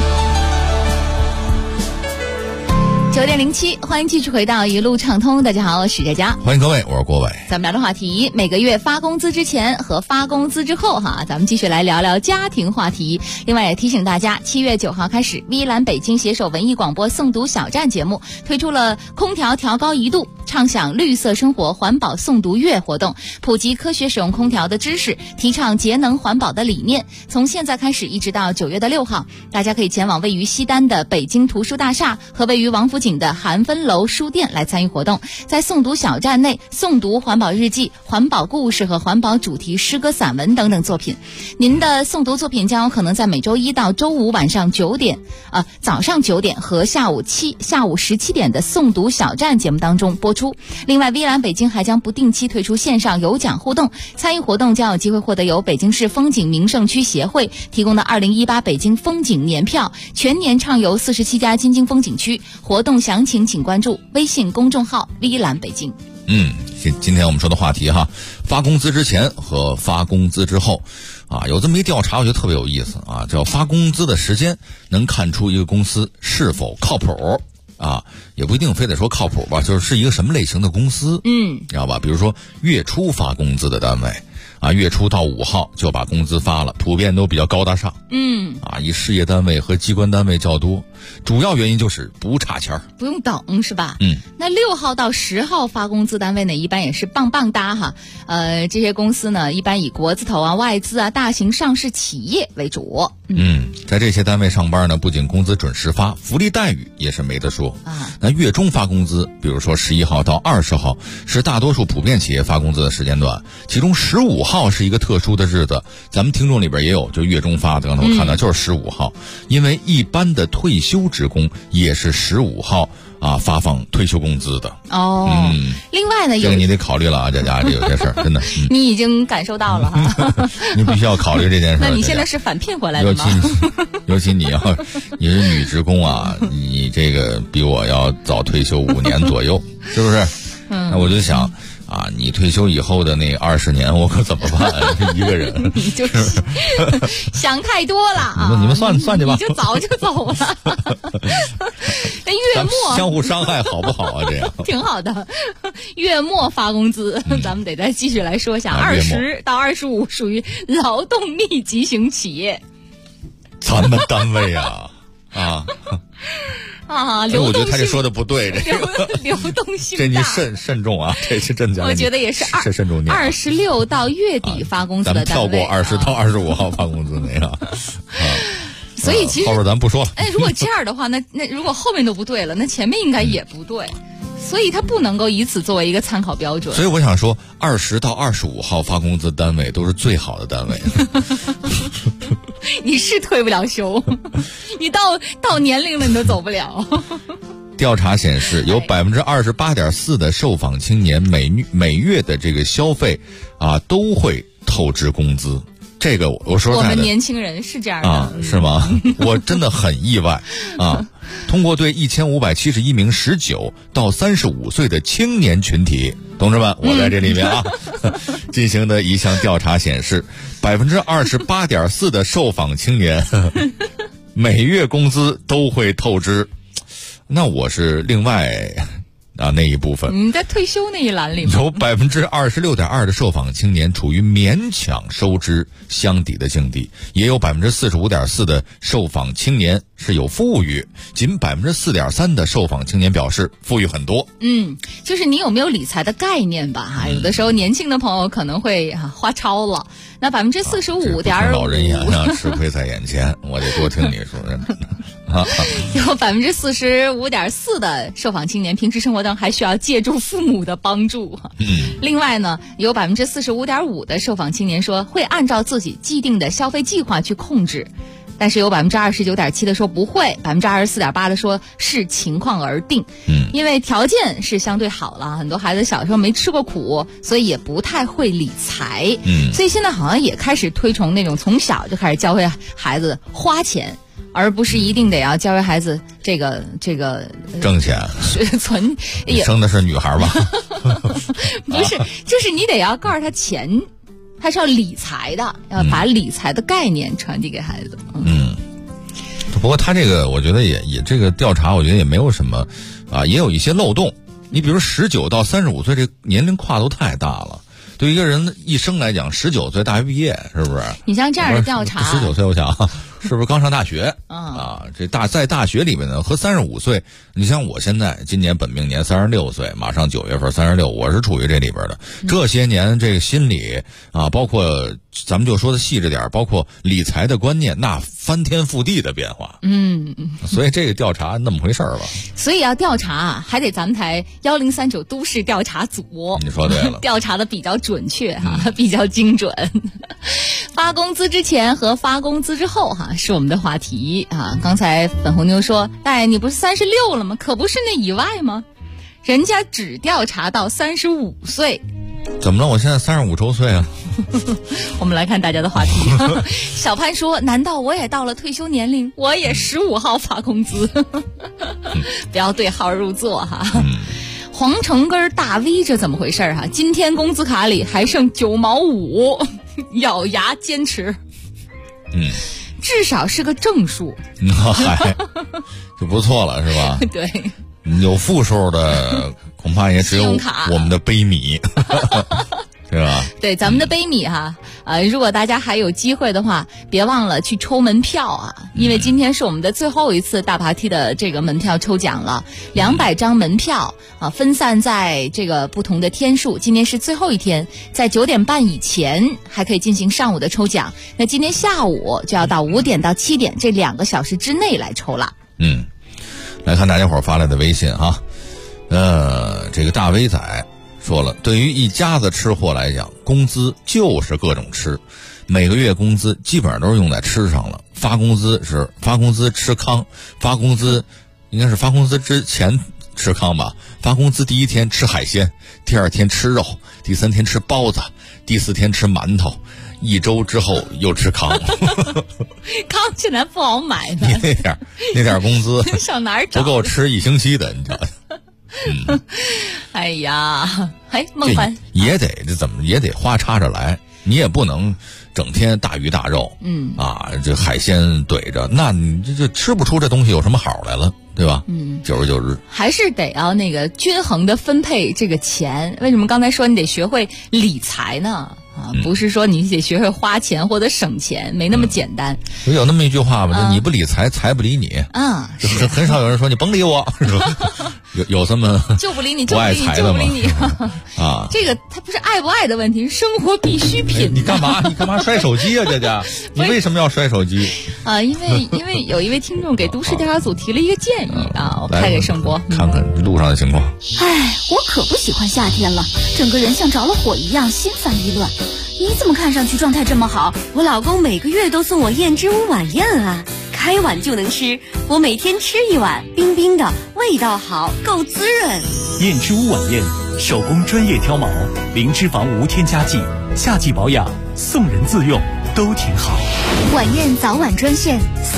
Speaker 2: 9点07，欢迎继续回到一路畅通。大家好，我是佳佳，
Speaker 3: 欢迎各位，我是郭伟。
Speaker 2: 咱们聊的话题，每个月发工资之前和发工资之后哈，咱们继续来聊聊家庭话题。另外也提醒大家，7月9号开始，微蓝北京携手文艺广播诵读小站节目推出了空调调高1度， 畅享绿色生活环保诵读月活动，普及科学使用空调的知识，提倡节能环保的理念。从现在开始一直到9月6号，大家可以前往位于西单的北京图书大厦和位于王府井的韩芬楼书店来参与活动，在诵读小站内诵读环保日记、环保故事和环保主题诗歌散文等等作品。您的诵读作品将有可能在每周一到周五早上9点和下午17点的诵读小站节目当中播出。另外，微蓝北京还将不定期推出线上有奖互动，参与活动将有机会获得由北京市风景名胜区协会提供的2018北京风景年票，全年畅游47家京津风景区。活动详情请关注微信公众号微蓝北京。
Speaker 3: 今天我们说的话题哈，发工资之前和发工资之后啊，有这么一调查，我觉得特别有意思啊，叫发工资的时间能看出一个公司是否靠谱啊，也不一定非得说靠谱吧，就是一个什么类型的公司，知道吧？比如说月初发工资的单位啊，月初到5号就把工资发了，普遍都比较高大上，以事业单位和机关单位较多，主要原因就是不差钱儿，
Speaker 2: 不用等是吧？那6号到10号发工资单位呢，一般也是棒棒哒哈。这些公司呢，一般以国字头啊、外资啊、大型上市企业为主。
Speaker 3: 在这些单位上班呢，不仅工资准时发，福利待遇也是没得说啊。那月中发工资，比如说11号到20号是大多数普遍企业发工资的时间段，其中15号是一个特殊的日子，咱们听众里边也有就月中发的，刚才我看到就是15号，因为一般的退休职工也是15号啊发放退休工资的。
Speaker 2: 另外呢，
Speaker 3: 这个你得考虑了啊，佳佳，这有些事儿真的
Speaker 2: 你已经感受到了哈。
Speaker 3: 你必须要考虑这件事。
Speaker 2: 那你现在是返聘回来的吗？
Speaker 3: 尤其你是女职工啊，你这个比我要早退休5年左右，是不是？那我就想啊，你退休以后的那20年，我可怎么办？一个人，
Speaker 2: 你就是想太多了啊！
Speaker 3: 你们算去吧，
Speaker 2: 你就早就走了。那月末
Speaker 3: 相互伤害好不好啊？这样
Speaker 2: 挺好的。月末发工资，咱们得再继续来说一下，20到25属于劳动密集型企业。
Speaker 3: 咱们单位啊。我觉得他这说的不对，这个
Speaker 2: 流动性大，
Speaker 3: 这你慎重啊，这是真讲。
Speaker 2: 我觉得也是
Speaker 3: 慎重点。
Speaker 2: 26到月底发工资的单位，
Speaker 3: 咱们跳过20到25号发工资那个。
Speaker 2: 所以其实
Speaker 3: 后边咱不说了。
Speaker 2: 如果这样的话，那如果后面都不对了，那前面应该也不对。所以它不能够以此作为一个参考标准。
Speaker 3: 所以我想说，20到25号发工资单位都是最好的单位。
Speaker 2: 你是退不了休，你到年龄了你都走不了。
Speaker 3: 调查显示，有28.4%的受访青年每月的这个消费啊都会透支工资。这个我说
Speaker 2: 我们年轻人是这样的
Speaker 3: 啊，是吗？我真的很意外啊！通过对1571名19到35岁的青年群体，同志们，我在这里面啊，进行的一项调查显示，28.4%的受访青年每月工资都会透支。那我是另外那一部分，
Speaker 2: 你在退休那一栏里面
Speaker 3: 有26.2%的受访青年处于勉强收支相抵的境地，也有45.4%的受访青年是有富裕，仅4.3%的受访青年表示富裕很多。
Speaker 2: 就是你有没有理财的概念吧？有的时候年轻的朋友可能会花超了。那45.5%，
Speaker 3: 老人言啊，吃亏在眼前，我得多听你说。
Speaker 2: 有45.4%的受访青年平时生活当中还需要借助父母的帮助。另外呢，有45.5%的受访青年说会按照自己既定的消费计划去控制，但是有29.7%的说不会，24.8%的说视情况而定。因为条件是相对好了，很多孩子小时候没吃过苦，所以也不太会理财。所以现在好像也开始推崇那种从小就开始教会孩子花钱，而不是一定得要教会孩子这个
Speaker 3: 挣钱
Speaker 2: 存。
Speaker 3: 你生的是女孩吧？
Speaker 2: 不是，就是你得要告诉他钱，他是要理财的，要把理财的概念传递给孩子。
Speaker 3: 不过他这个我觉得也这个调查我觉得也没有什么啊，也有一些漏洞。你比如19到35岁这年龄跨度太大了，对于一个人一生来讲，19岁大学毕业是不是？
Speaker 2: 你像这样的调查
Speaker 3: ，19岁我想是不是刚上大学啊？在大学里面呢，和35岁，你像我现在今年本命年36岁，马上9月份36，我是处于这里边的。这些年这个心理啊，包括咱们就说的细致点，包括理财的观念，那翻天覆地的变化。所以这个调查那么回事吧？
Speaker 2: 所以要调查，还得咱们台1039都市调查组。
Speaker 3: 你说对了，
Speaker 2: 调查的比较准确比较精准。发工资之前和发工资之后是我们的话题啊。刚才粉红妞说，哎，你不是36了吗？可不是那以外吗？人家只调查到35岁。
Speaker 3: 怎么了？我现在35周岁啊。
Speaker 2: 我们来看大家的话题。小潘说，难道我也到了退休年龄？我也15号发工资。不要对号入座黄城根大 V 这怎么回事今天工资卡里还剩9毛5，咬牙坚持。至少是个正数。
Speaker 3: 嗨，就不错了是吧？
Speaker 2: 对。
Speaker 3: 有负数的恐怕也只有我们的杯米。对吧？
Speaker 2: 对，咱们的杯米如果大家还有机会的话，别忘了去抽门票因为今天是我们的最后一次大爬梯的这个门票抽奖了，200张门票分散在这个不同的天数，今天是最后一天，在9点半以前还可以进行上午的抽奖，那今天下午就要到5点到7点这2个小时之内来抽了。
Speaker 3: 来看大家伙发来的微信这个大 V 仔说了，对于一家子吃货来讲，工资就是各种吃，每个月工资基本上都是用在吃上了。发工资吃糠，发工资应该是发工资之前吃糠吧，发工资第一天吃海鲜，第2天吃肉，第3天吃包子，第4天吃馒头，1周之后又吃糠。
Speaker 2: 糠现在不好买呢，
Speaker 3: 你那点工资
Speaker 2: 上哪儿找？
Speaker 3: 不够吃1星期的，你知道。
Speaker 2: 哎呀，孟凡
Speaker 3: 也得花插着来，你也不能整天大鱼大肉，这海鲜怼着，那你这吃不出这东西有什么好来了，对吧？久而久之
Speaker 2: 还是得要那个均衡的分配这个钱。为什么刚才说你得学会理财呢？不是说你得学会花钱或者省钱，没那么简单。
Speaker 3: 有那么一句话嘛，你不理财，财不理你。就是很少有人说你甭理我，是吧？有这么
Speaker 2: 就不理你，
Speaker 3: 不爱财的吗？
Speaker 2: 这个他不是爱不爱的问题，是生活必需品。
Speaker 3: 你干嘛摔手机啊，姐姐？你为什么要摔手机？
Speaker 2: 因为有一位听众给都市调查组提了一个建议我开给盛博
Speaker 3: 看看路上的情况。
Speaker 4: 我可不喜欢夏天了，整个人像着了火一样，心烦意乱。你怎么看上去状态这么好？我老公每个月都送我燕之屋晚宴开碗就能吃，我每天吃1碗，冰冰的，味道好，够滋润。
Speaker 13: 燕之屋晚宴，手工专业挑毛，零脂肪无添加剂，夏季保养，送人自用都挺好。
Speaker 4: 晚宴早晚专线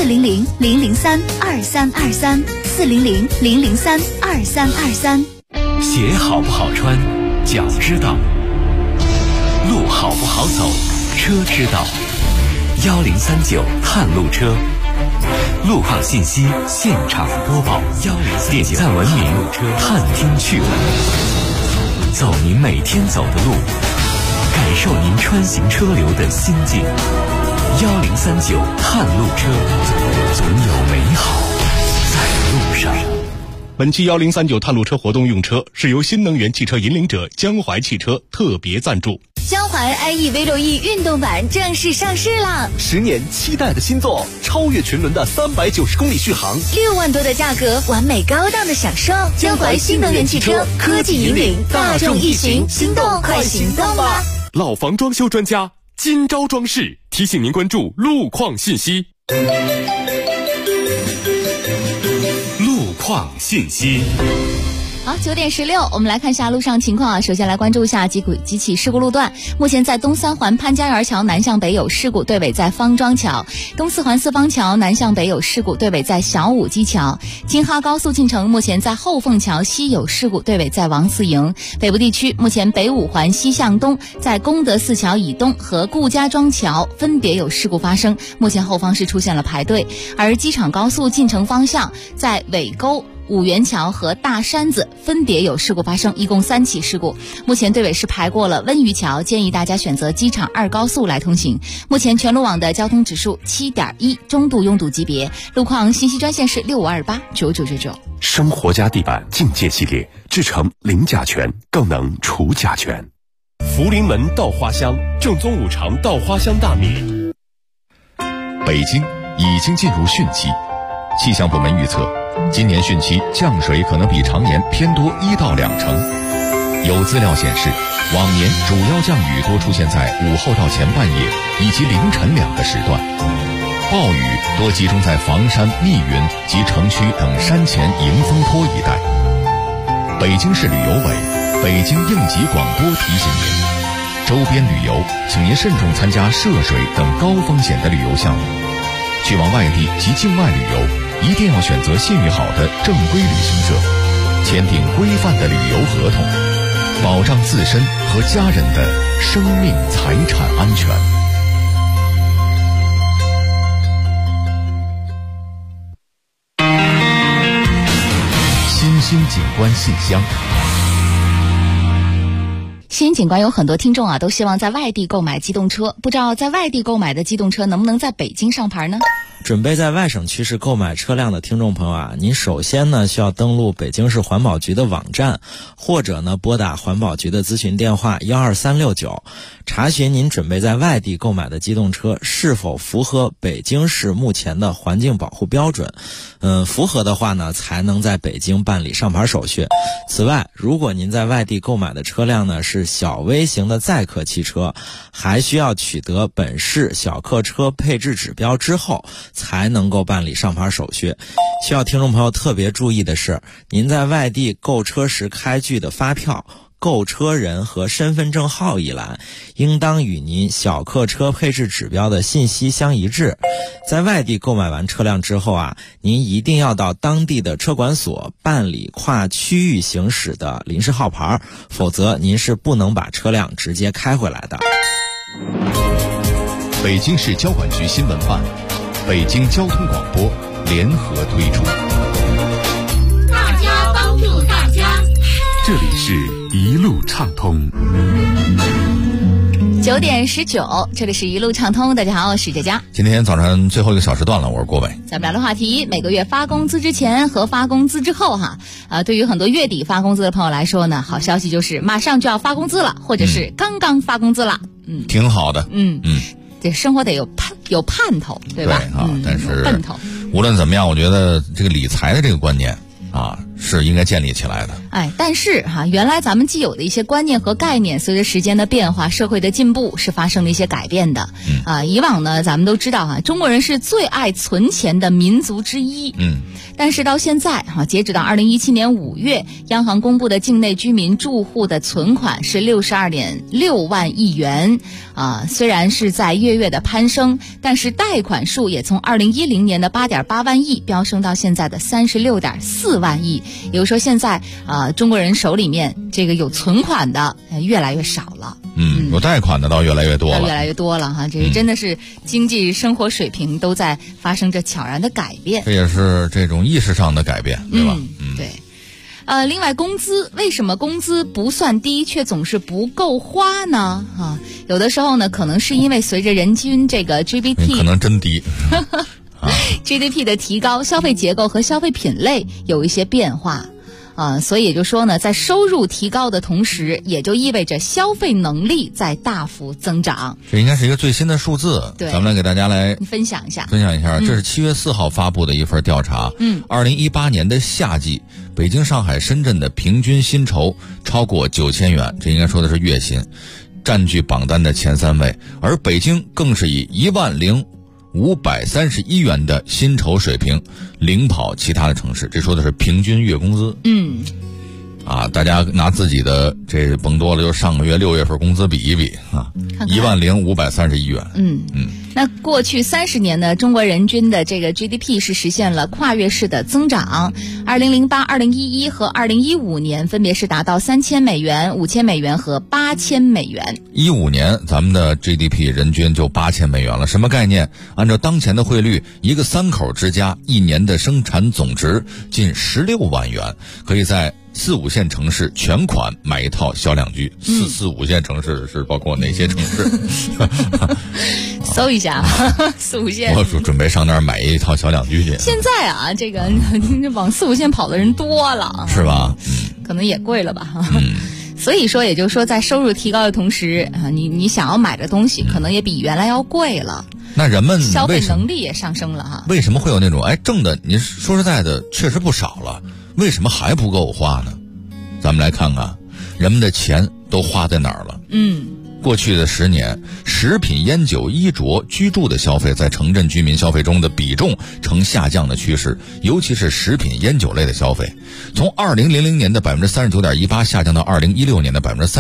Speaker 4: 400-003-2323，400-003-2323。
Speaker 16: 鞋好不好穿，脚知道；路好不好走，车知道。1039探路车，路况信息现场播报。点赞文明探听趣闻，走您每天走的路，感受您穿行车流的心境。1039探路车，总有美好在路上。
Speaker 7: 本期1039探路车活动用车是由新能源汽车引领者江淮汽车特别赞助。
Speaker 19: 江淮 iE V6E 运动版正式上市了
Speaker 20: ，10年期待的新作，超越群伦的390公里续航
Speaker 19: ，6万多的价格，完美高档的享受。江淮新能源汽车，科技引领大众一行，心动快行动吧！
Speaker 14: 老房装修专家今朝装饰提醒您关注路况信息。路况信息。
Speaker 2: 好，9点16，我们来看一下路上情况首先来关注一下几起事故路段。目前在东三环潘家园桥南向北有事故，对尾在方庄桥；东四环四方桥南向北有事故，对尾在小武基桥；京哈高速进城目前在后凤桥西有事故，对尾在王四营。北部地区目前北五环西向东在功德寺桥以东和顾家庄桥分别有事故发生，目前后方是出现了排队。而机场高速进城方向在尾沟五元桥和大山子分别有事故发生，一共3起事故。目前队委是排过了温榆桥，建议大家选择机场2高速来通行。目前全路网的交通指数7.1，中度拥堵级别。路况信息专线是65289999。
Speaker 17: 生活家地板境界系列，制成零甲醛，更能除甲醛。
Speaker 7: 福临门稻花香，正宗5常稻花香大米。
Speaker 6: 北京已经进入汛期，气象部门预测，今年汛期降水可能比常年偏多1到2成。有资料显示，往年主要降雨多出现在午后到前半夜以及凌晨2个时段，暴雨多集中在房山、密云及城区等山前迎风坡一带。北京市旅游委、北京应急广播提醒您，周边旅游请您慎重参加涉水等高风险的旅游项目。去往外地及境外旅游，一定要选择信誉好的正规旅行社，签订规范的旅游合同，保障自身和家人的生命财产安全。新兴景观信箱。
Speaker 2: 新景观有很多听众都希望在外地购买机动车，不知道在外地购买的机动车能不能在北京上牌呢？
Speaker 9: 准备在外省区市购买车辆的听众朋友您首先呢需要登录北京市环保局的网站，或者呢拨打环保局的咨询电话12369，查询您准备在外地购买的机动车是否符合北京市目前的环境保护标准。符合的话呢，才能在北京办理上牌手续。此外，如果您在外地购买的车辆呢是小微型的载客汽车，还需要取得本市小客车配置指标之后，才能够办理上牌手续。需要听众朋友特别注意的是，您在外地购车时开具的发票、购车人和身份证号一栏应当与您小客车配置指标的信息相一致。在外地购买完车辆之后您一定要到当地的车管所办理跨区域行驶的临时号牌，否则您是不能把车辆直接开回来的。
Speaker 6: 北京市交管局新闻办、北京交通广播联合推出。
Speaker 11: 大家帮助大家，
Speaker 17: 这里是一路畅通。
Speaker 2: 9点19，这里是一路畅通。大家好，我是佳佳。
Speaker 3: 今天早上最后一个小时段了，我是郭伟。
Speaker 2: 咱们聊的话题，每个月发工资之前和发工资之后对于很多月底发工资的朋友来说呢，好消息就是马上就要发工资了，或者是刚刚发工资了。
Speaker 3: 挺好的。
Speaker 2: 这生活得有盼头，对吧？
Speaker 3: 对但是
Speaker 2: 奔头。
Speaker 3: 无论怎么样，我觉得这个理财的这个观念是应该建立起来的。
Speaker 2: 但是原来咱们既有的一些观念和概念，随着时间的变化、社会的进步，是发生了一些改变的。以往呢，咱们都知道中国人是最爱存钱的民族之一。但是到现在截止到2017年5月，央行公布的境内居民住户的存款是62.6万亿元。虽然是在月月的攀升，但是贷款数也从2010年的8.8万亿飙升到现在的36.4万亿。也就是说，现在中国人手里面这个有存款的越来越少了。
Speaker 3: 有贷款的倒越来越多了。
Speaker 2: 越来越多了这真的是经济生活水平都在发生着悄然的改变。
Speaker 3: 这也是这种意识上的改变，对吧？
Speaker 2: 对。另外，工资为什么工资不算低却总是不够花呢？有的时候呢，可能是因为随着人均这个 GDP
Speaker 3: 可能真低
Speaker 2: GDP 的提高，消费结构和消费品类有一些变化。所以也就说呢，在收入提高的同时，也就意味着消费能力在大幅增长。
Speaker 3: 这应该是一个最新的数字，咱们来给大家来
Speaker 2: 分享一下。
Speaker 3: 这是7月4号发布的一份调查。2018年的夏季，北京、上海、深圳的平均薪酬超过9000元，这应该说的是月薪，占据榜单的前3位。而北京更是以10531元的薪酬水平领跑其他的城市，这说的是平均月工资。大家拿自己的这甭多了，就上个月6月份工资比一比10531元。
Speaker 2: 那过去30年呢，中国人均的这个 GDP 是实现了跨越式的增长。2008、2011和2015年分别是达到3000美元、5000美元和8000美元。
Speaker 3: 15年咱们的 GDP 人均就8000美元了，什么概念？按照当前的汇率，一个3口之家一年的生产总值近16万元，可以在4、5线城市全款买一套小两居。4、5线城市是包括哪些城市？
Speaker 2: 搜一下4、5线。
Speaker 3: 我准备上那儿买一套小两居去。
Speaker 2: 现在啊，这个往4、5线跑的人多了，
Speaker 3: 是吧？
Speaker 2: 可能也贵了吧。所以说，也就是说，在收入提高的同时啊，你想要买的东西可能也比原来要贵了。
Speaker 3: 那人们
Speaker 2: 消费能力也上升了哈。
Speaker 3: 为什么会有那种挣的？你说实在的，确实不少了，为什么还不够花呢？咱们来看看，人们的钱都花在哪儿了？过去的10年，食品、烟酒、衣着、居住的消费在城镇居民消费中的比重呈下降的趋势，尤其是食品、烟酒类的消费，从2000年的39.18%下降到2016年的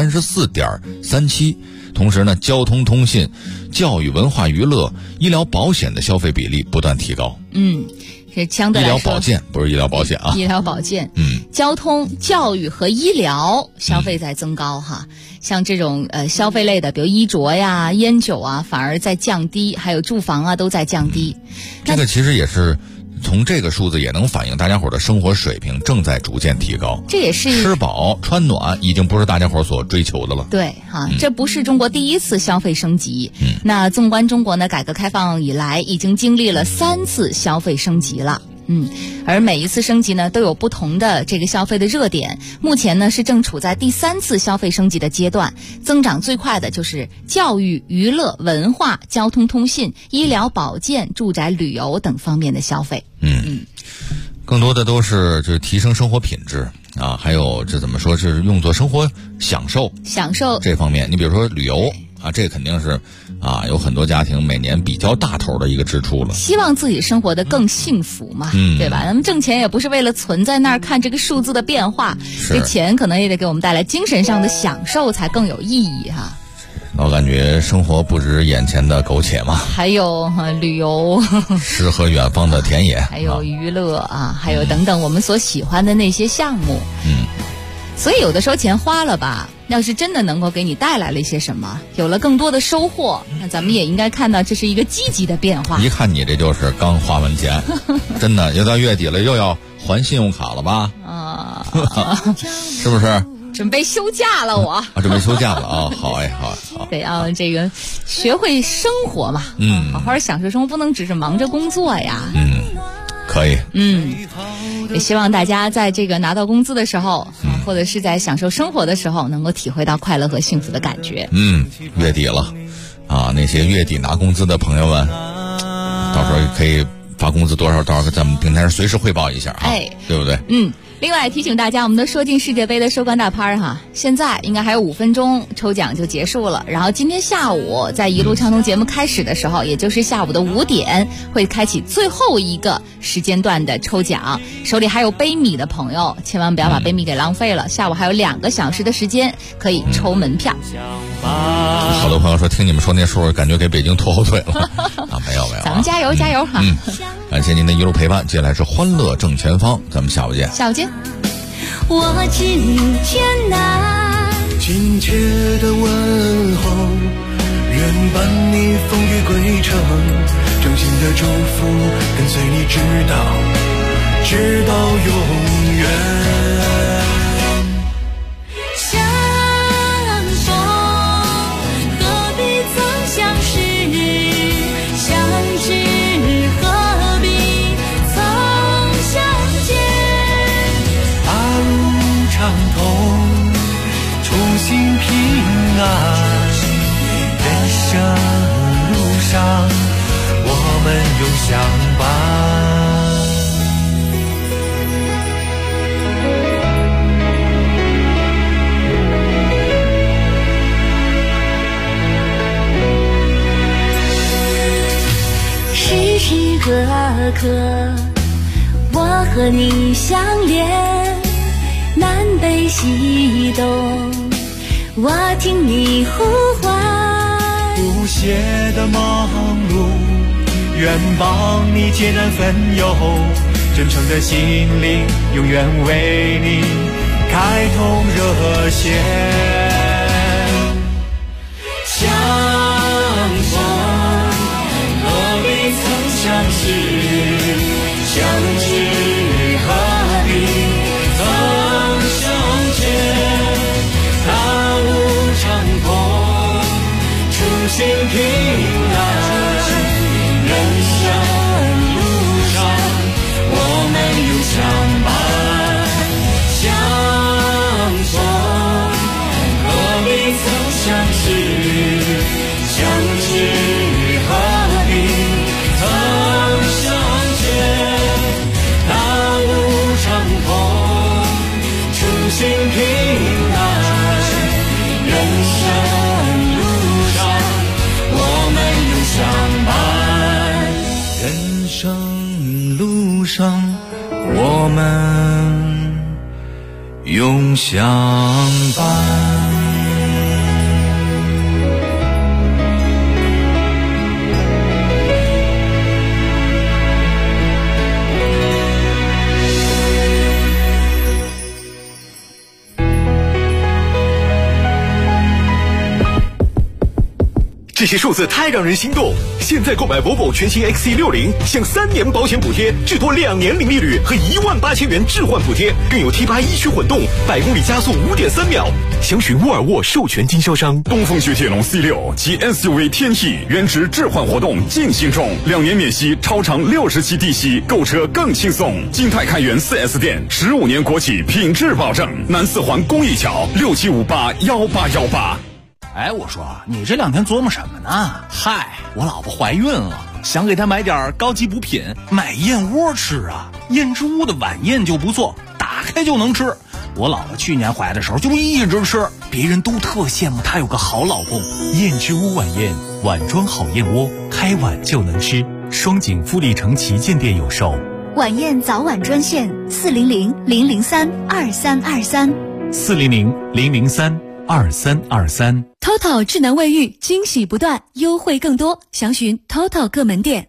Speaker 3: 34.37%。同时呢，交通通信、教育、文化娱乐、医疗保险的消费比例不断提高。
Speaker 2: 是相对来说，
Speaker 3: 医疗保健不是医疗保险啊，
Speaker 2: 医疗保健，交通、教育和医疗消费在增高哈。像这种消费类的，比如衣着呀、烟酒啊，反而在降低，还有住房啊都在降低。
Speaker 3: 这个其实也是从这个数字也能反映大家伙的生活水平正在逐渐提高。
Speaker 2: 这也是
Speaker 3: 吃饱穿暖已经不是大家伙所追求的了。
Speaker 2: 对哈，这不是中国第一次消费升级。那纵观中国呢，改革开放以来已经经历了3次消费升级了。而每一次升级呢，都有不同的这个消费的热点。目前呢，是正处在第3次消费升级的阶段，增长最快的就是教育、娱乐、文化、交通通信、医疗保健、住宅旅游等方面的消费。
Speaker 3: 更多的都是就是提升生活品质啊，还有这怎么说，是用作生活享受这方面。你比如说旅游啊，这肯定是有很多家庭每年比较大头的一个支出了。
Speaker 2: 希望自己生活得更幸福嘛，对吧？咱们挣钱也不是为了存在那儿看这个数字的变化，这钱可能也得给我们带来精神上的享受才更有意义哈。
Speaker 3: 我感觉生活不止眼前的苟且嘛，
Speaker 2: 还有旅游，
Speaker 3: 诗和远方的田野，
Speaker 2: 还有娱乐还有等等我们所喜欢的那些项目。所以有的时候钱花了吧，要是真的能够给你带来了一些什么，有了更多的收获，那咱们也应该看到这是一个积极的变化。
Speaker 3: 一看你这就是刚花完钱，真的又到月底了，又要还信用卡了吧？是不是？
Speaker 2: 准备休假了我。
Speaker 3: 准备休假了啊！好。
Speaker 2: 得要这个学会生活嘛，好好享受生活，不能只是忙着工作呀。
Speaker 3: 可以。
Speaker 2: 也希望大家在这个拿到工资的时候，或者是在享受生活的时候，能够体会到快乐和幸福的感觉。
Speaker 3: 月底了那些月底拿工资的朋友们，到时候可以发工资多少，到时候咱们平台上随时汇报一下对不对？
Speaker 2: 另外提醒大家，我们的说进世界杯的收官大拍现在应该还有5分钟抽奖就结束了。然后今天下午在一路畅通节目开始的时候，也就是下午的5点，会开启最后一个时间段的抽奖。手里还有杯米的朋友，千万不要把杯米给浪费了。下午还有2个小时的时间可以抽门票。
Speaker 3: 好多朋友说听你们说那数，感觉给北京拖后腿了没有
Speaker 2: 咱们加油加油哈！
Speaker 3: 感谢您的一路陪伴，接下来是欢乐正前方，咱们下午见。
Speaker 2: 下午见。
Speaker 19: 我只天南，
Speaker 5: 亲切的问候，愿伴你风雨归程，真心的祝福跟随你直到永远。
Speaker 19: 相逢何必曾相识，相知何必曾相见。
Speaker 5: 大路畅通，初心平安，人生路上我们永相伴。
Speaker 19: 时时刻刻我和你相连，南北西东我听你呼唤。
Speaker 5: 不息切的忙碌，愿帮你解难分忧，真诚的心灵永远为你开通热线。相逢何必曾相识，相知何必曾相见。大路长空，初心平安，人生路上我们永相伴。相逢何必曾相识，相知何必曾相见。大路长空，初心平安，人生路上我们永相伴。人生路上我们永相伴。
Speaker 14: 这些数字太让人心动！现在购买 Volvo 全新 XC60，享3年保险补贴，至多2年零利率和18000元置换补贴，更有 T8 一驱混动，100公里加速5.3秒。详询沃尔沃授权经销商。
Speaker 6: 东风雪铁龙 C6 及 SUV 天翼原值置换活动进行中，2年免息，超长60期低息，购车更轻松。金泰开元 4S 店，15年国企品质保证。南四环公益桥67581818。
Speaker 20: 哎，我说你这2天琢磨什么呢？嗨，我老婆怀孕了，想给她买点高级补品，买燕窝吃啊。燕之屋的晚宴就不错，打开就能吃。我老婆去年怀的时候就一直吃，别人都特羡慕她有个好老公。
Speaker 16: 燕之屋晚宴，碗装好燕窝，开碗就能吃。双井富力城旗舰店有售。
Speaker 19: 晚宴早晚专线
Speaker 16: 400-003-2323，400-003-2323。
Speaker 22: TOTO 智能卫浴，惊喜不断，优惠更多，详询 TOTO 各门店。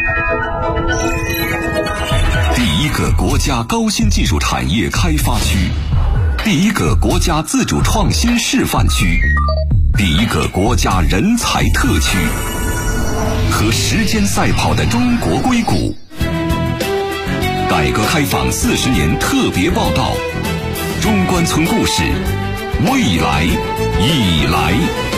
Speaker 8: 第一个国家高新技术产业开发区，第一个国家自主创新示范区，第一个国家人才特区，和时间赛跑的中国硅谷。改革开放40年特别报道，中关村故事，未来已来。